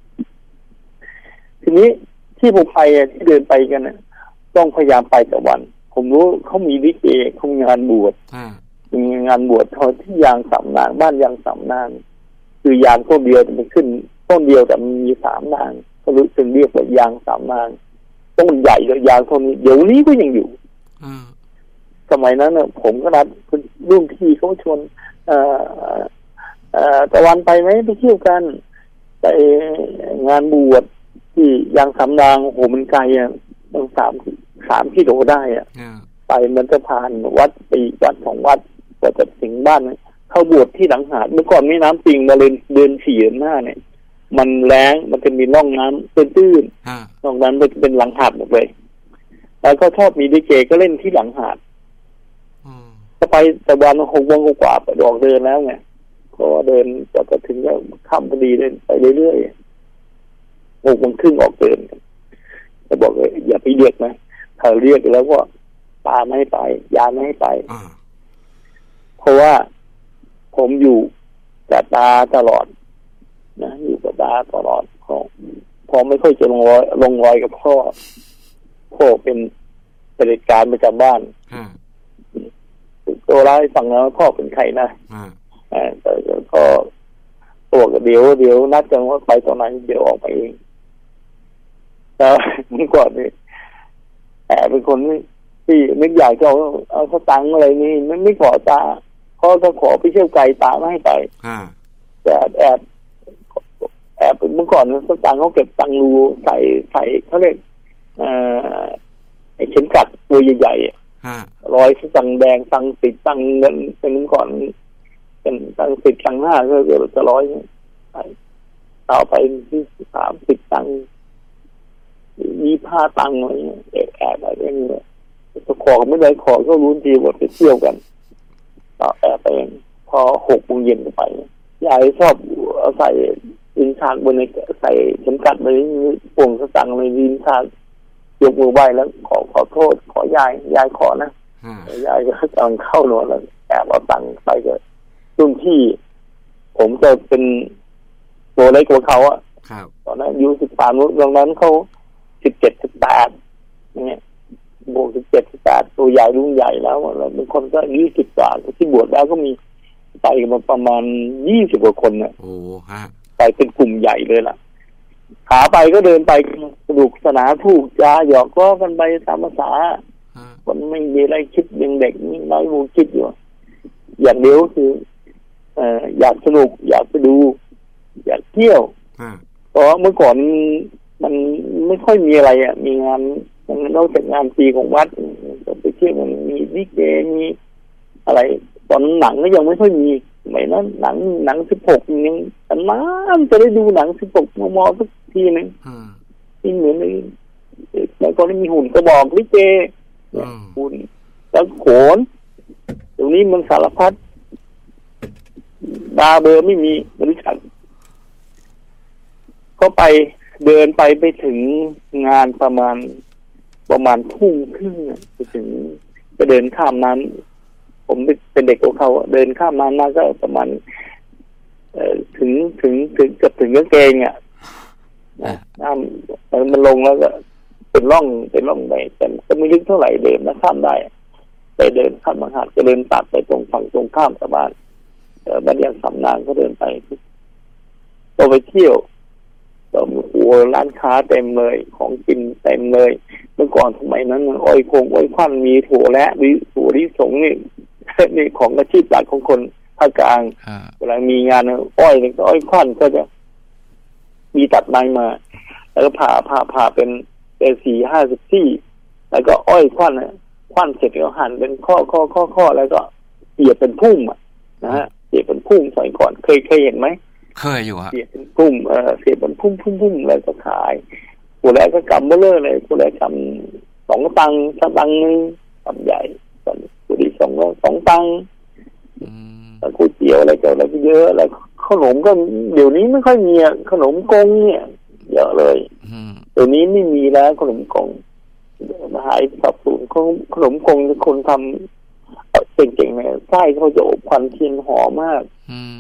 ทีนี้ที่ผมไปที่เดินไปกันนะต้องพยายามไปแต่วันผมรู้เขามีลิเกเขามีงานบวชมีงานบวชทอที่ยางสามนางบ้านยางสามนางคือยางต้นเดียวแต่มันขึ้นต้นเดียวแต่มันมีสามนางก็รู้จึงเรียกว่ายางสามนางต้นใหญ่เลยยางต้นนี้เดี๋ยวนี้ก็ยังอยู่สมัยนั้นเนี่ยผมก็นัดรุ่นพี่เขาชวนเอ่อเอ่อตะวันไปไหมไปเที่ยวกันไปงานบวชที่ยางสามนางโอ้โหมันไกลอ่ะตั้งสามสามกิโลได้อ่ะไปมันจะผ่านวัดปีวัดสองวัดกว่าจะถึงบ้านเข้าบวชที่หลังหาดเมื่อก่อนไม่น้ำปิงมาเลยเดินสี่เดินหน้าเนี่ยมันแล้งมันจะมีร่องน้ำตื้นๆร่องนั้นมันจะเป็นหลังหาดหมดเลยแล้วก็ชอบมีลิเกก็เล่นที่หลังหาดก็ไปแต่วันหกโมงกว่าไปออกเดินแล้วไงก็เดินก็จะถึงก็ค่ำพอดีเดินไปเรื่อยๆหกโมงครึ่งออกเดินจะบอกเลยอย่าไปเรียกนะถ้าเรียกแล้วก็ตาไม่ให้ไปยาไม่ให้ไปเพราะว่าผมอยู่กับตาตลอดนะอยู่กับตาตลอดพอพอไม่ค่อยจะลงรอยลงรอยกับพ่อพ่อเป็นเผด็จการประจำบ้านตัวร้ายฟังแล้วพ่อเป็นใครนะแต่ก็ตัวก็เดี๋ยวเดี๋ยวนัดกันว่าไปตอนไหนเดี๋ยวออกไปเองแต่เมื่อก่อนนี่แอบเป็นคนที่ที่นึกอยากจะเอาเอาสตังค์อะไรนี่ไม่ไม่ขอตาเพราะถ้าขอไปเที่ยวไกลตาไม่ให้ไปแต่แอบแอบเมื่อก่อนสตังค์เขาเก็บตังค์รูใส่ใส่เขาเรียกเอ่อไอ้เข็มขัดตัวใหญ่ๆร้อยตังแดงตังสิบตังเงินเป็นเมื่อก่อนเป็นตังสิบตังห้าก็จะร้อยต่อไปที่สามสิบตังมีผ้าตังอะไรเงี้ยแอบอะไรอย่างเงี้ยจะขอไม่ได้ขอก็รู้ทีว่าไปเที่ยวกันต่อแอบไปเองพอหกโมงเย็นไปยายชอบเอาใส่ดินชาบนในใส่เข็มขัดไปป่วงสตังค์ในดินชายกมือไหว้แล้วขอขอโทษขอยายยายขอนะยายก็กำลังเข้าหนวดแล้วแอบเอาตังค์ไปเกิดรุ่นพี่ผมจะเป็นตัวเล็กกว่าเขาอ่ะตอนนั้นอายุสิบสามตอนนั้นเขาสิบเจ็ดสิบแปดเนี่ยบวกสิบเจ็ดสิบแปดตัวใหญ่รุ่นใหญ่แล้วแล้วบางคนก็ยี่สิบกว่าที่บวชแล้วก็มีไปมาประมาณยี่สิบกว่าคนเนี่ยโอ้ฮะไปเป็นกลุ่มใหญ่เลยล่ะขาไปก็เดินไปสนุกสนานถูกจาหยอกล้อกันไปตามภาษาคนไม่มีอะไรคิดยังเด็กนี่น้อยมูคิดอยู่อย่างเดียวคือเอ่ออยากสนุกอยากไปดูอยากเที่ยวเพราะเมื่อก่อนมันไม่ค่อยมีอะไรอ่ะมีงานนอกจากงานปีของวัดก็ไปเที่ยวมันมีลิเกมีอะไรตอนหนังก็ยังไม่ค่อยมีสมัยนั้นหนังหนังสิบหกยังนานจะได้ดูหนังสิบหกมมสักทีนึงที่เหมือนในแล้วก็มีหุ่นกระบอกลิเกหุ่นแล้วโขนตรงนี้มันสารพัดดาเบอร์ไม่มีบริษัทก็ไปเดินไปไปถึงงานประมาณประมาณทุ่มครึ่งไปถึงไปเดินข้ามนั้นผมเป็นเด็กของเขาเดินข้ามนั้นมาก็ประมาณเอ่อถึงถึงถึงเกือบถึงกางเกงอ่ะน้ำมันลงแล้วก็เป็นร่องเป็นร่องไปแต่ก็ไม่ลึกเท่าไหร่เดินนะข้ามได้ไปเดินข้ามมาหาดจะเดินตัดไปตรงฝั่งตรงข้ามสะพานเออบ้านยังสำนางก็เดินไปก็ไปเที่ยวก็โอ้ร้านค้าเต็มเลยของกินเต็มเลยเมื่อก่อนสมัยนั้นอ้อยคงอ้อยควันมีถั่วและวิถั่วลิสงนี่นี่ของอาชีพหลักของคนภาคกลางเวลามีงานอ้อยนี่ก็อ้อยควันก็จะมีตัดไม้มาแล้วก็ผ่าผ่าผ่าเป็นเป็นสี่ห้าสิบที่แล้วก็อ้อยควันนะควันเสร็จก็หั่นเป็นข้อข้อข้อข้อแล้วก็เสียบเป็นพุ่มอ่ะนะฮะเสียบเป็นพุ่มสมัยก่อนเคยเคยเห็นไหมเคยอยู่ฮะเสียบเป็นพุ่มเออเสียบเป็นพุ่มพุ่มพุ่มแล้วก็ขายกูแล้วก็กำเบลอเลยกูแล้วกำสองตังค์สตังค์นึงกำใหญ่กูดีสองสองตังค์แล้วก๋วยเตี๋ยวอะไรก็อะไรก็เยอะแล้วขนมก็เดี๋ยวนี้ไม่ค่อยมีขนมกงเนี่ยเยอะเลยเดี๋ยวนี้ไม่มีแล้วขนมกงมาหายสับสนขนมกงคนทำเก่งๆเนี่ยไส้เขาจะอบควันเทียนหอมมาก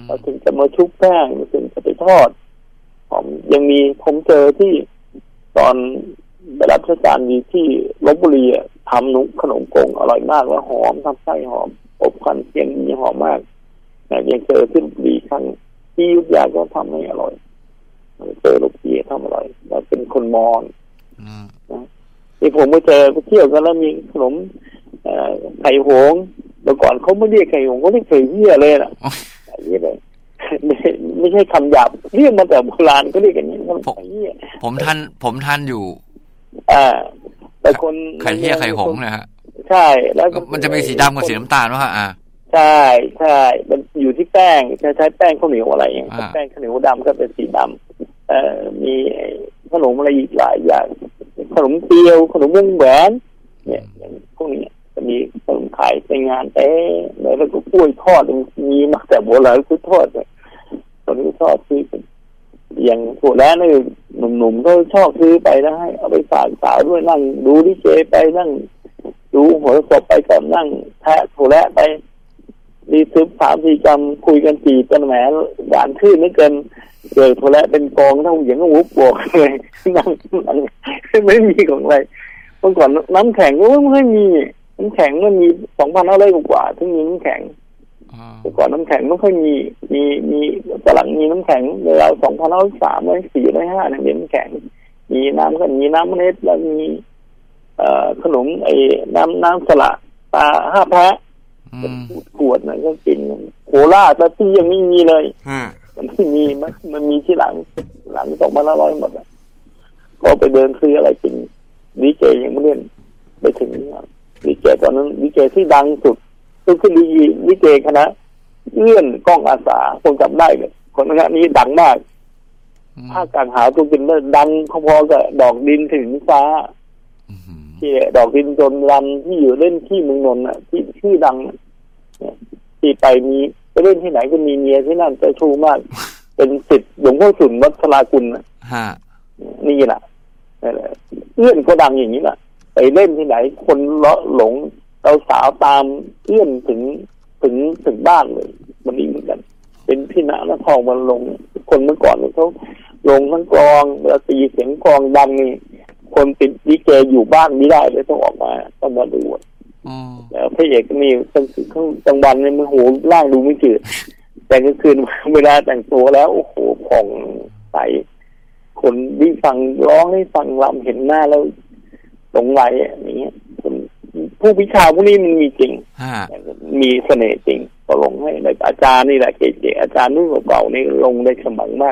เราถึงจะมาชุบแป้งถึงจะไปทอดหอมยังมีผมเจอที่ตอนไปรับราชการดีที่ลพบุรีทำนุขนมกงอร่อยมากแล้วหอมทำไส้หอมอบควันเทียนมีหอมมากแต่ยังเจอที่ดีครั้งที่ยุทธยาก็ทำให้อร่อยเจอลูกพี่ทำอร่อยแล้วเป็นคนมอญนะที่ผมไปเจอไปเที่ยวกันแล้วมีขนมไข่หงเมื่อก่อนเขาไม่เรียกไข่หงเขาเรียกไข่เหี้ยเลยนะไข่เหี้ยเลยไม่ไม่ใช่คำหยาบเรียกมาแต่โบราณก็เรียกอย่างนี้มันไข่เหี้ยผมทันผมทันอยู่อ่าแต่คนไข่เหี้ยไข่หงนะฮะใช่แล้วมันจะมีสีดำกับสีน้ำตาลวะฮะอ่าใช่ใช่มันอยู่ที่แป้งใช้ใช้แป้งข้าวเหนียวอะไรอย่างเงี้ยแป้งข้าวเหนียวดำก็เป็นสีดำเอ่อมีขนมอะไรอีกหลายอย่างขนมเตียวขนมวงแหวนเนี่ยพวกนี้จะมีขนมขายในงานเต้แล้วก็กล้วยทอดมีมาแต่โบราณกล้วยทอดเนี่ยตอนนี้ทอดที่อย่างถั่วแร้นี่หนุ่มๆก็ชอบซื้อไปนะให้เอาไปฝากสาวด้วยนั่งดูดิเจไปนั่งดูหัวศพไปก่อนนั่งแทะถั่วแร้ไปดีซึบสามสี่จำคุยกันจีบกันแหมหวานชื่นนึกเกินเจอถั่วแระเป็นกองเท่าอย่างก็วุบบวกเลยนั่งนั่งไม่มีของอะไรเมื่อก่อนน้ำแข็งก็ไม่มีน้ำแข็งมันมีสองพันห้าร้อยกว่าถึงมีน้ำแข็งเมื่อก่อนน้ำแข็งไม่ค่อยมีมีมีตอนหลังมีน้ำแข็งในราวสองพันห้าร้อยสามร้อยสี่ร้อยห้าเนี่ยมีน้ำแข็งมีน้ำกันมีน้ำเมล็ดแล้วมีเอ่อขนมไอ้น้ำน้ำสละปลาห้าแพะขวดนะก็กินโคราชแล้วที่ยังไม่มีเลยมันไม่มีมันมันมีที่หลังหลังสองพันห้าร้อยหมดอ่ะก็ไปเดินซื้ออะไรกินดีเจยังไม่เล่นไปถึงดีเจตอนนั้นดีเจที่ดังสุดก็คือดีดีเจคณะเลื่อนกล้องอาสาคนจำได้เลยคนคณะนี้ดังมากภาคกลางหาตัวกินเลยดังพอๆกับดอกดินถึงฟ้าที่ดอกดินจนรันที่อยู่เล่นที่เมืองนนท์อ่ะที่ชื่อดังที่ไปมีไปเล่นที่ไหนก็มีเมียที่นั่นใจชูมากเป็นศิษย์หลวงพ่อสุนวัดสลากุลนะนี่แหละเอื้อนก็ดังอย่างนี้แหละไปเล่นที่ไหนคนเลาะหลงเราสาวตามเอื้อนถึงถึงถึงบ้านเลยมันนี่เหมือนกันเป็นพี่ณนทองมันลงคนเมื่อก่อนเขาลงทั้งกลองเวลาตีเสียงกลองดังนี่คนติดดีเจอยู่บ้านไม่ได้เลยต้องออกมาต้องมาดูแล้วพระเอกนี่ตั้งข้างกลางวันเนี่ยมันโหร่างดูไม่จืดแต่กลางคืนเวลาแต่งตัวแล้วโอ้โหผ่องใสคนที่ฟังร้องให้ฟังรำเห็นหน้าแล้วหลงไหลอย่างเงี้ยผู้วิชาพวกนี้มันมีจริงมีเสน่ห์จริงก็ลงให้อาจารย์นี่แหละเก๋ๆอาจารย์นุ่งเบาๆนี่ลงได้สมังมาก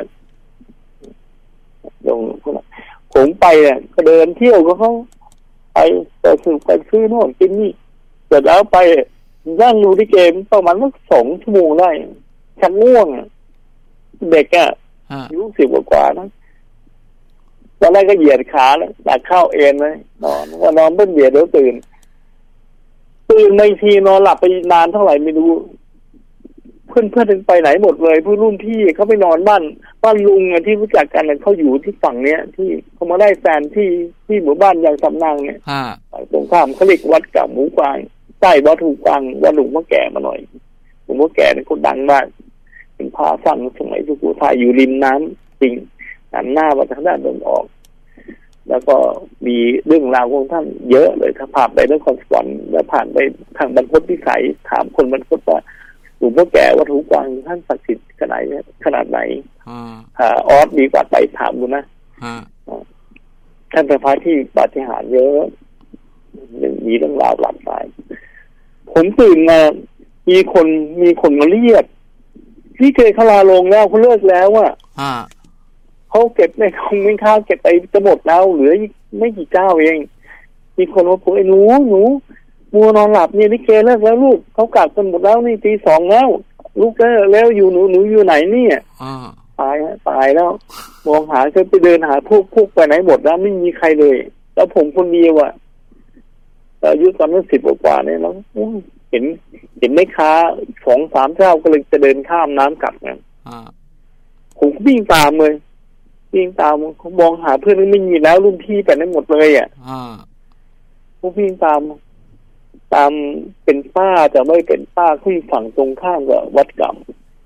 ลงผมไปเนี่ยก็เดินเที่ยวก็เขาไปไปซื้อไปซื้อโน่นกินนี่เสร็จแล้วไปย่างดูที่เกมประมาณสักสองชั่วโมงได้ชักง่วงเด็กอ่ะอายุสิบกว่านะตอนแรกก็เหยียดขาแล้วตักข้าวเอ็นเลยนอนว่านอนเบิ้ลเบียดแล้วตื่นตื่นไม่ทีนอนหลับไปนานเท่าไหร่ไม่รู้เพื่อนเพื่อนไปไหนหมดเลยเพื่อนรุ่นพี่เขาไปนอนบ้านบ้านลุงที่รู้จักกันเขาอยู่ที่ฝั่งเนี้ยที่เขามาได้แฟนที่ที่หมู่บ้านยางสำนางเนี่ยตรงข้ามเขาเรียกวัดกับหมูกวางใต้วัดถูกกวางวัดหลวงพ่อแก่มาหน่อยหลวงพ่อแก่เนี่ยคนดังมากเป็นพาสั่งสมัยสุโขทัยอยู่ริมน้ำจริงหันหน้ามาทางด้านตะวันออกแล้วก็มีเรื่องราวของท่านเยอะเลยถ้าผ่านไปเรื่องคอนสวรรค์แล้วผ่านไปทางบรรพตพิสัยถามคนบรรพตว่าหลวงพ่อแก่วัดหูกวางท่านศักดิ์สิทธิ์ขนาดไหนขนาดไหนอ่าออสดีกว่าไปถามดูนะท่านเป็นพระที่ปาฏิหาริย์เยอะมีเรื่องราวหลากหลายผมตื่นมามีคนมีคนมาเรียกพี่เคยเขาลาลงแล้วเขาเลิกแล้วอ่ะเขาเก็บในคงไม่ค่าเก็บไปจะหมดแล้วเหลือไม่กี่เจ้าเองมีคนมาพูดไอ้หนูหนูมัวนอนหลับเนี่ยพี่เคเลิกแล้วลูกเขากลับกันหมดแล้วนี่ตีสองแล้วลูกเลิกแล้วอยู่หนูหนูอยู่ไหนเนี่ยตายตายแล้วมองหาเคยไปเดินหาพวกพวกไปไหนหมดแล้วไม่มีใครเลยแล้วผมคนเดียวอ่ะอายุตอนนั้นสิบกว่าเนี่ยแล้วเห็นเห็นไม่ค้าสองสามเจ้าก็เลยจะเดินข้ามน้ำกลับไงผมก็วิ่งตามเลยวิ่งตามเขามองหาเพื่อนไม่มีแล้วรุ่นพี่ไปได้หมดเลยอ่ะผมวิ่งตามตามเป็นป้าแต่ไม่เป็นป้าที่ฝั่งตรงข้ามกับวัดกำ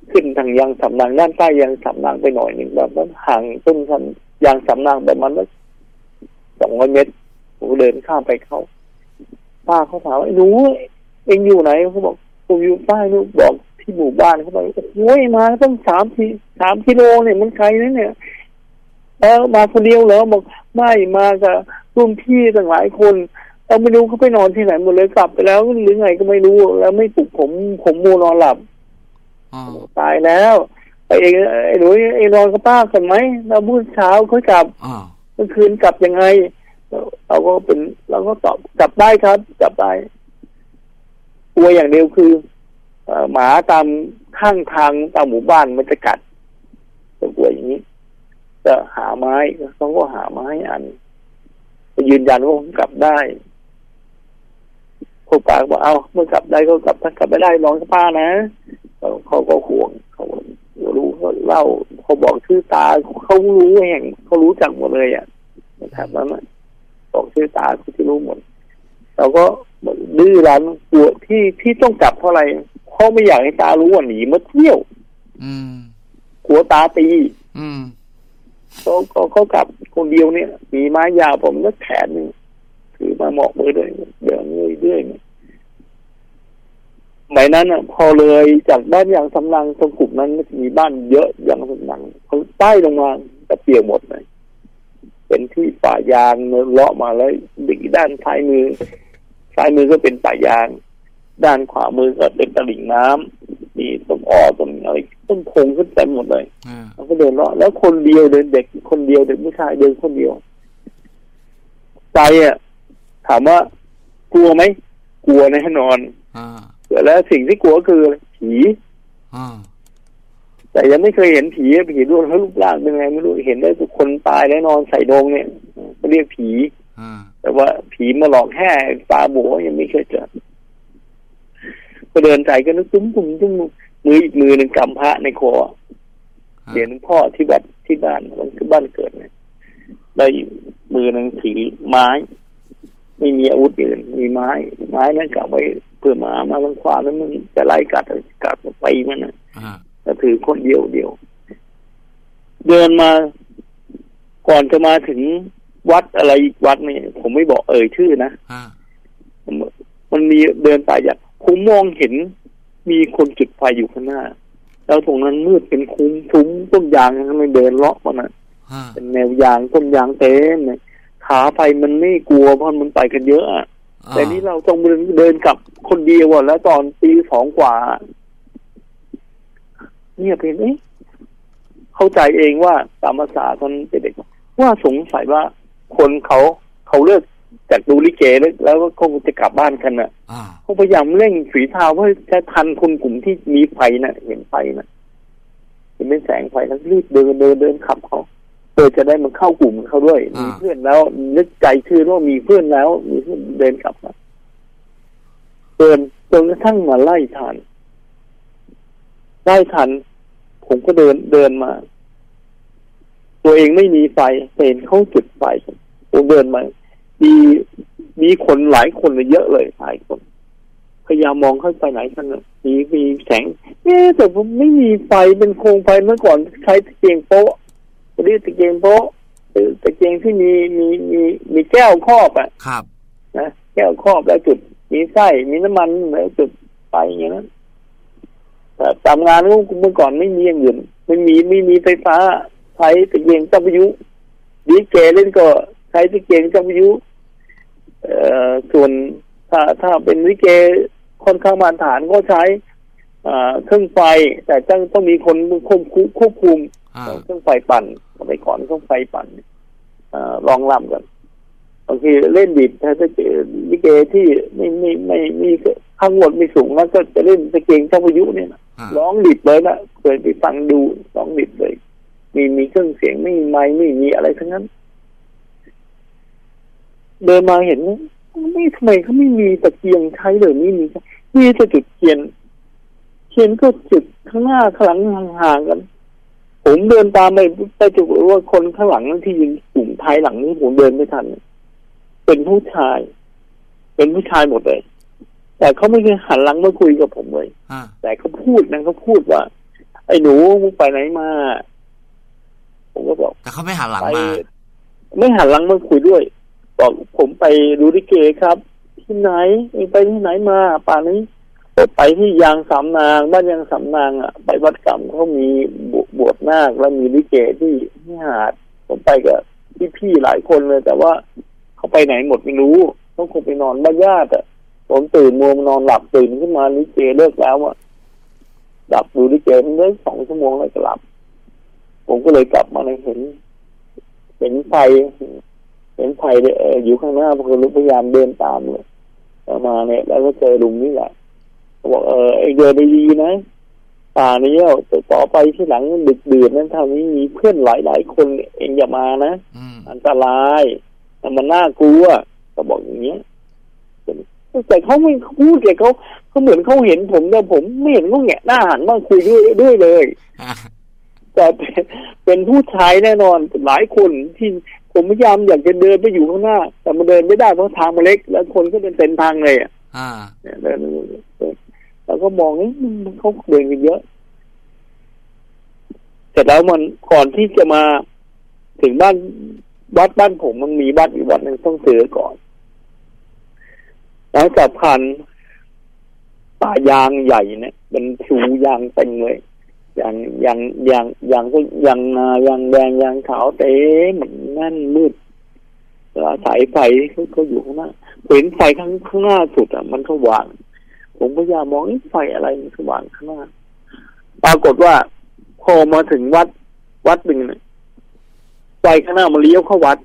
ขึ้นทางยางสำนางด้านใต้ยางสำนางไปหน่อยหนึ่งแบบว่าห่างต้นชันยางสำนางแบบมันสองร้อยเมตรผมเดินข้ามไปเข้าป้าเขาถามว่าไอ้หนูเอ็งอยู่ไหนเขาบอกผมอยู่ใต้นู่นบอกที่หมู่บ้านเขาบอกโอ้ยมาต้องสามสี่สามกิโลเนี่ยมันไกลนะเนี่ยแล้วมาคนเดียวเหรอบอกไม่มากับรุ่นพี่ต่างหลายคนเราไม่รู้เขาไปนอนที่ไหนหมดเลยกลับไปแล้วหรือไงก็ไม่รู้แล้วไม่ปลุกผมผมมัวนอนหลับตายแล้วไอ้เองไอ้หนูไอ้นอนกับป้ากันไหมเราพูดเช้าค่อยกลับเมื่อคืนกลับยังไงเราก็เป็นเราก็ตอบกลับได้ครับกลับได้ตัวอย่างเดียวคือหมาตามข้างทางตามหมู่บ้านมันจะกัดตัวอย่างนี้จะหาไม้เขาก็หาไม้อันยืนยันว่าผมกลับได้พวกป้าบอกเอาเมื่อกลับได้ก็กลับถ้ากลับไม่ได้ลองกับป้านะเขาก็ห่วงเขารู้เขาเล่าเขาบอกชื่อตาเขารู้แห่งเขารู้จักหมดเลยอ่ะนะครับนั้นบอกชื่อตาเขาที่รู้หมดเราก็ดื้อรั้นกลัวที่ที่ต้องกลับเพราะอะไรเขาไม่อยากให้ตารู้ว่าหนีมาเที่ยวกลัวตาตีเขาเขาเขากลับคนเดียวเนี่ยมีไม้ยาวผมก็แขนนึงถือมาหมอกมือด้วยเดินเรื่อยเรื่อยใบนั้นอ่ะพอเลยจากบ้านยางสำนังตรงกลุ่มนั้นมีบ้านเยอะยางสำนังเขาใต้ลงมาจะเปียกหมดเลยเป็นที่ป่ายางเลาะมาแล้วดิด้านซ้ายมือซ้ายมือก็เป็นป่ายางด้านขวามือก็เป็นตลิ่งน้ำมีต้นอ้อต้นอะไรต้นพงขึ้นเต็มหมดเลยเขาก็เดินเลาะแล้วคนเดียวเดินเด็กคนเดียวเด็กผู้ชายเดินคนเดียวใจอ่ะถามว่ากลัวไหมกลัวแน่นอนแล้วสิ่งที่กลัวคือผีแต่ยังไม่เคยเห็นผีผีดูแล้วรูปร่างเป็นไงไม่รู้เห็นได้ทุกคนตายแล้วนอนใส่โดงเนี่ยก็เรียกผีแต่ว่าผีมาหลอกแห่ตาโบยังไม่เคยเจอก็เดินใจก็นึกตุ้มตุ้มตุ้มมืออีกมือหนึ่งกำพระในคอเดี๋ยวนึงพ่อที่บ้านที่บ้านมันคือบ้านเกิดเนี่ยได้มือหนึ่งถือไม้ไม่มีอาวุธอื่นมีไม้ไม้นั้นกลับไว้เพื่อมามาลังควาแล้วมันจะไล่กัดกัดไปมันนะก็ถือคนเดียวเดียวเดินมาก่อนจะมาถึงวัดอะไรอีกวัดเนี่ยผมไม่บอกเอ่ยชื่อนะมันมีเดินไปอย่างผมมองเห็นมีคนจุดไฟอยู่ข้างหน้าแล้วตรงนั้นมืดเป็นคุ้มซุ้มต้นยางทำไมเดินเลาะมันนะเป็นแนวยางต้นยางเต็มเลยขาไปมันไม่กลัวเพราะมันไปกันเยอะอ่ะแต่นี่เราต้องเดินเดินกลับคนเดียวแล้วตอนตีสองกว่าเนี่ยเป็นเอ๊ะเข้าใจเองว่าตามภาษาคนเด็กว่าสงสัยว่าคนเขาเขาเลิกจากดูลิเกแล้วก็คงจะกลับบ้านกันน่ะเขาพยายามเร่งฝีเท้าเพื่อจะทันคนกลุ่มที่มีไฟน่ะเห็นไฟน่ะเห็นเป็นแสงไฟแล้วรีบเดินเดินเดินขับเขาเพื่อจะได้มันเข้ากลุ่มเขาด้วยมีเพื่อนแล้วนึกใจคือว่ามีเพื่อนแล้วมีเพื่อนเดินกลับมาเดินจนกระทั่งมาไล่ทันไล่ทันผมก็เดินเดินมาตัวเองไม่มีไฟเห็นเขาจุดไฟผมเดินมามีมีคนหลายคนเลยเยอะเลยหลายคนพยายามมองเข้าไปไหนกันมีมีแสงเอ๊ะแต่ผมไม่มีไฟเป็นโคมไฟเมื่อก่อนใช้ตะเกียงโป๊ะเรียกตะเกียงโป๊ะตะเกียงที่มีมีมีมีแก้วครอบอ่ะครับนะแก้วครอบแล้วจุดมีไส้มีน้ำมันแล้วจุดไฟอย่างนั้นแต่ทำงานเมื่อก่อนไม่มีอย่างอื่นไม่มีไม่มีไฟฟ้าใช้ตะเกียงจับวิทยุดีเจเล่นก็ใช้ตะเกียงจับวิทยุเอ่อส่วนถ้าถ้าเป็นลิเกค่อนข้างมาตรฐานก็ใช้อ่าเครื่องไฟแต่ต้องต้องมีคนควบคุมควบคุมเครื่องไฟปั่นสมัยก่อนเครื่องไฟปั่นอ่าลองลำกันบางทีเล่นดิบถ้าจะลิเกที่ไม่ไม่ไม่มีข้างบนไม่สูงแล้วก็จะเล่นตะเกียงจับวิทยุเนี่ยนะร้องดิบเลยนะเคยไปฟังดูร้องดิบเลยมีมีเครื่องเสียงไม่มีไมค์ไม่มีอะไรทั้งนั้นเดินมาเห็นไม่ทำไมเขาไม่มีตะเกียงใช้เลยไม่มีมีแต่จุดเทียนเทียนก็จุดข้างหน้าข้างหลังห่างๆกันผมเดินตามไปไปจุดว่าคนข้างหลังนั่นที่ยืนกลุ่มท้ายหลังนี้ผมเดินไม่ทันเป็นผู้ชายเป็นผู้ชายหมดเลยแต่เขาไม่เคยหันหลังมาคุยกับผมเลยแต่เขาพูดนะเขาพูดว่าไอ้หนูมึงไปไหนมาผมก็บอกแต่เขาไม่หันหลังมาไม่หันหลังมาคุยด้วยบอกผมไปดูลิเกครับที่ไหนเองไปที่ไหนมาป่านนี้ไปที่ยางสามนางบ้านยางสามนางอ่ะไปวัดกรรมเขามีบวชนาคแล้วมีลิเกที่ที่หาดผมไปกับพี่ๆหลายคนเลยแต่ว่าเขาไปไหนหมดไม่รู้ต้องคงไปนอนบ้านญาติอ่ะผมตื่นมัวนอนหลับตื่นขึ้นมาลิเกเลิกแล้วอ่ะหลับดูลิเกมันได้สองชั่วโมงแล้วก็หลับผมก็เลยกลับมาเลยเห็นเห็นไฟเห็นไฟอยู่ข้างหน้าผมก็ลุกพยายามเดินตามเลยมาเนี่ยแล้วก็เจอลุงนี่แหละบอกเออไอเดินดีๆนะป่านี้แล้วต่อไปที่หลังดึกดื่นนั้นทางนี้มีเพื่อนหลายๆคนเองอย่ามานะอันตรายมันน่ากลัวก็บอกอย่างเงี้ยแต่เขาไม่พูดแต่เขาเขาเหมือนเขาเห็นผมแต่ผมไม่เห็นเขาแงะหน้าหันมาคุยด้วยด้วยเลยแต่เป็นผู้ชายแน่นอนหลายคนที่ผมพยายามอยากจะเดินไปอยู่ข้างหน้าแต่มันเดินไม่ได้เพราะทางมันเล็กแล้วคนก็เป็นเส้นทางเลยอ่ะเดินแล้วก็มองนี่เขาเดินกันเยอะเสร็จแล้วมันก่อนที่จะมาถึงบ้านวัดบ้านผมมันมีวัดอีกวัดหนึ่งต้องซื้อก่อนแล้วจากผ่านป่ายางใหญ่เนี่ยมันชูยางเต็มเลยยางยางยางยางก็ยางนายางแดงยางขาวเต็มนั่นมืดแล้วสายไฟเขาเขาอยู่ข้างหน้าเห็นไฟข้างข้างหน้าสุดอ่ะมันก็ว่างผมพยายามมองไฟอะไรมันสว่างข้างหน้าปรากฏว่าพอมาถึงวัดวัดหนึ่งเนี่ยไฟข้างหน้ามันเลี้ยวเข้าวัด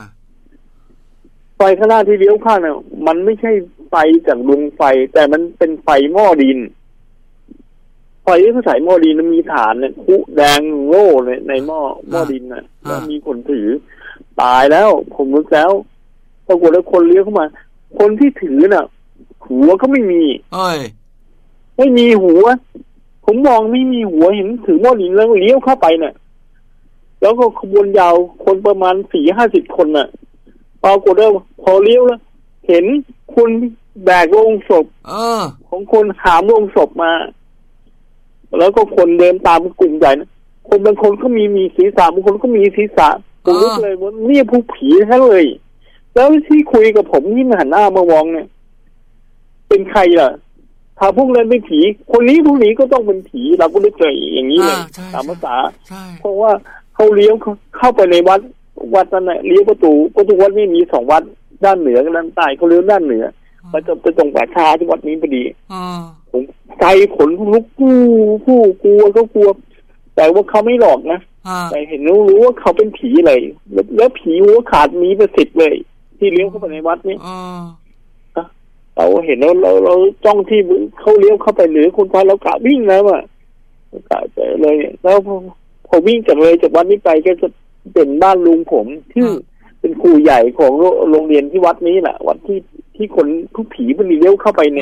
ไฟข้างหน้าที่เลี้ยวเข้าเนี่ยมันไม่ใช่ไฟจากดวงไฟแต่มันเป็นไฟหม้อดินไฟที่เขาใส่หม้อดินมันมีฐานเนี่ยคุแดงโง่ในในหม้อหม้อดินน่ะแล้วมีคนถือตายแล้วผมนึกแล้วปรากฏว่าคนเลี้ยวเข้ามาคนที่ถือน่ะหัวก็ไม่มีเอ้ยไม่มีหัวผมมองไม่มีหัวเห็นถือหม้อดินแล้วเลี้ยวเข้าไปเนี่ยแล้วก็ขบวนยาวคนประมาณสี่ห้าสิบคนน่ะปรากฏว่าพอเลี้ยวแล้วเห็นคนแบกโลงศพของคนหามโลงศพมาแล้วก็คนเดินตามกลุ่มใหญ่นะคนบางคนก็มีมีศีรษะบางคนก็มีศีรษะผมรู้เลยว่านี่ผู้ผีแท้เลยแล้วที่คุยกับผมที่หันหน้ามามองเนี่ยเป็นใครล่ะถ้าพวกนั้นเป็นผีคนนี้พวกนี้ก็ต้องเป็นผีเราก็ได้เจออย่างนี้เลยตามภาษาเพราะว่าเขาเลี้ยวเข้าไปในวัดวัดนั้นน่ะเลี้ยวประตูประตูวัดนี่มีสองวัดด้านเหนือกับด้านใต้เขาเลี้ยวด้านเหนือมันจะไปตรงป่าช้าที่วัดนี้พอดีผมใจขนลุกกู้ผู้กลัวก็กลัวแต่ว่าเขาไม่หลอกนะแต่เห็นรู้รู้ว่าเขาเป็นผีเลยแล้วผีหัวขาดมีประสิทธิ์เลยที่เลี้ยวเข้าไปในวัดนี้เราเห็นแล้วเราเราจ้องที่เขาเลี้ยวเข้าไปหรือคนไทยเรากะวิ่งแล้วอ่ะกะไปเลยแล้วพอวิ่งจากเลยจากวัดนี้ไปก็จะเป็นบ้านลุงผมที่เป็นครูใหญ่ของโรงเรียนที่วัดนี้แหละวัดที่ที่คนผู้ผีมันเลี้ยวเข้าไปเนี่ย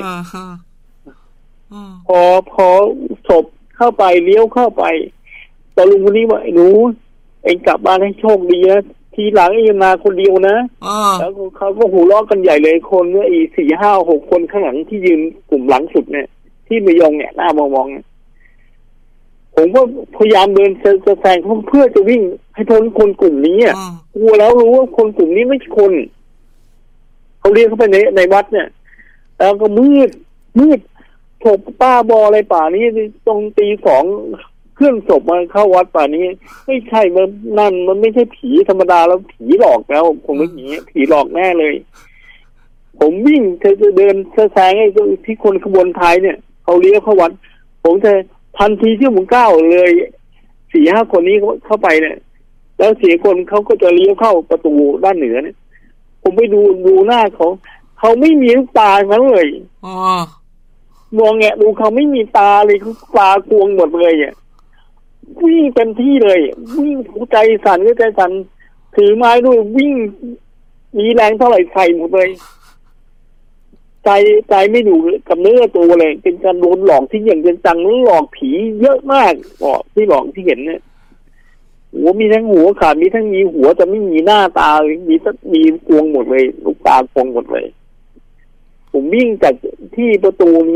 พอพอศพเข้าไปเลี้ยวเข้าไปแต่ลุงคนนี้ว่าไอ้หนูเองกลับบ้านให้โชคดีนะทีหลังเองมาคนเดียวนะแล้วเขาก็หูล้อกันใหญ่เลยคนเนี่ยอีสี่ห้าหกคนข้างหลังที่ยืนกลุ่มหลังสุดเนี่ยที่ไม่ยองเนี่ยหน้ามองมองผมก็พยายามเดินจะแซงเพื่อจะวิ่งให้พ้นคนกลุ่มนี้อ่ะกลัวแล้วรู้ว่าคนกลุ่มนี้ไม่ใช่คนเขาเรียกเข้าไปในในวัดเนี่ยแล้วก็มืดมืดศพป้าบออะไรป่านี้ตรงตีสองเครื่องศพมาเข้าวัดป่านี้ไม่ใช่มันนั่นมันไม่ใช่ผีธรรมดาแล้วผีหลอกแล้วผมไม่ผีผีหลอกแน่เลยผมวิ่งจะจะเดินแซงไอ้ที่คนขบวนท้ายเนี่ยเขาเลี้ยวเข้าวัดผมจะทันทีที่ผมก้าวเลยสี่ห้าคนนี้เข้าไปเนี่ยแล้วสี่คนเขาก็จะเลี้ยวเข้าประตูด้านเหนือเนี่ยผมไปดูดูหน้าเขาเขาไม่มีลูกตาทั้งเลยมองแงะดูเขาไม่มีตาเลยเขาตากวงหมดเลยอ่ะวิ่งเต็มที่เลยวิ่งใจสั่นก็ใจสั่นถือไม้ด้วยวิ่งมีแรงเท่าไหร่ใส่หมดเลยใจใจไม่อยู่กับเนื้อตัวเลยเป็นการโดนหลอกที่อย่างจังๆหลอกผีเยอะมากอ๋อที่หลอกที่เห็นเนี่ยหัวมีทั้งหัวขาดมีทั้งมีหัวแต่ไม่มีหน้าตามีมีกวงหมดเลยลูกตากวงหมดเลยผมวิ่งจากที่ประตูเนี้ย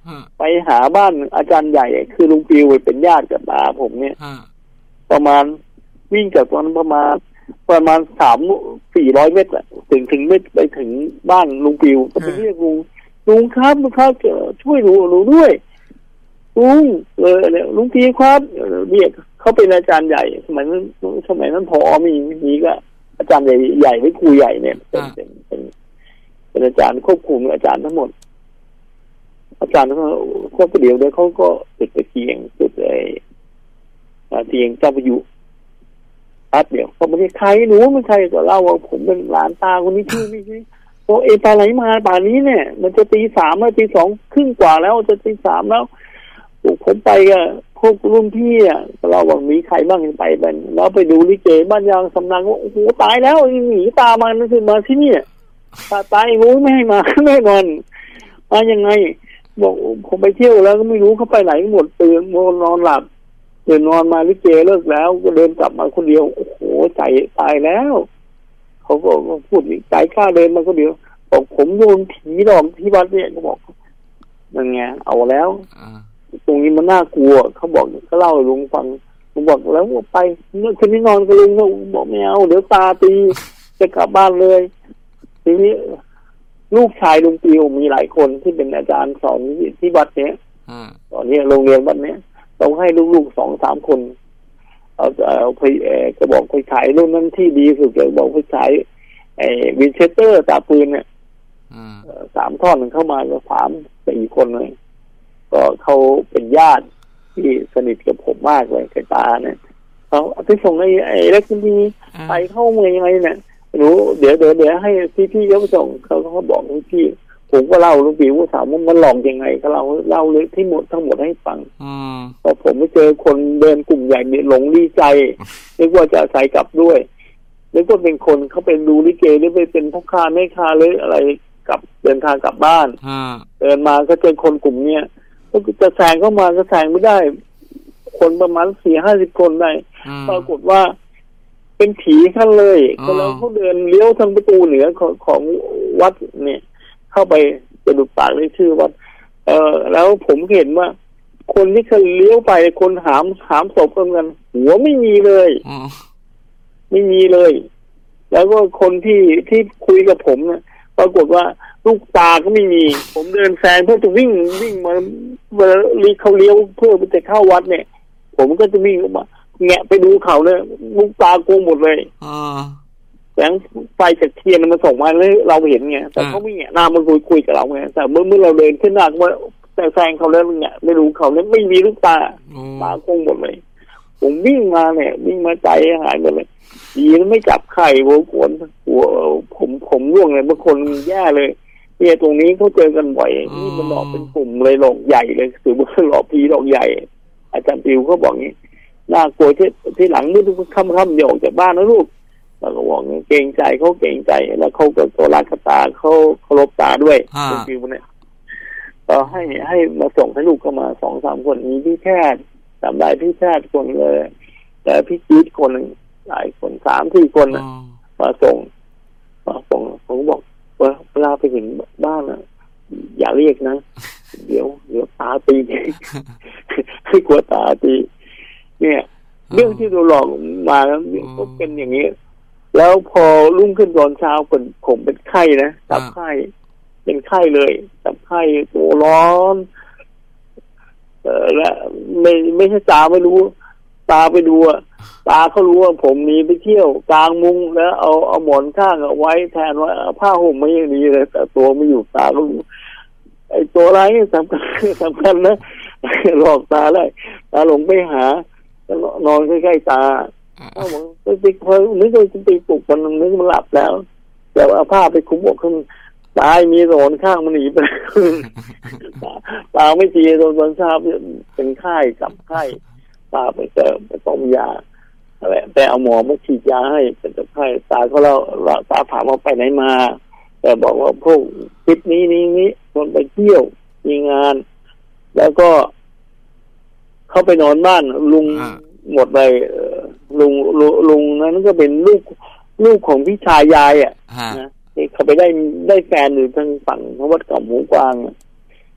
ไปหาบ้านอาจารย์ใหญ่คือลุงปิวเป็นญาติกับตาผมเนี่ยประมาณวิ่งจากตรงนั้นประมาณประมาณสามสี่ร้อยเมตรอะถึงถึงเมตรไปถึงบ้านลุงปิวก็ไปเรียกลุงลุงครับลุงครับช่วยหนูหนูด้วยลุงเออเนี่ยลุงปิวครับเรียกเขาเป็นอาจารย์ใหญ่สมัยนั้นสมัยนั้นพอมีมีก็อาจารย์ใหญ่ใหญ่ไม่ครูใหญ่เนี่ยเป็นเป็นเป็นเป็นอาจารย์ควบคุมอาจารย์ทั้งหมดอาจารย์เขาควบเดียวเดี๋ยวเขาก็ติดตะเกียงติดไอ้เตียงเจ้าพายุแป๊บเดียวเขาไม่ได้ใครหนูไม่ใครก็เล่าว่าผมเป็นหลานตาคนนี้ชื่อนี่ใช่โอเอตาไหลมาป่านนี้เนี่ยมันจะตีสามแล้วตีสองครึ่งกว่าแล้วจะตีสามแล้วผมไปกับพวกรุ่นพี่อ่ะเราบอกมีใครบ้างไปเป็นแล้วไปดูลิเกบ้านยางสำนักว่าโอ้โหตายแล้วหนีตามันนั่นคือมาที่นี่ตาตายงูไม่ให้มาไม่ให้นอนมายังไงบอกผมไปเที่ยวแล้วก็ไม่รู้เขาไปไหนหมดตื่นนอนหลับเดินนอนมาลิเกเลิกแล้วก็เดินกลับมาคนเดียวโอ้โหใจตายแล้วเขาก็พูดใจกล้าเดินมาคนเดียวบอกผมโดนผีหลอกที่วัดเนี่ยก็บอกนั่นไงเอาแล้วตรงนี้มันน่ากลัวเขาบอกเขาเล่าให้ลุงฟังลุงบอกแล้วไปเมื่อคืนนี้นอนกับลุงเขาบอกไม่เอาเดี๋ยวตาตีจะกลับบ้านเลยทีนี้ลูกชายลุงปิวมีหลายคนที่เป็นอาจารย์สอนที่วัดเนี้ยตอนนี้โรงเรียนวัดเนี้ยต้องให้ลูกๆสองสามคนเอาเอาไปเออก็บอกไปขายรุ่นนั้นที่ดีสุดเลยบอกไปขายไอ้วินเชสเตอร์ตาปืนเนี่ยสามท่อนเข้ามาแล้วสามสี่คนเลยก็เขาเป็นญาติที่สนิทกับผมมากเลยกับตาเนี่ยเขาที่ส่งไอ้ไอ้เล็กนี่ไปเข้าเมืองยังไงเนี่ยรู้เดี๋ยวเดี๋ยวเดี๋ยวให้พี่พี่เขาส่งเขาเขาบอกพี่ผมก็เล่าลุงปิวว่าถามว่ามันหลอกยังไงก็เราเล่าเลยที่หมดทั้งหมดให้ฟังพอผมไปเจอคนเดินกลุ่มใหญ่เนี่ยหลงดีใจนึกว่าจะใส่กลับด้วยนึกว่าเป็นคนเขาเป็นดูลิเกหรือไปเป็นพ่อค้าแม่ค้าหรืออะไรกลับเดินทางกลับบ้านเดินมาก็เจอคนกลุ่มเนี้ยก็จะแซงเข้ามาก็แซงไม่ได้คนประมาณสี่ห้าสิบคนได้ปรากฏว่าเป็นผีท่านเลยก็แล้วเขาเดินเลี้ยวทางประตูเหนือของของวัดเนี่ยเข้าไปกระดูกปากได้ชื่อวัดเออแล้วผมเห็นว่าคนที่เคยเลี้ยวไปคนหามหามศพกันหัวไม่มีเลยไม่มีเลย แล้วก็คนที่ที่คุยกับผมเนี่ยปรากฏว่าลูกตาก็ไม่มีผมเดินแซงเพื่อจะวิ่งวิ่งมาเวลาเขาเลี้ยวเพื่อจะเข้าวัดเนี่ยผมก็จะวิ่งออกมาแงะไปดูเขาเนี่ยลูกตาโกงหมดเลยแสงไฟจากเทียนมันส่งมาแล้วเราเห็นไงแต่เขาไม่แงะหน้ามันคุยคุยกับเราไงแต่เมื่อเมื่อเราเดินขึ้นหน้าว่าแต่แซงเขาแล้วแงะไม่รู้เขาเนี่ยไม่มีลูกตาตาโกงหมดเลยผมวิ่งมาเนี่ยวิ่งมาใจหายหมดเลยดีแล้วไม่จับไข่หัวกวนหัวผมผมร่วงเลยบางคนแย่เลยเนี่ยตรงนี้เขาเจอกันบ่อยนี่มันหลอกเป็นกลุ่มเลยหลอกใหญ่เลยถือว่าหลอกผีหลอกใหญ่อาจารย์ปิวเขาบอกงี้น่ากลัวที่ที่หลังมืดค่ำๆเดี๋ยวออกจากบ้านนะลูกแล้วก็บอกเกรงใจเขาเกรงใจแล้วเขาก็ตัวรักตาเขาเคารพตาด้วยอาจารย์ปิวเนี่ยก็ให้ให้มาส่งให้ลูกเข้ามาสองสามคนมีพี่แพทย์จำได้พี่แพทย์คนเลยแต่พี่จี๊ดคนหนึ่งหลายคนสามสี่คนนะมาส่งมาส่งผมบอกว่าเวลาไปถึงบ้านนะอย่าเรียกนะเดี๋ยวเดี๋ยวตาตีให้กลัวตาตีเนี่ยเรื่องที่เราหลอกมาก็เป็นอย่างนี้แล้วพอรุ่งขึ้นตอนเช้าผมผมเป็นไข้นะจับไข้เป็นไข้เลยจับไข้ตัวร้อนเออและไม่ไม่ใช่ตาไม่รู้ตาไปดูอะตาเขารู้ว่าผมมีไปเที่ยวกลางมุ้งแล้วเอาเอาหมอนข้างเอาไว้แทนว่าผ้าห่มไม่อย่างนี้เลยแต่ตัวไม่อยู่ตาก็รู้ไอ้ตัวร้ายสำคัญสำคัญนะหลอกตาได้ตาหลงไปหานอนใกล้ๆตาเขาบอกไปไปคอยนึกว่าจะไปปลุกมันนึกมันหลับแล้วแต่ว่าผ้าไปคุ้มอกขึ้นตายมีหลอนข้างมันหนีไปตาไม่ตีโดนตอนเช้าเป็นไข้กับไข้ตาไปเจอไปต้มยาอะไรแต่เอาหมอมาฉีดยาให้เป็นจะไข้ตาเขาเราตาถามว่าไปไหนมาแต่บอกว่าพวกคลิปนี้นี้นี้คนไปเที่ยวมีงานแล้วก็เขาไปนอนบ้านลุงหมดเลยลุงลุงนั้นก็เป็นลูกลูกของพี่ชายยายอ่ะนะเขาไปได้ได้แฟนอยู่ทางฝั่งวัดเก่าหมูกวาง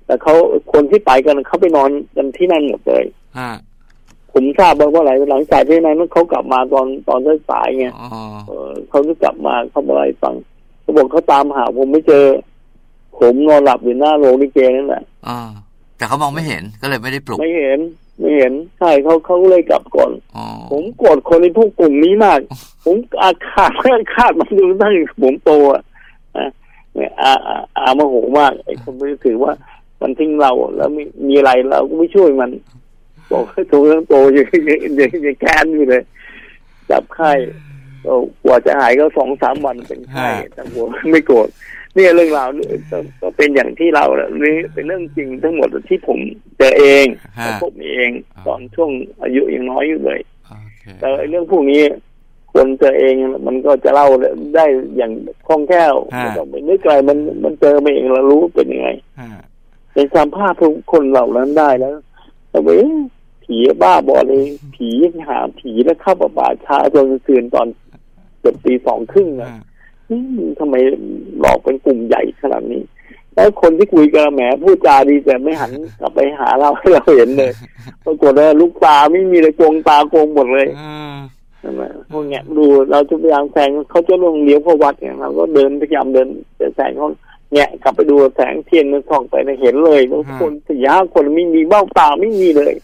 แต่เขาคนที่ไปกันเขาไปนอนกันที่นั่นหมดเลยผมทราบว่าอะไรหลังจากที่นั้นเขากลับมาตอนตอนสายๆไงเขาก็กลับมาเขาอะไรฟังเขาบอกเขาตามหาผมไม่เจอผมนอนหลับอยู่หน้าโรงลิเกนั่นแหละอ่าแต่เขามองไม่เห็นก็เลยไม่ได้ปลุกไม่เห็นไม่เห็นใช่เขาเขาเลยกลับก่อนผมโกรธคนในพวกกลุ่มนี้มากผมอาฆาตอาฆาตมันจนตั้งผมโตอ่ะเนี่ยอาอาโมโหมากไอ้คนไม่ถือว่ามันทิ้งเราแล้วมีมีอะไรเราก็ไม่ช่วยมันบอกให้โตทั้งโตยังยังยังแค้นอยู่เลยจับไข้กว่าจะหายก็สองสามวันเป็นไข้แต่หัวไม่โกรธนี่เรื่องราวก็เป็นอย่างที่เรานี่เป็นเรื่องจริงทั้งหมดที่ผมเจอเองพบเองตอนช่วงอายุยังน้อยอยู่เลยแต่เรื่องพวกนี้คนเจอเองมันก็จะเล่าได้อย่างคล่องแคล่วไม่ต้องไปนึกไกลมันมันเจอมาเองเรารู้เป็นยังไงเป็นสัมภาษณ์ทุกคนเหล่านั้นได้แล้วแต่เว้ยผีบ้าบอเลยผีหาผีแล้วเข้าป่าช้าจนคืนตอนเกือบตีสองครึ่งนะทำไมหลอกเป็นกลุ่มใหญ่ขนาดนี้แล้วคนที่คุยกับแหมพูดจาดีแต่ไม่หันกลับไปหาเราให้เราเห็นเลยปรากฏว่าลูกตาไม่มีเลยโกงตาโกงหมดเลยนั่นแหละพวกเนี้ยดูเราจะพยายามแซงเขาจะลงเลี้ยวเข้าวัดเนี่ยเราก็เดินพยายามเดินแต่แซงเขาแงะกลับไปดูแสงเทียนมันส่องไปเห็นเลยบางคนสี่ห้าคนไม่มีเบ้าตาไม่มีเลย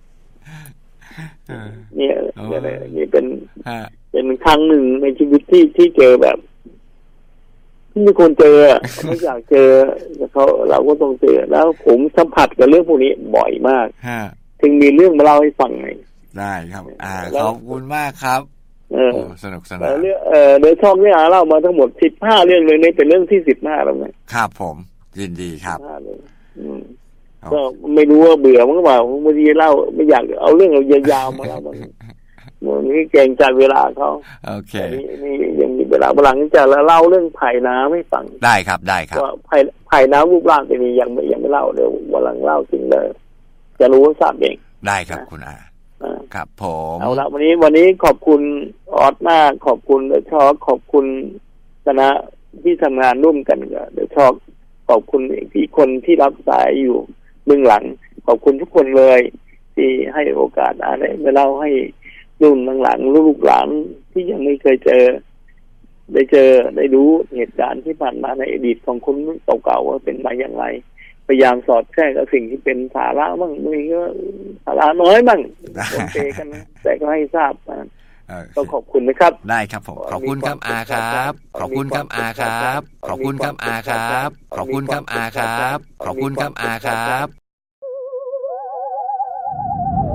เนี่ยนี่เป็นเป็นครั้งหนึ่งในชีวิตที่ที่เจอแบบที่มีคนเจอไม่อยากเจอเขาเราก็ต้องเจอแล้วผมสัมผัสกับเรื่องพวกนี้บ่อยมากถึงมีเรื่องมาเล่าให้ฟังไงได้ครับอ่าขอบคุณมากครับเออสนุกสนานเรื่องเออโดยช่องที่อาเล่ามาทั้งหมดสิบห้าเรื่องเลยนี่เป็นเรื่องที่สิบห้าแล้วไงครับผมยินดีครับก็ไม่รู้ว่าเบื่อมั้งเปล่าบางทีเล่าไม่อยากเอาเรื่องเรายาวๆมาเล่ามันมันนี่เก่งจัดเวลาเขาโอเคนี่นี่ยังมีเวลาบางหลังจะเล่าเรื่องไผ่น้ำให้ฟังได้ครับได้ครับว่าไผ่ไผ่น้ำรูปร่างเป็นยังไม่ยังไม่เล่าเดี๋ยววันหลังเล่าจริงเลยจะรู้ว่าทราบเองได้ครับคุณอาครับผมเอาละวันนี้วันนี้ขอบคุณออสมากขอบคุณเดอะช็อคขอบคุณคณะที่ทำงานร่วมกันกับเดอะช็อคขอบคุณที่คนที่รับสายอยู่เบื้องหลังขอบคุณทุกคนเลยที่ให้โอกาสอะไรมาเล่าให้รุ่นหลังๆลูกหลานที่ยังไม่เคยเจอได้เจอได้รู้เหตุการณ์ที่ผ่านมาในอดีตของคนเก่าๆว่าเป็นมาอย่างไรพยายามสอดแทรกกับสิ่งที่เป็นสาระบ้างบางทีก็สาระน้อยบ้างโอเคกันแต่ก็ให้ทราบนะก็ขอบคุณนะครับได้ครับผมขอบคุณครับอาครับขอบคุณครับอาครับขอบคุณครับอาครับขอบคุณครับอาครับขอบคุณครับอาครับ